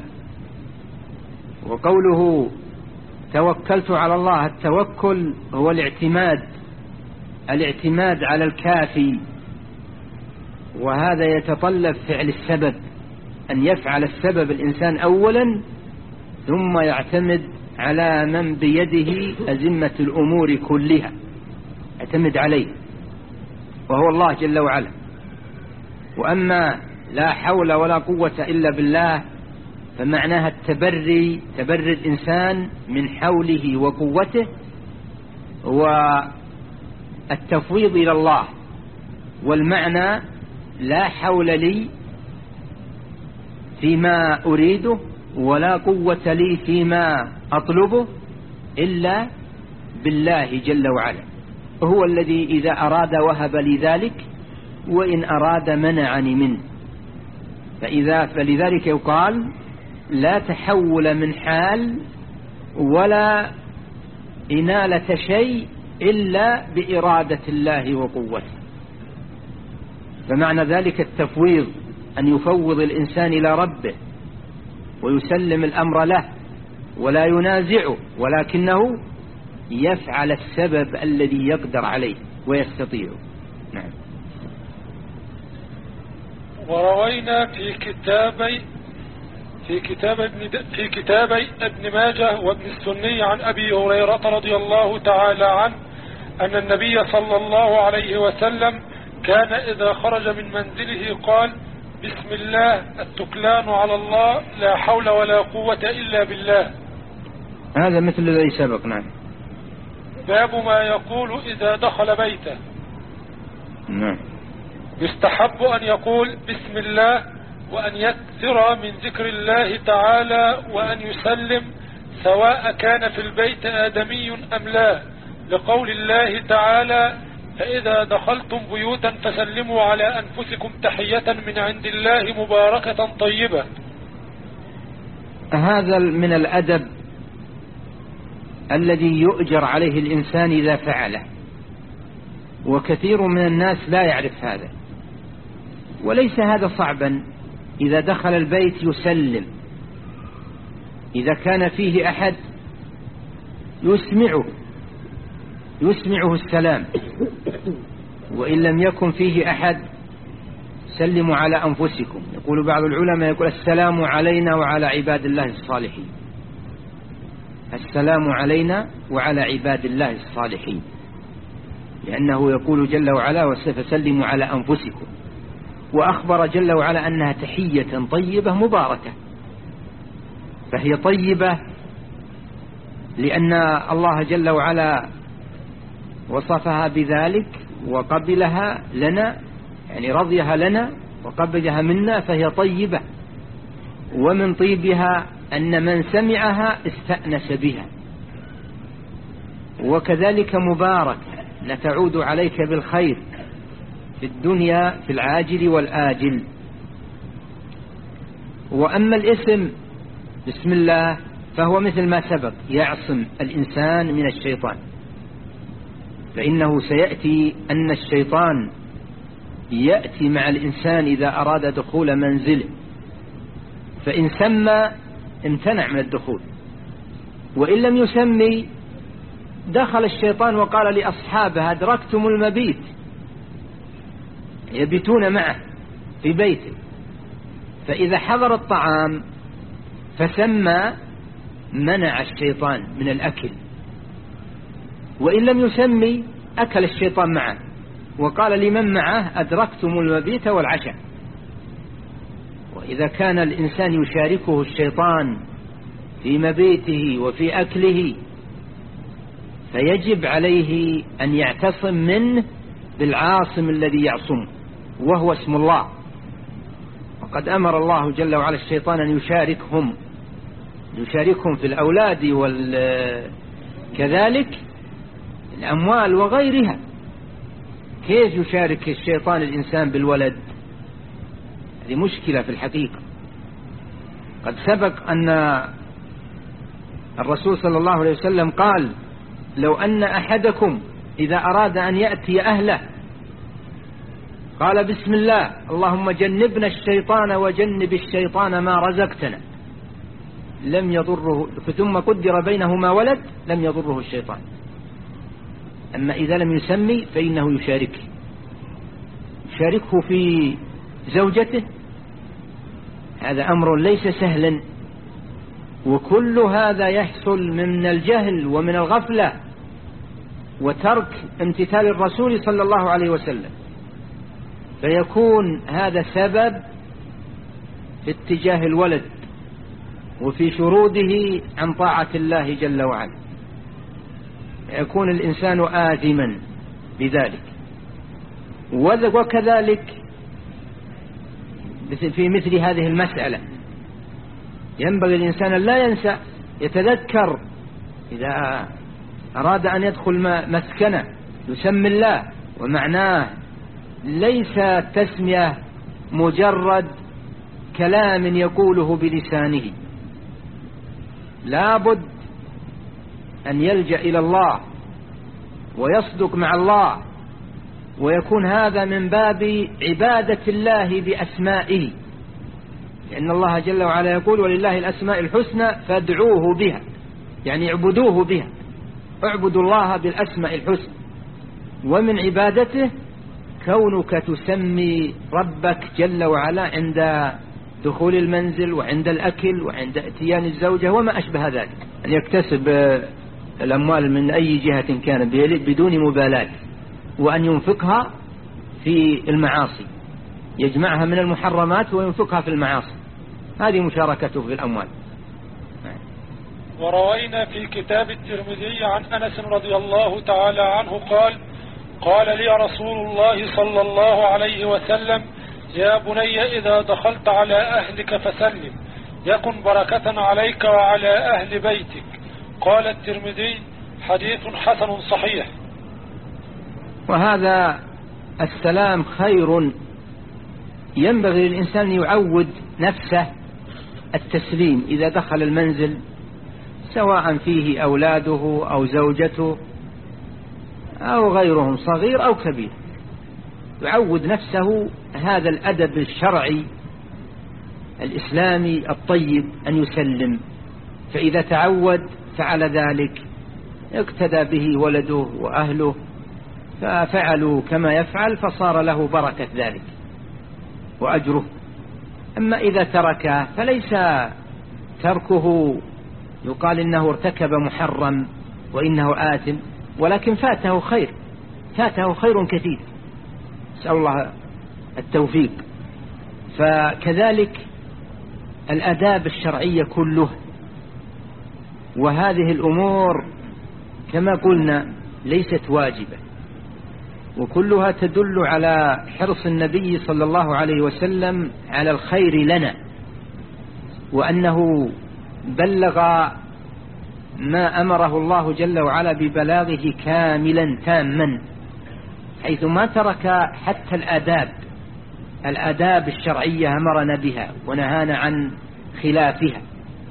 وقوله توكلت على الله، التوكل هو الاعتماد الاعتماد على الكافي، وهذا يتطلب فعل السبب، أن يفعل السبب الإنسان أولا ثم يعتمد على من بيده أزمة الأمور كلها، يعتمد عليه وهو الله جل وعلا. وأما لا حول ولا قوة إلا بالله فمعناها التبري، تبري الإنسان من حوله وقوته والتفويض إلى الله. والمعنى لا حول لي فيما أريده ولا قوة لي فيما أطلبه إلا بالله جل وعلا، هو الذي إذا أراد وهب لي ذلك وإن أراد منعني منه. فإذا فلذلك يقال لا تحول من حال ولا إنالة شيء إلا بإرادة الله وقوته. فمعنى ذلك التفويض، أن يفوض الإنسان إلى ربه ويسلم الأمر له ولا ينازعه، ولكنه يفعل السبب الذي يقدر عليه ويستطيعه. نعم.
وروينا في كتابي في كتاب ابن في كتابي ابن ماجه وابن السني عن أبي هريرة رضي الله تعالى عنه أن النبي صلى الله عليه وسلم كان إذا خرج من منزله قال: بسم الله التكلان على الله لا حول ولا قوة إلا بالله.
هذا مثل الذي سبق. نعم.
باب ما يقول إذا دخل بيته.
نعم.
يستحب أن يقول بسم الله وأن يكثر من ذكر الله تعالى وأن يسلم سواء كان في البيت آدمي أم لا، لقول الله تعالى: فإذا دخلتم بيوتا فسلموا على أنفسكم تحية من عند الله مباركة طيبة.
هذا من الأدب الذي يؤجر عليه الإنسان إذا فعله، وكثير من الناس لا يعرف هذا. وليس هذا صعبا، إذا دخل البيت يسلم، إذا كان فيه أحد يسمعه يسمعه السلام، وإن لم يكن فيه أحد سلموا على أنفسكم. يقول بعض العلماء يقول السلام علينا وعلى عباد الله الصالحين، السلام علينا وعلى عباد الله الصالحين، لأنه يقول جل وعلا فسلموا على أنفسكم، وأخبر جل وعلا أنها تحية طيبة مباركة. فهي طيبة لأن الله جل وعلا وصفها بذلك وقبلها لنا، يعني رضيها لنا وقبلها منا، فهي طيبة. ومن طيبها أن من سمعها استأنس بها، وكذلك مبارك، لتعود عليك بالخير في الدنيا في العاجل والآجل. وأما الاسم بسم الله فهو مثل ما سبق يعصم الإنسان من الشيطان، فإنه سيأتي أن الشيطان يأتي مع الإنسان إذا أراد دخول منزله، فإن سمى امتنع من الدخول، وإن لم يسمي دخل الشيطان وقال لأصحابه أدركتم المبيت، يبيتون معه في بيته. فإذا حضر الطعام فسمى منع الشيطان من الأكل، وإن لم يسمي أكل الشيطان معه وقال لمن معه أدركتم المبيت والعشاء. وإذا كان الإنسان يشاركه الشيطان في مبيته وفي أكله فيجب عليه أن يعتصم منه بالعاصم الذي يعصمه، وهو اسم الله. وقد أمر الله جل وعلا الشيطان أن يشاركهم يشاركهم في الأولاد وكذلك الأموال وغيرها. كيف يشارك الشيطان الإنسان بالولد؟ هذه مشكلة في الحقيقة. قد سبق أن الرسول صلى الله عليه وسلم قال لو أن أحدكم إذا أراد أن يأتي أهله قال بسم الله اللهم جنبنا الشيطان وجنب الشيطان ما رزقتنا لم يضره، ثم قدر بينهما ولد لم يضره الشيطان. أما إذا لم يسمي فإنه يشاركه يشاركه في زوجته. هذا أمر ليس سهلا، وكل هذا يحصل من الجهل ومن الغفلة وترك امتثال الرسول صلى الله عليه وسلم، فيكون هذا سبب في اتجاه الولد وفي شروده عن طاعة الله جل وعلا، يكون الإنسان آثما بذلك. وكذلك في مثل هذه المسألة ينبغي الإنسان لا ينسى يتذكر إذا أراد أن يدخل مسكنه يسمي الله، ومعناه ليس تسمية مجرد كلام يقوله بلسانه، لابد أن يلجأ إلى الله ويصدق مع الله، ويكون هذا من باب عبادة الله بأسمائه، لأن الله جل وعلا يقول ولله الأسماء الحسنى فادعوه بها، يعني اعبدوه بها، اعبدوا الله بالأسماء الحسنى. ومن عبادته كونك تسمي ربك جل وعلا عند دخول المنزل وعند الأكل وعند اتيان الزوجة وما أشبه ذلك، أن يكتسب الأموال من أي جهة كانت بدون مبالاة، وأن ينفقها في المعاصي، يجمعها من المحرمات وينفقها في المعاصي، هذه مشاركته في الأموال.
وروينا في كتاب الترمذي عن أنس رضي الله تعالى عنه قال قال لي رسول الله صلى الله عليه وسلم يا بني إذا دخلت على أهلك فسلم يكن بركة عليك وعلى أهل بيتك. قال الترمذي حديث حسن صحيح.
وهذا السلام خير. ينبغي للإنسان أن يعود نفسه التسليم إذا دخل المنزل، سواء فيه أولاده أو زوجته أو غيرهم صغير أو كبير، يعود نفسه هذا الأدب الشرعي الإسلامي الطيب أن يسلم، فإذا تعود فعل ذلك اقتدى به ولده وأهله ففعلوا كما يفعل، فصار له بركة ذلك وأجره. أما إذا تركه فليس تركه يقال إنه ارتكب محرم وإنه آثم، ولكن فاته خير، فاته خير كثير، نسأل الله التوفيق. فكذلك الآداب الشرعية كلها، وهذه الأمور كما قلنا ليست واجبة، وكلها تدل على حرص النبي صلى الله عليه وسلم على الخير لنا، وأنه بلغ ما أمره الله جل وعلا ببلاغه كاملا تاما، حيث ما ترك حتى الآداب الآداب الشرعية أمرنا بها ونهانا عن خلافها.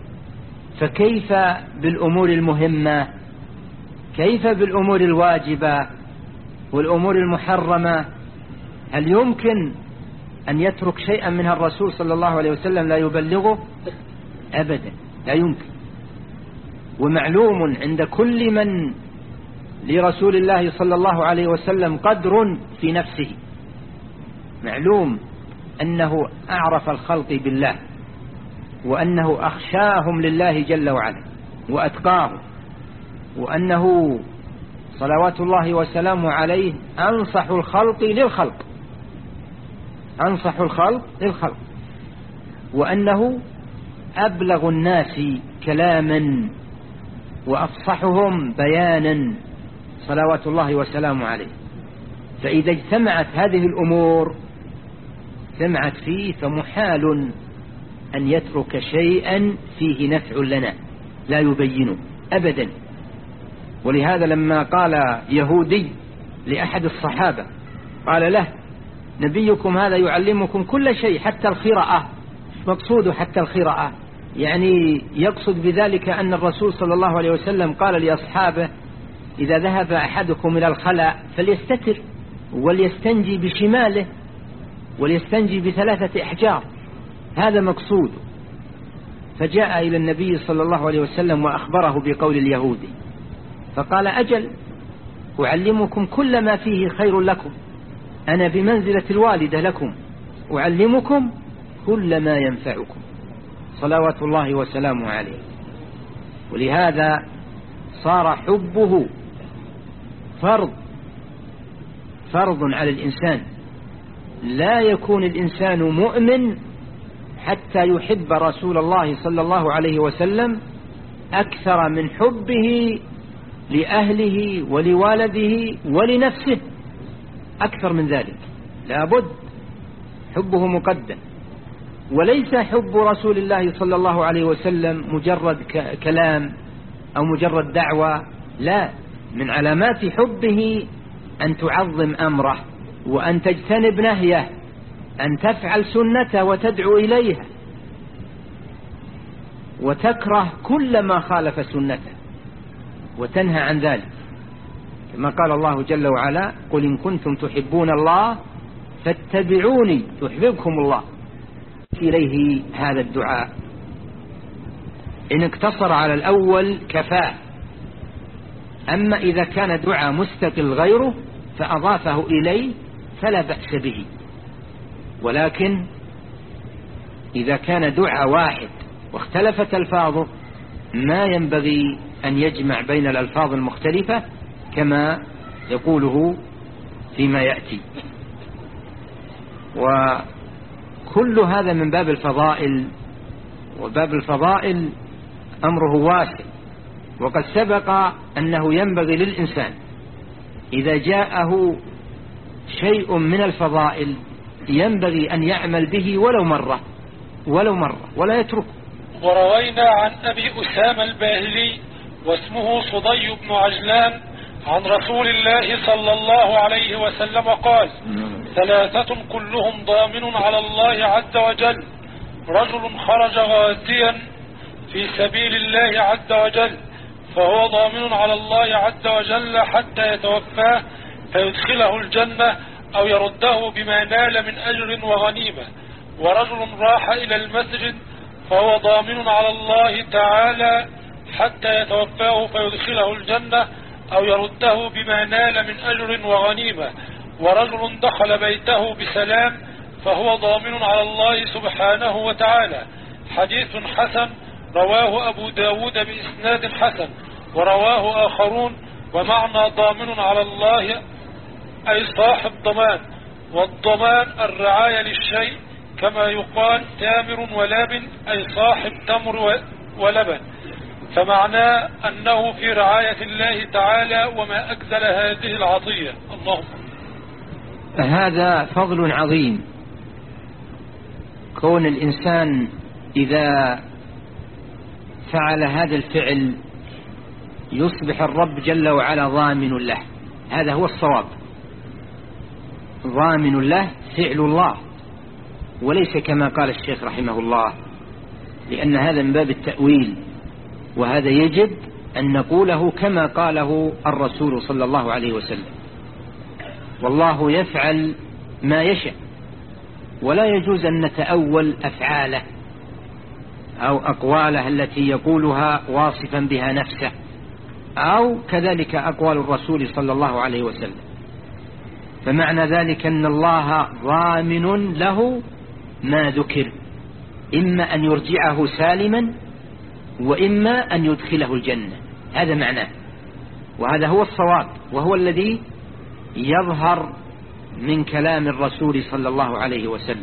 فكيف بالأمور المهمة؟ كيف بالأمور الواجبة والأمور المحرمة؟ هل يمكن أن يترك شيئا منها الرسول صلى الله عليه وسلم لا يبلغه؟ أبدا، لا يمكن. ومعلوم عند كل من لرسول الله صلى الله عليه وسلم قدر في نفسه، معلوم أنه أعرف الخلق بالله، وأنه أخشاهم لله جل وعلا وأتقاهم، وأنه صلوات الله وسلامه عليه أنصح الخلق للخلق، أنصح الخلق للخلق، وأنه أبلغ الناس كلاما وأفصحهم بيانا صلوات الله وسلامه عليه. فإذا اجتمعت هذه الأمور اجتمعت فيه، فمحال أن يترك شيئا فيه نفع لنا لا يبينه أبدا. ولهذا لما قال يهودي لأحد الصحابة، قال له نبيكم هذا يعلمكم كل شيء حتى الخراءة، مقصود حتى الخراءة، يعني يقصد بذلك أن الرسول صلى الله عليه وسلم قال لأصحابه إذا ذهب أحدكم إلى الخلاء فليستتر وليستنجي بشماله وليستنجي بثلاثة أحجار، هذا مقصود. فجاء إلى النبي صلى الله عليه وسلم وأخبره بقول اليهودي، فقال أجل أعلمكم كل ما فيه خير لكم، أنا بمنزلة الوالدة لكم، أعلمكم كل ما ينفعكم صلوات الله وسلامه عليه. ولهذا صار حبه فرض فرض على الإنسان، لا يكون الإنسان مؤمن حتى يحب رسول الله صلى الله عليه وسلم أكثر من حبه لأهله ولوالده ولنفسه، أكثر من ذلك لابد، حبه مقدم. وليس حب رسول الله صلى الله عليه وسلم مجرد كلام أو مجرد دعوة، لا، من علامات حبه أن تعظم أمره وأن تجتنب نهيه، أن تفعل سنته وتدعو إليها، وتكره كل ما خالف سنته وتنهى عن ذلك، كما قال الله جل وعلا قل إن كنتم تحبون الله فاتبعوني يحببكم الله. إليه هذا الدعاء إن اقتصر على الأول كفاه، أما إذا كان دعاء مستقل غيره فأضافه إليه فلا بأس به، ولكن إذا كان دعاء واحد واختلفت ألفاظه ما ينبغي أن يجمع بين الألفاظ المختلفة كما يقوله فيما يأتي. وكل هذا من باب الفضائل، وباب الفضائل أمره واسع، وقد سبق أنه ينبغي للإنسان إذا جاءه شيء من الفضائل ينبغي أن يعمل به ولو مرة ولو مرة ولا يتركه.
وروينا عن أبي أسامة الباهلي واسمه صدي بن عجلان عن رسول الله صلى الله عليه وسلم قال: ثلاثة كلهم ضامن على الله عز وجل: رجل خرج غازيا في سبيل الله عز وجل فهو ضامن على الله عز وجل حتى يتوفاه فيدخله الجنة أو يرده بما نال من أجر وغنيمة. ورجل راح إلى المسجد فهو ضامن على الله تعالى حتى يتوفاه فيدخله الجنة أو يرده بما نال من أجر وغنيمة. ورجل دخل بيته بسلام فهو ضامن على الله سبحانه وتعالى. حديث حسن رواه أبو داود بإسناد حسن، ورواه آخرون. ومعنى ضامن على الله أي صاحب ضمان، والضمان الرعاية للشيء، كما يقال تامر ولبن أي صاحب تمر ولبن، فمعناه أنه في رعاية الله تعالى وما أجزل هذه العطية. اللهم
هذا فضل عظيم، كون الإنسان إذا فعل هذا الفعل يصبح الرب جل وعلا ضامن له. هذا هو الصواب، ضامن له فعل الله، وليس كما قال الشيخ رحمه الله، لأن هذا من باب التأويل، وهذا يجب أن نقوله كما قاله الرسول صلى الله عليه وسلم: والله يفعل ما يشاء. ولا يجوز أن نتأول أفعاله أو أقواله التي يقولها واصفا بها نفسه، أو كذلك أقوال الرسول صلى الله عليه وسلم. فمعنى ذلك أن الله ضامن له ما ذكر، إما أن يرجعه سالما وإما أن يدخله الجنة. هذا معناه، وهذا هو الصواب، وهو الذي يظهر من كلام الرسول صلى الله عليه وسلم.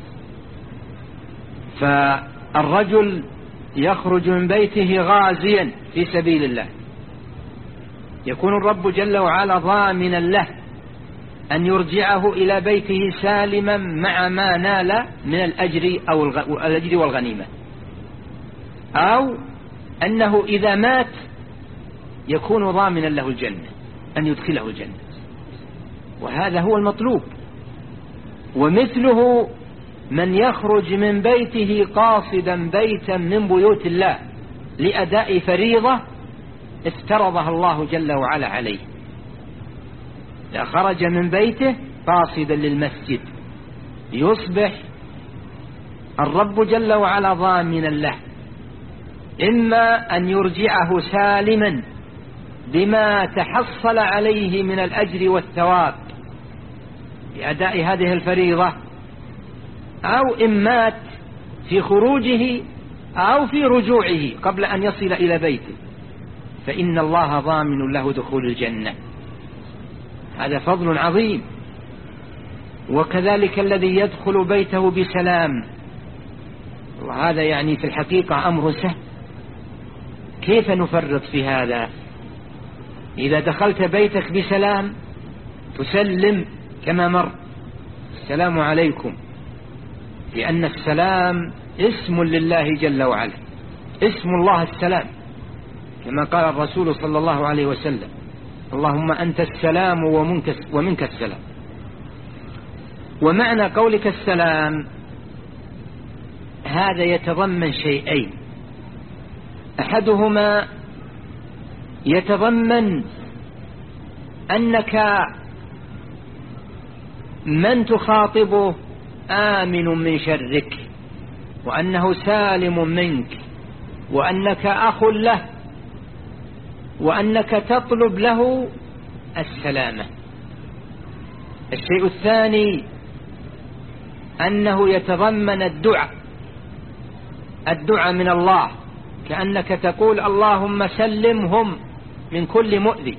فالرجل يخرج من بيته غازيا في سبيل الله، يكون الرب جل وعلا ضامنا له أن يرجعه إلى بيته سالما مع ما نال من الأجر أو الأجر والغنيمة، أو أنه إذا مات يكون ضامنا له الجنة، أن يدخله الجنة، وهذا هو المطلوب. ومثله من يخرج من بيته قاصدا بيتا من بيوت الله لأداء فريضة افترضها الله جل وعلا عليه، إذا خرج من بيته قاصدا للمسجد يصبح الرب جل وعلا ضامنا له، إما أن يرجعه سالما بما تحصل عليه من الأجر والثواب بأداء هذه الفريضة، أو إن مات في خروجه أو في رجوعه قبل أن يصل إلى بيته فإن الله ضامن له دخول الجنة. هذا فضل عظيم. وكذلك الذي يدخل بيته بسلام، وهذا يعني في الحقيقة أمر سهل. كيف نفرط في هذا؟ إذا دخلت بيتك بسلام تسلم كما مر: السلام عليكم، لأن السلام اسم لله جل وعلا، اسم الله السلام، كما قال الرسول صلى الله عليه وسلم: اللهم أنت السلام ومنك, ومنك السلام. ومعنى قولك السلام هذا يتضمن شيئين: أحدهما يتضمن أنك من تخاطبه آمن من شرك، وأنه سالم منك، وأنك أخ له، وأنك تطلب له السلامة. الشيء الثاني أنه يتضمن الدعاء، الدعاء من الله، كأنك تقول: اللهم سلمهم من كل مؤذي.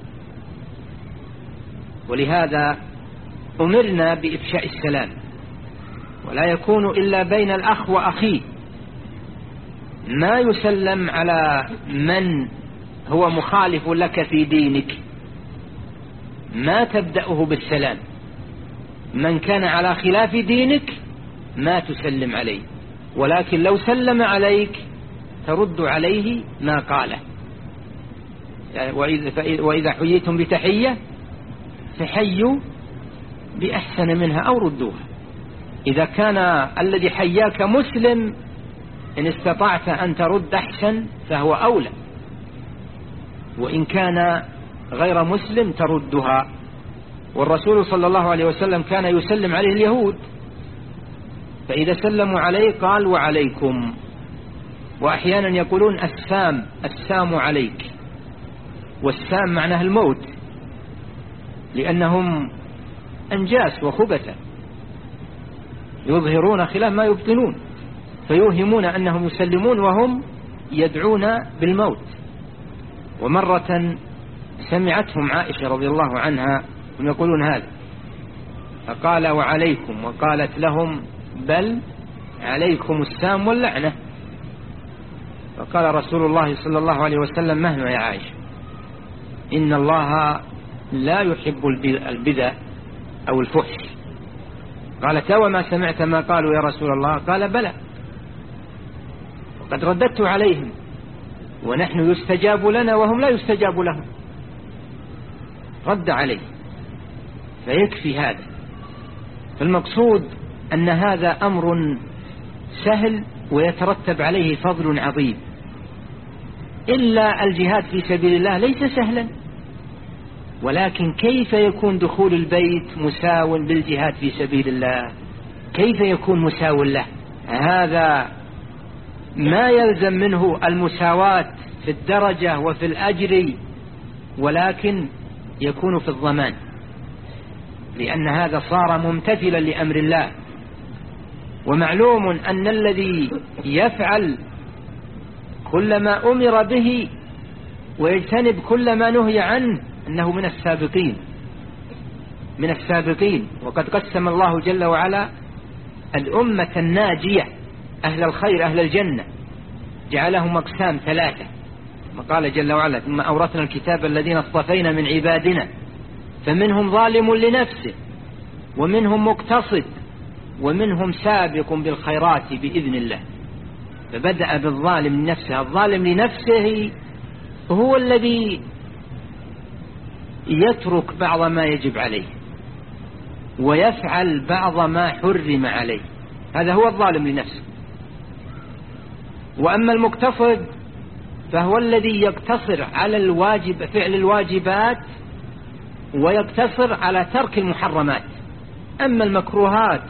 ولهذا أمرنا بإفشاء السلام، ولا يكون إلا بين الأخ وأخيه، ما يسلم على من هو مخالف لك في دينك، ما تبدأه بالسلام. من كان على خلاف دينك ما تسلم عليه، ولكن لو سلم عليك ترد عليه ما قاله. وإذا حييتم بتحية فحيوا بأحسن منها أو ردوها. إذا كان الذي حياك مسلم إن استطعت أن ترد أحسن فهو أولى، وإن كان غير مسلم تردها. والرسول صلى الله عليه وسلم كان يسلم عليه اليهود، فإذا سلموا عليه قال وعليكم، وأحيانا يقولون السام السام عليك، والسام معناه الموت، لأنهم أنجاس وخبثة يظهرون خلاف ما يبطنون، فيوهمون أنهم يسلمون وهم يدعون بالموت. ومرة سمعتهم عائشة رضي الله عنها يقولون هذا، فقال وعليكم، وقالت لهم بل عليكم السام واللعنة. فقال رسول الله صلى الله عليه وسلم مهما يا عائشة، إن الله لا يحب البذاء أو الفحش. قالت وما سمعت ما قالوا يا رسول الله؟ قال بلى، وقد رددت عليهم، ونحن يستجاب لنا وهم لا يستجاب لهم. رد عليه، فيكفي هذا. فالمقصود أن هذا أمر سهل ويترتب عليه فضل عظيم، إلا الجهاد في سبيل الله ليس سهلا. ولكن كيف يكون دخول البيت مساو بالجهاد في سبيل الله؟ كيف يكون مساو له؟ هذا ما يلزم منه المساواة في الدرجة وفي الأجر، ولكن يكون في الضمان، لأن هذا صار ممتثلا لأمر الله. ومعلوم أن الذي يفعل كل ما أمر به ويجتنب كل ما نهي عنه أنه من السابقين من السابقين. وقد قسم الله جل وعلا الأمة الناجية، أهل الخير أهل الجنة، جعلهم أقسام ثلاثة، ما قال جل وعلا ثم أورثنا الكتاب الذين اصطفينا من عبادنا فمنهم ظالم لنفسه ومنهم مقتصد ومنهم سابق بالخيرات بإذن الله. فبدأ بالظالم لنفسه. الظالم لنفسه هو الذي يترك بعض ما يجب عليه ويفعل بعض ما حرم عليه، هذا هو الظالم لنفسه. وأما المقتصد فهو الذي يقتصر على الواجب فعل الواجبات ويقتصر على ترك المحرمات. أما المكروهات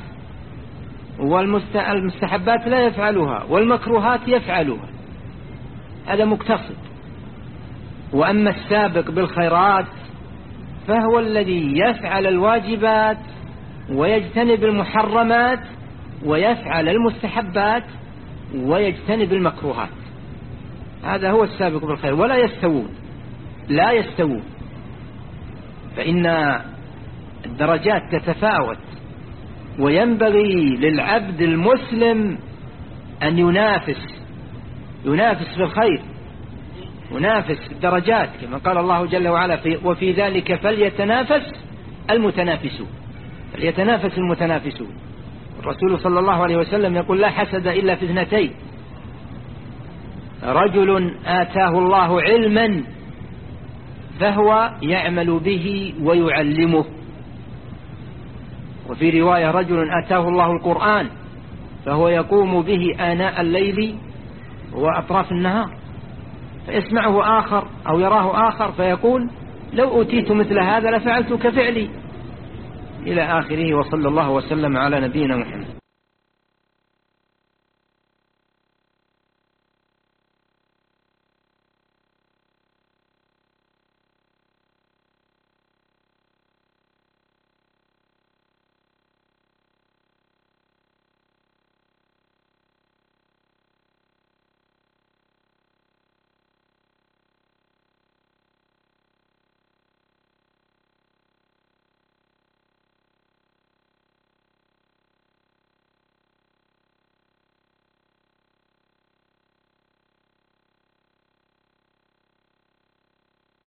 والمستحبات لا يفعلها، والمكروهات يفعلها، هذا مقتصد. وأما السابق بالخيرات فهو الذي يفعل الواجبات ويجتنب المحرمات ويفعل المستحبات ويجتنب المكروهات، هذا هو السابق بالخير. ولا يستوون لا يستوون فإن الدرجات تتفاوت، وينبغي للعبد المسلم أن ينافس ينافس في الخير، ينافس الدرجات كما قال الله جل وعلا في وفي ذلك فليتنافس المتنافسون فليتنافس المتنافسون. الرسول صلى الله عليه وسلم يقول لا حسد إلا في اثنتين، رجل آتاه الله علما فهو يعمل به ويعلمه، وفي رواية رجل آتاه الله القرآن فهو يقوم به آناء الليل وأطراف النهار، فيسمعه آخر أو يراه آخر فيقول لو أوتيت مثل هذا لفعلت كفعلي، إلى آخره. وصلى الله وسلم على نبينا محمد.